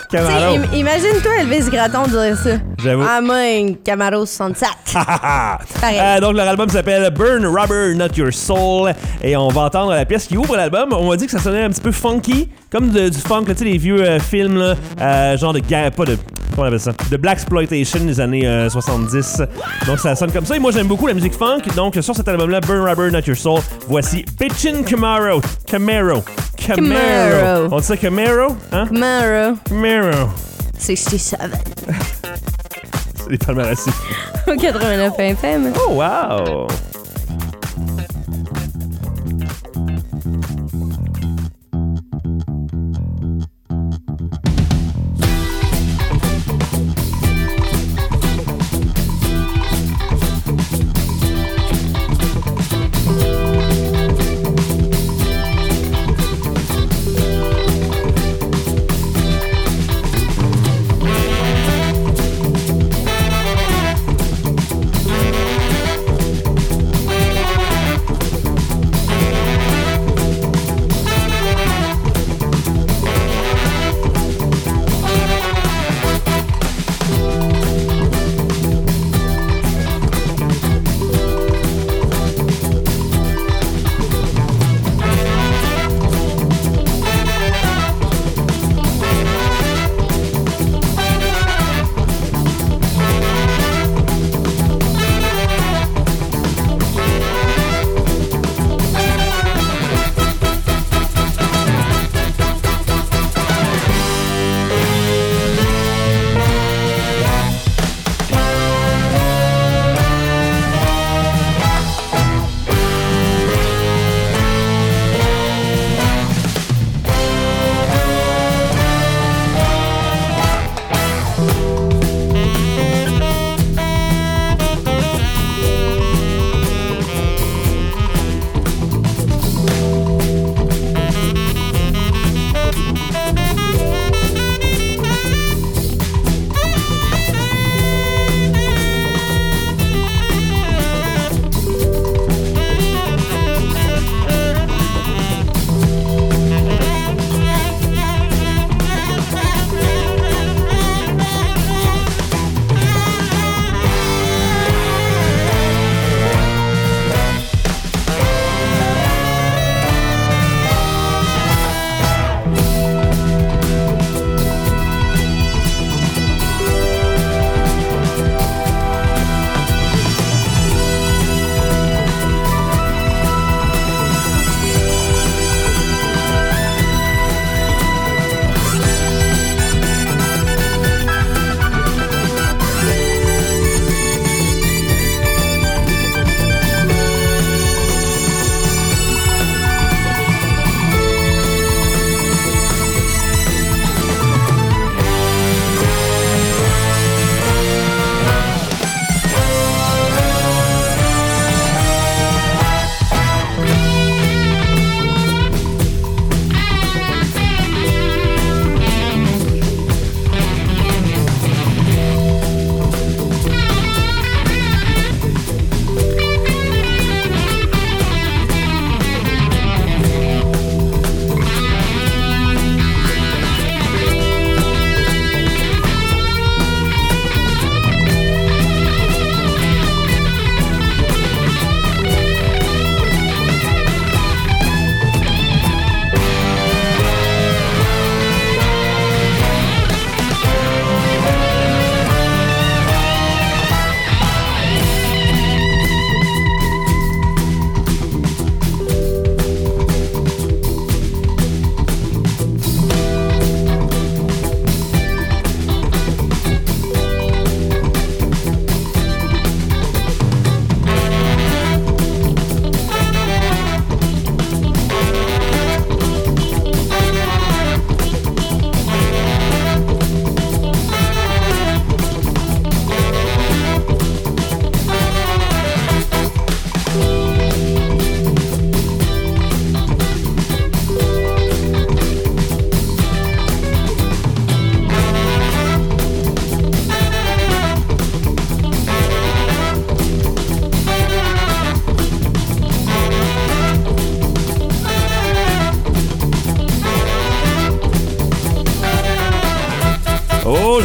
Camaro. Im- Imagine-toi Elvis Gratton dire ça. J'avoue. Ah, moi, un Camaro soixante-sept. Pareil. Euh, donc, leur album s'appelle Burn Rubber, Not Your Soul. Et on va entendre la pièce qui ouvre l'album. On m'a dit que ça sonnait un petit peu funky, comme de- du funk, là, tu sais, les vieux euh, films, là, euh, genre de ga- pas de. Comment on appelle ça? De Blaxploitation des années euh, soixante-dix. Donc, ça sonne comme ça. Et moi, j'aime beaucoup la musique funk. Donc, sur cet album-là, Burn Rubber, Not Your Soul, voici Bitchin' Camaro. Camaro. Camaro. Camaro. On dit ça Camaro? Hein? Camaro. Camaro. soixante-dix-sept. C'est des palmarès. quatre-vingt-neuf F M. Oh, wow!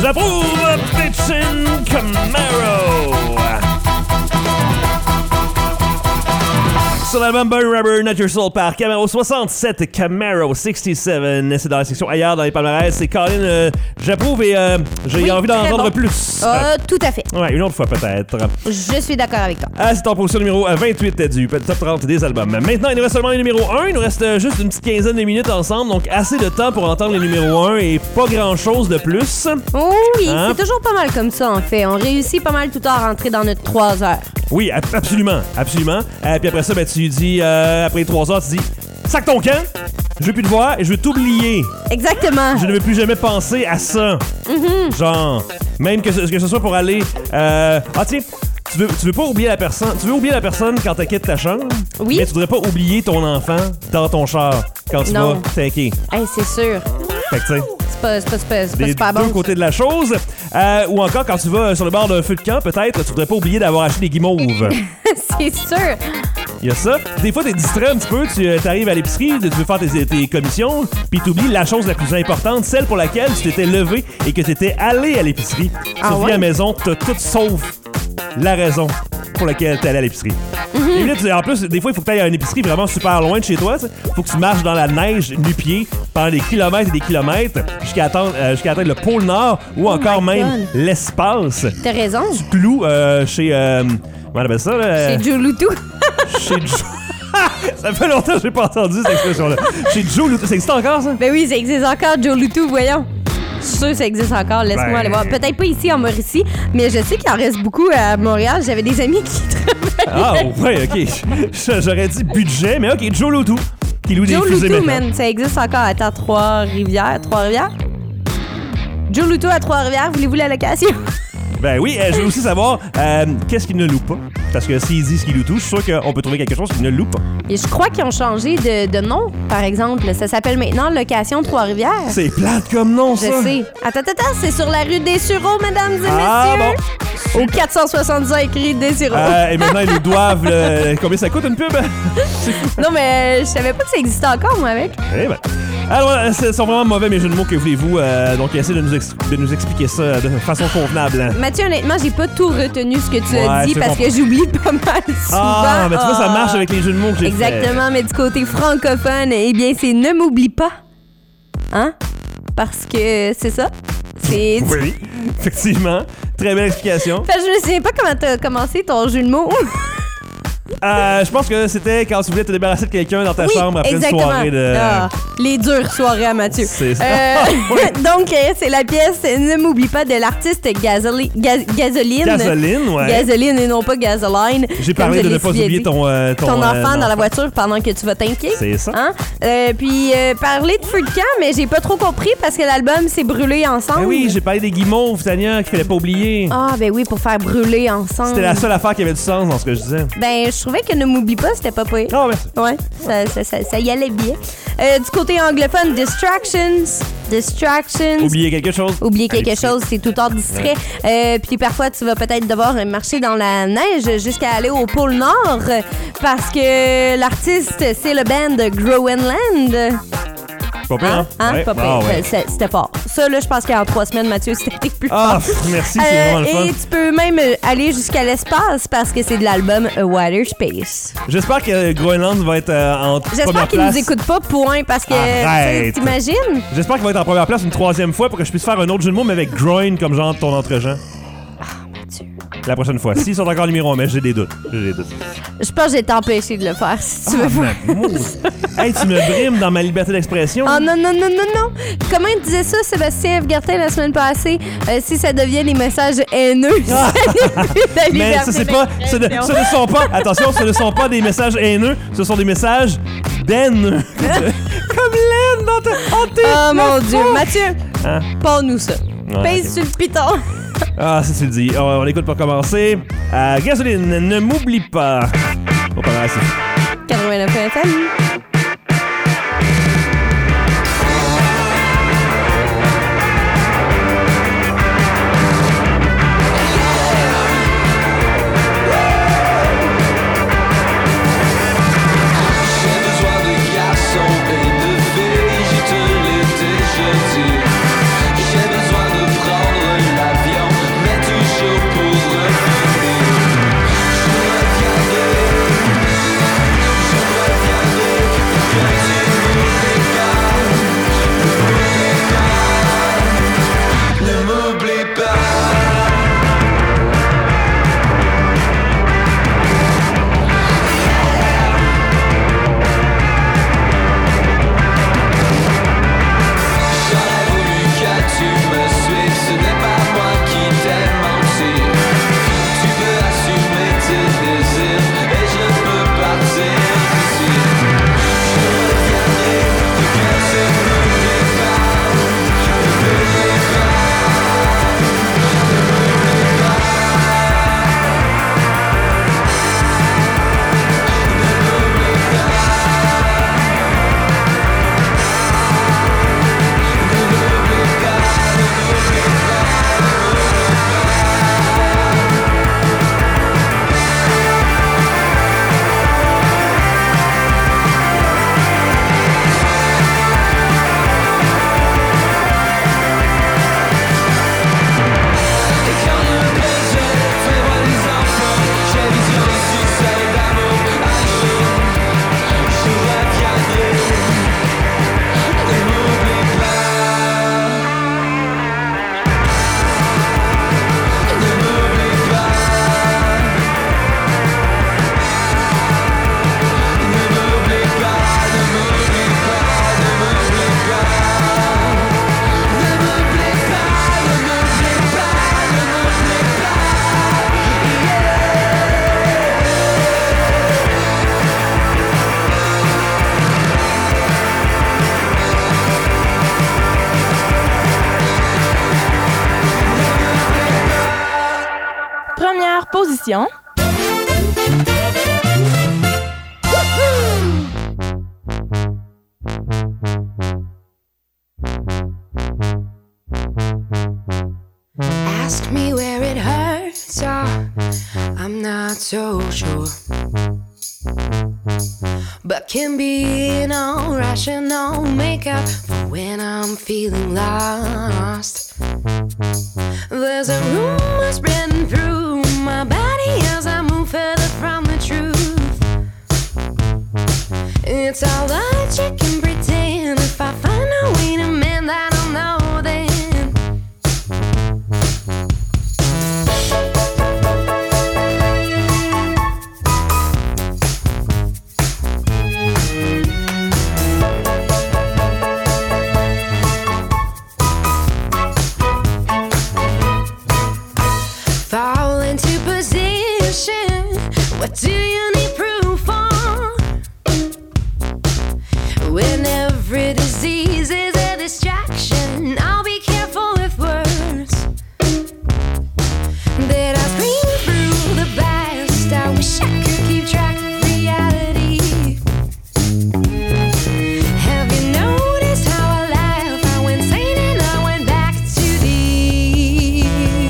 J'approuve Bitchin' Camaro. Sur l'album Burn Rubber, Not Your Soul par Camaro soixante-sept, Camaro soixante-sept. C'est dans la section ailleurs dans les palmarès. C'est Colin, euh, j'approuve et euh, j'ai Oui, envie d'en entendre bon. plus. Euh, tout à fait. Ouais, une autre fois peut-être. Je suis d'accord avec toi. Ah, c'est en position numéro vingt-huit du top trente des albums. Maintenant, il nous reste seulement le numéro un. Il nous reste euh, juste une petite quinzaine de minutes ensemble, donc assez de temps pour entendre les numéros un et pas grand-chose de plus. Oh oui, Hein? c'est toujours pas mal comme ça, en fait. On réussit pas mal tout le temps à rentrer dans notre trois heures. Oui, ab- absolument, absolument. Euh, puis après ça, ben, tu dis, euh, après trois heures, tu dis, sac ton camp, je veux plus te voir et je veux t'oublier. Exactement. Je ne veux plus jamais penser à ça. Mhm. Genre, même que ce, que ce soit pour aller, euh, ah tiens, tu veux, tu veux pas oublier la personne, tu veux oublier la personne quand tu quittes ta chambre. Oui. Mais tu voudrais pas oublier ton enfant dans ton char quand tu Non. vas tanker. Hey, c'est sûr. Fait que tu sais. C'est pas, c'est pas, c'est pas, c'est pas Des super deux bon. côtés de la chose. Euh, ou encore, quand tu vas sur le bord d'un feu de camp, peut-être, tu voudrais pas oublier d'avoir acheté des guimauves. C'est sûr. Il y a ça. Des fois, t'es distrait un petit peu, tu euh, arrives à l'épicerie, tu veux faire tes, tes commissions, puis t'oublies la chose la plus importante, celle pour laquelle tu t'étais levé et que t'étais allé à l'épicerie. Ah Sauf ouais? à la maison, t'as tout sauf la raison pour laquelle t'es allé à l'épicerie. Mm-hmm. Et là, tu- en plus, des fois, il faut que t'ailles à une épicerie vraiment super loin de chez toi. Il faut que tu marches dans la neige nu-pied pendant des kilomètres et des kilomètres jusqu'à atteindre, euh, jusqu'à atteindre le pôle Nord ou encore Oh my même God. l'espace. T'as raison. Tu cloues euh, chez... Euh, comment on appelle ça? Là? Chez Joe Loutou. Chez Joe... Ça fait longtemps que j'ai pas entendu cette expression-là. Chez Joe Loutou. Ça existe encore, ça? Ben oui, ça existe encore, Joe Loutou, voyons. Je suis sûre que ça existe encore. Laisse-moi Ben. aller voir. Peut-être pas ici en Mauricie, mais je sais qu'il en reste beaucoup à Montréal. J'avais des amis qui travaillaient. Ah, ouais, OK. J'aurais dit budget, mais OK, Joe Loutou, qui loue des Joe fusées Loutou, maintenant. man, ça existe encore. Attends, Trois-Rivières. Trois-Rivières? Joe Loutou à Trois-Rivières, voulez-vous la location? Ben oui, euh, je veux aussi savoir euh, qu'est-ce qu'il ne loue pas. Parce que s'ils disent qu'il loue tout, je suis sûr qu'on peut trouver quelque chose qu'il ne loue pas. Et je crois qu'ils ont changé de, de nom, par exemple. Ça s'appelle maintenant Location Trois-Rivières. C'est plate comme nom, Je ça. sais. Attends, attends, attends, c'est sur la rue des Sureaux, mesdames et Ah, messieurs. Au quatre cent soixante-cinq rue des Sureaux. Euh, et maintenant, ils nous doivent... le- Combien ça coûte, une pub? Non, mais je savais pas que ça existait encore, moi, avec. Eh ben... Alors, euh, ce sont vraiment mauvais mes jeux de mots, que voulez-vous. Euh, donc, essayez de nous, ex- de nous expliquer ça de façon convenable. hein. Mathieu, honnêtement, j'ai pas tout retenu ce que tu as Ouais, dit je parce comprends. que j'oublie pas mal souvent. Ah, mais tu vois, ça Ah. marche avec les jeux de mots que j'ai fait. Exactement, mais du côté francophone, eh bien, c'est ne m'oublie pas. Hein? Parce que c'est ça. C'est. Oui, effectivement. Très belle explication. Fait que je me souviens pas comment t'as commencé ton jeu de mots. Euh, je pense que c'était quand tu voulais te débarrasser de quelqu'un dans ta Oui, chambre après exactement. une soirée de... Ah, les dures soirées à Mathieu. C'est ça. Euh, Ouais. donc, euh, c'est la pièce Ne m'oublie pas de l'artiste Gazoli- Gaz- Gasoline. Gasoline, ouais. Gasoline et non pas Gasoline. J'ai comme parlé je de l'ai ne pas si bien oublier dit. ton, euh, ton, Ton euh, enfant dans la enfant. voiture pendant que tu vas t'inquiéter. C'est ça. Hein? Euh, puis, euh, parler de feu de camp, mais j'ai pas trop compris parce que l'album s'est brûlé ensemble. Ben oui, j'ai parlé des guimauves, Tania, qu'il fallait pas oublier. Ah, ben oui, pour faire brûler ensemble. C'était la seule affaire qui avait du sens dans ce que je disais. Ben, je trouvais que Ne m'oublie pas, c'était pas pire. Ah, merci. Ouais, ça, ça, ça, ça y allait bien. Euh, du côté anglophone, Distractions. Distractions. Oublier quelque chose. Oublier quelque Allez, chose, c'est tout le temps distrait. Euh, puis parfois, tu vas peut-être devoir marcher dans la neige jusqu'à aller au pôle Nord parce que l'artiste, c'est le band Groenland. Pas pire, hein? Hein? Ouais. Pas pire. Ah, ouais. C'est- C'était fort. Ça, là, je pense qu'en trois semaines, Mathieu, c'était plus Ah, fort. pff, merci, c'est Euh, vraiment le fun. Et tu peux même euh, aller jusqu'à l'espace parce que c'est de l'album A Wider Space. J'espère que Groenland va être euh, en première J'espère qu'ils place. nous écoutent pas, point, parce que, Arrête. tu sais, t'imagines? J'espère qu'il va être en première place une troisième fois pour que je puisse faire un autre jeu de mots, mais avec groin comme genre ton entre-gens. La prochaine fois. S'ils sont encore numéro un, mais j'ai des doutes. J'ai des doutes. Je pense que j'ai t'empêché de le faire, si tu veux. Ah, Mamoud. Hey, tu me brimes dans ma liberté d'expression. Oh non, non, non, non, non! Comment il disait ça, Sébastien Evergartin, la semaine passée? Euh, si ça devient des messages haineux, ça n'est plus de la Mais liberté ça, c'est pas. Ce ne, d'expression. ce ne sont pas. Attention, ce ne sont pas des messages haineux, ce sont des messages d'haine. Comme laine dans ta. Oh, t'es Oh mon le Dieu! fou. Mathieu, Hein? pas-nous ça. Ouais, Pèse ok. sur le piton. Ah, ça, tu le dis. On, on écoute pour commencer. Euh, Gasoline, ne m'oublie pas. Au palmarès. quatre-vingt-neuf F M. J'ai besoin de garçons et de filles, je te l'ai déjà dit. J'ai besoin de prendre Première position. Ask me where it hurts, oh, I'm not so sure. But can be no rational makeup for when I'm feeling lost. There's a rumor spreading through my body as I move further from the truth. It's all that you can pretend. If I find a way to mend that, I'll know then. Fall into position. What do you need proof for? When every disease is a distraction, I'll be careful with words. That I scream through the blast. I wish I could keep track of reality. Have you noticed how I laugh? I went sane and I went back too deep.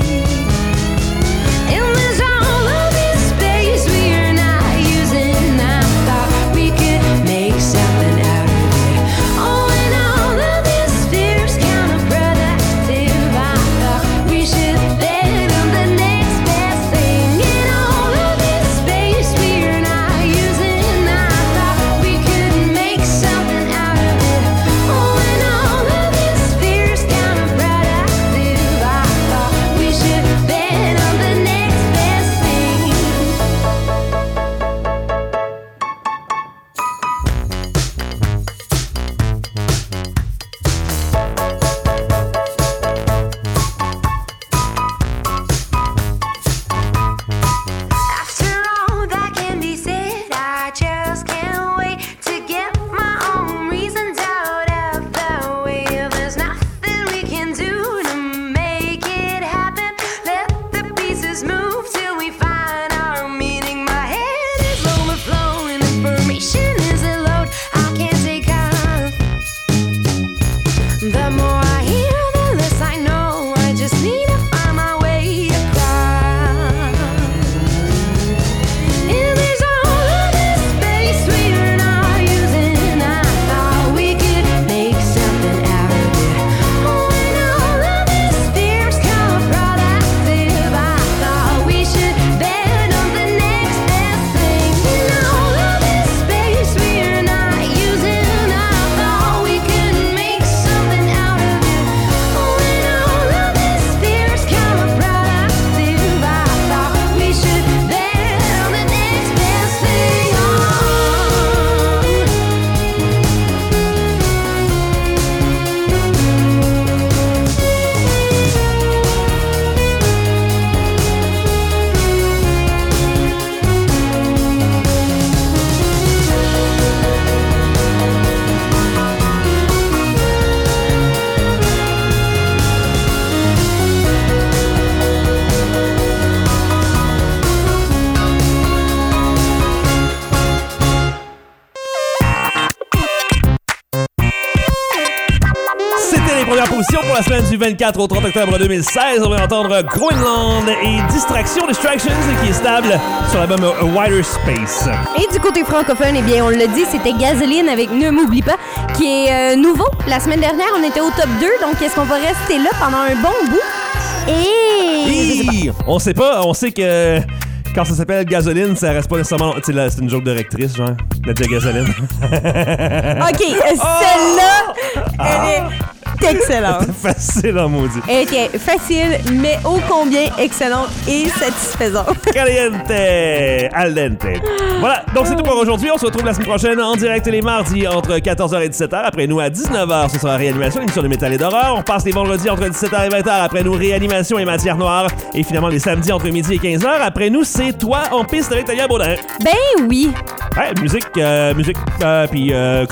And there's all of this space we're not using. I thought we could make something out of it. Oh, and all of this fear's counterproductive. I thought we should bet on the next best thing. And all of this space we're not using. I thought we could make something out of it. Oh, and all of this fear's counterproductive. I thought we should bet on the next best thing. After all that can be said, I just can't wait to get my own reasons out of the way. There's nothing we can do to make it happen. Let the pieces move till we find our meaning. My head is overflowing, information is a load I can't take off. The more I hear, the less I know. I just need to find my way across. And there's all of this space we're not using. I thought we could make something out of it. Oh, and all of this fear's counterproductive. I thought we should bet on the next best thing. And all of this space we're not using. I thought we could make something out of it. Oh, and all of this fear's counterproductive. I thought we should bet on the next best thing. C'était les premières positions pour la semaine du vingt-quatre au trente octobre deux mille seize. On va entendre Groenland et Distraction, Distractions, qui est stable sur l'album A Wider Space. Et du côté francophone, eh bien, on l'a dit, c'était Gasoline avec Ne m'oublie pas, qui est euh, nouveau. La semaine dernière, on était au top deux, donc est-ce qu'on va rester là pendant un bon bout? Et... je sais pas. Hi! On sait pas, on sait que quand ça s'appelle Gasoline, ça reste pas nécessairement... Tu sais, là, c'est une joke de rectrice, genre. Nadia Gasoline. OK, celle-là, elle est excellente. C'était facile en maudit. Elle était facile, mais ô combien excellente et satisfaisante. Caliente al dente. Voilà, donc c'est tout pour aujourd'hui. On se retrouve la semaine prochaine en direct les mardis entre quatorze heures et dix-sept heures. Après nous, à dix-neuf heures, ce sera Réanimation, émission de métal et d'horreur. On passe les vendredis entre dix-sept heures et vingt heures. Après nous, Réanimation et Matière Noire. Et finalement, les samedis entre midi et quinze heures. Après nous, c'est Toi en piste avec Tania Baudin. Ben oui. Ouais, musique, euh, musique, euh, puis euh, country.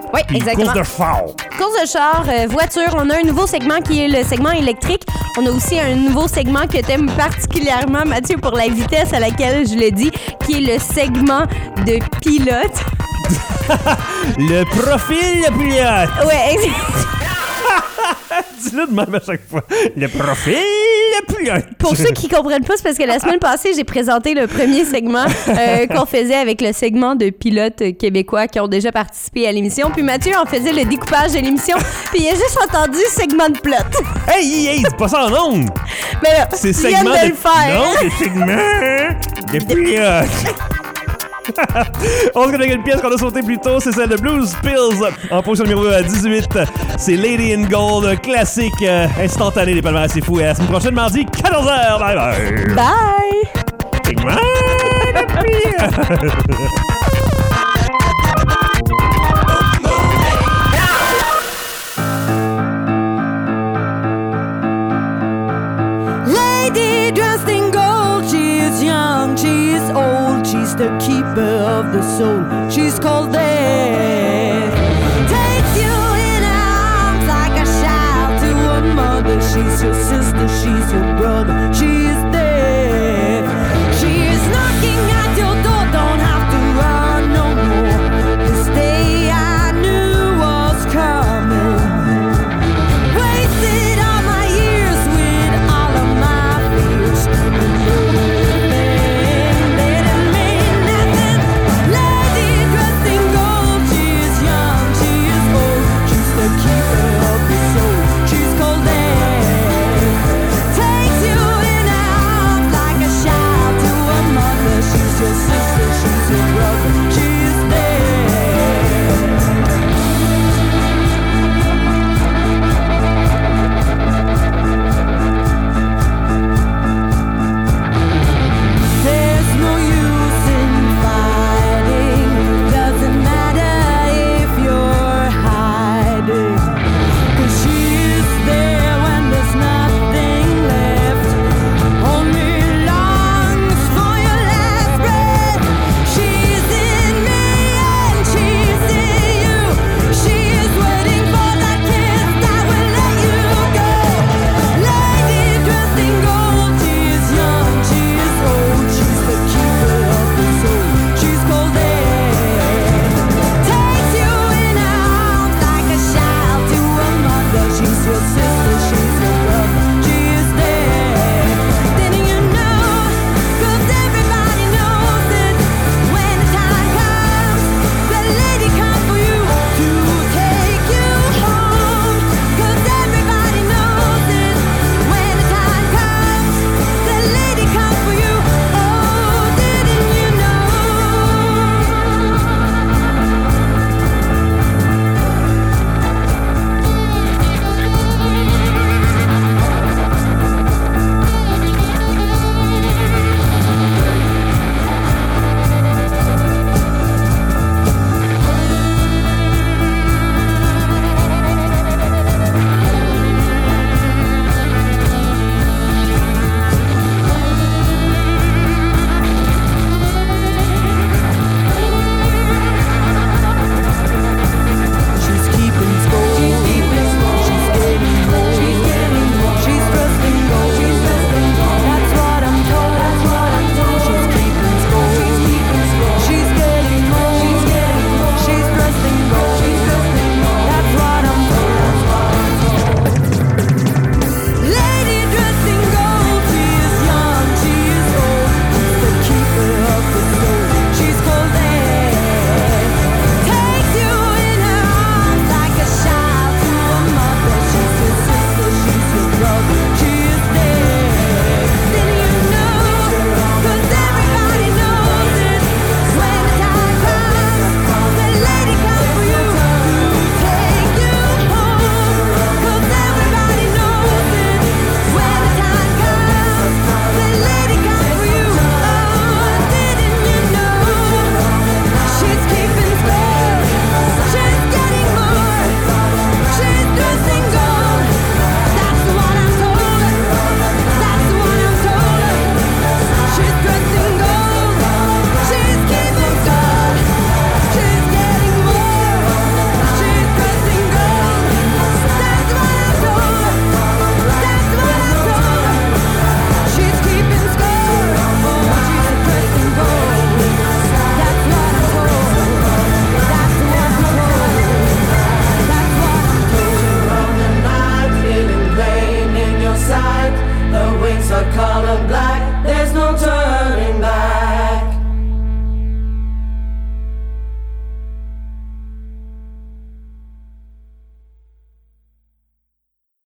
Oui, Puis exactement. course de char. Course de char, euh, voiture. On a un nouveau segment qui est le segment électrique. On a aussi un nouveau segment que t'aimes particulièrement, Mathieu, pour la vitesse à laquelle je le dis, qui est le segment de pilote. Le profil de pilote. Ouais, exactement. Dis-le de même à chaque fois. Le profil de pilote. Pour ceux qui comprennent pas, c'est parce que la semaine passée, j'ai présenté le premier segment euh, qu'on faisait avec le segment de pilotes québécois qui ont déjà participé à l'émission. Puis Mathieu en faisait le découpage de l'émission. Puis il a juste entendu segment de plot. Hey, hey, hey, dis pas ça en ondes. Mais là, c'est il segment vient de, de le faire. Non, c'est segment de pilote. On se connaît avec une pièce qu'on a sautée plus tôt, c'est celle de Blues Pills en position numéro dix-huit. C'est Lady in Gold, classique euh, instantané des palmarès, c'est fou. Et à la semaine prochaine, mardi, quatorze heures. Bye bye. Bye. Segment de pilote. Lady dressed in gold, she is young, she is old, she's the keeper of the soul. She's called the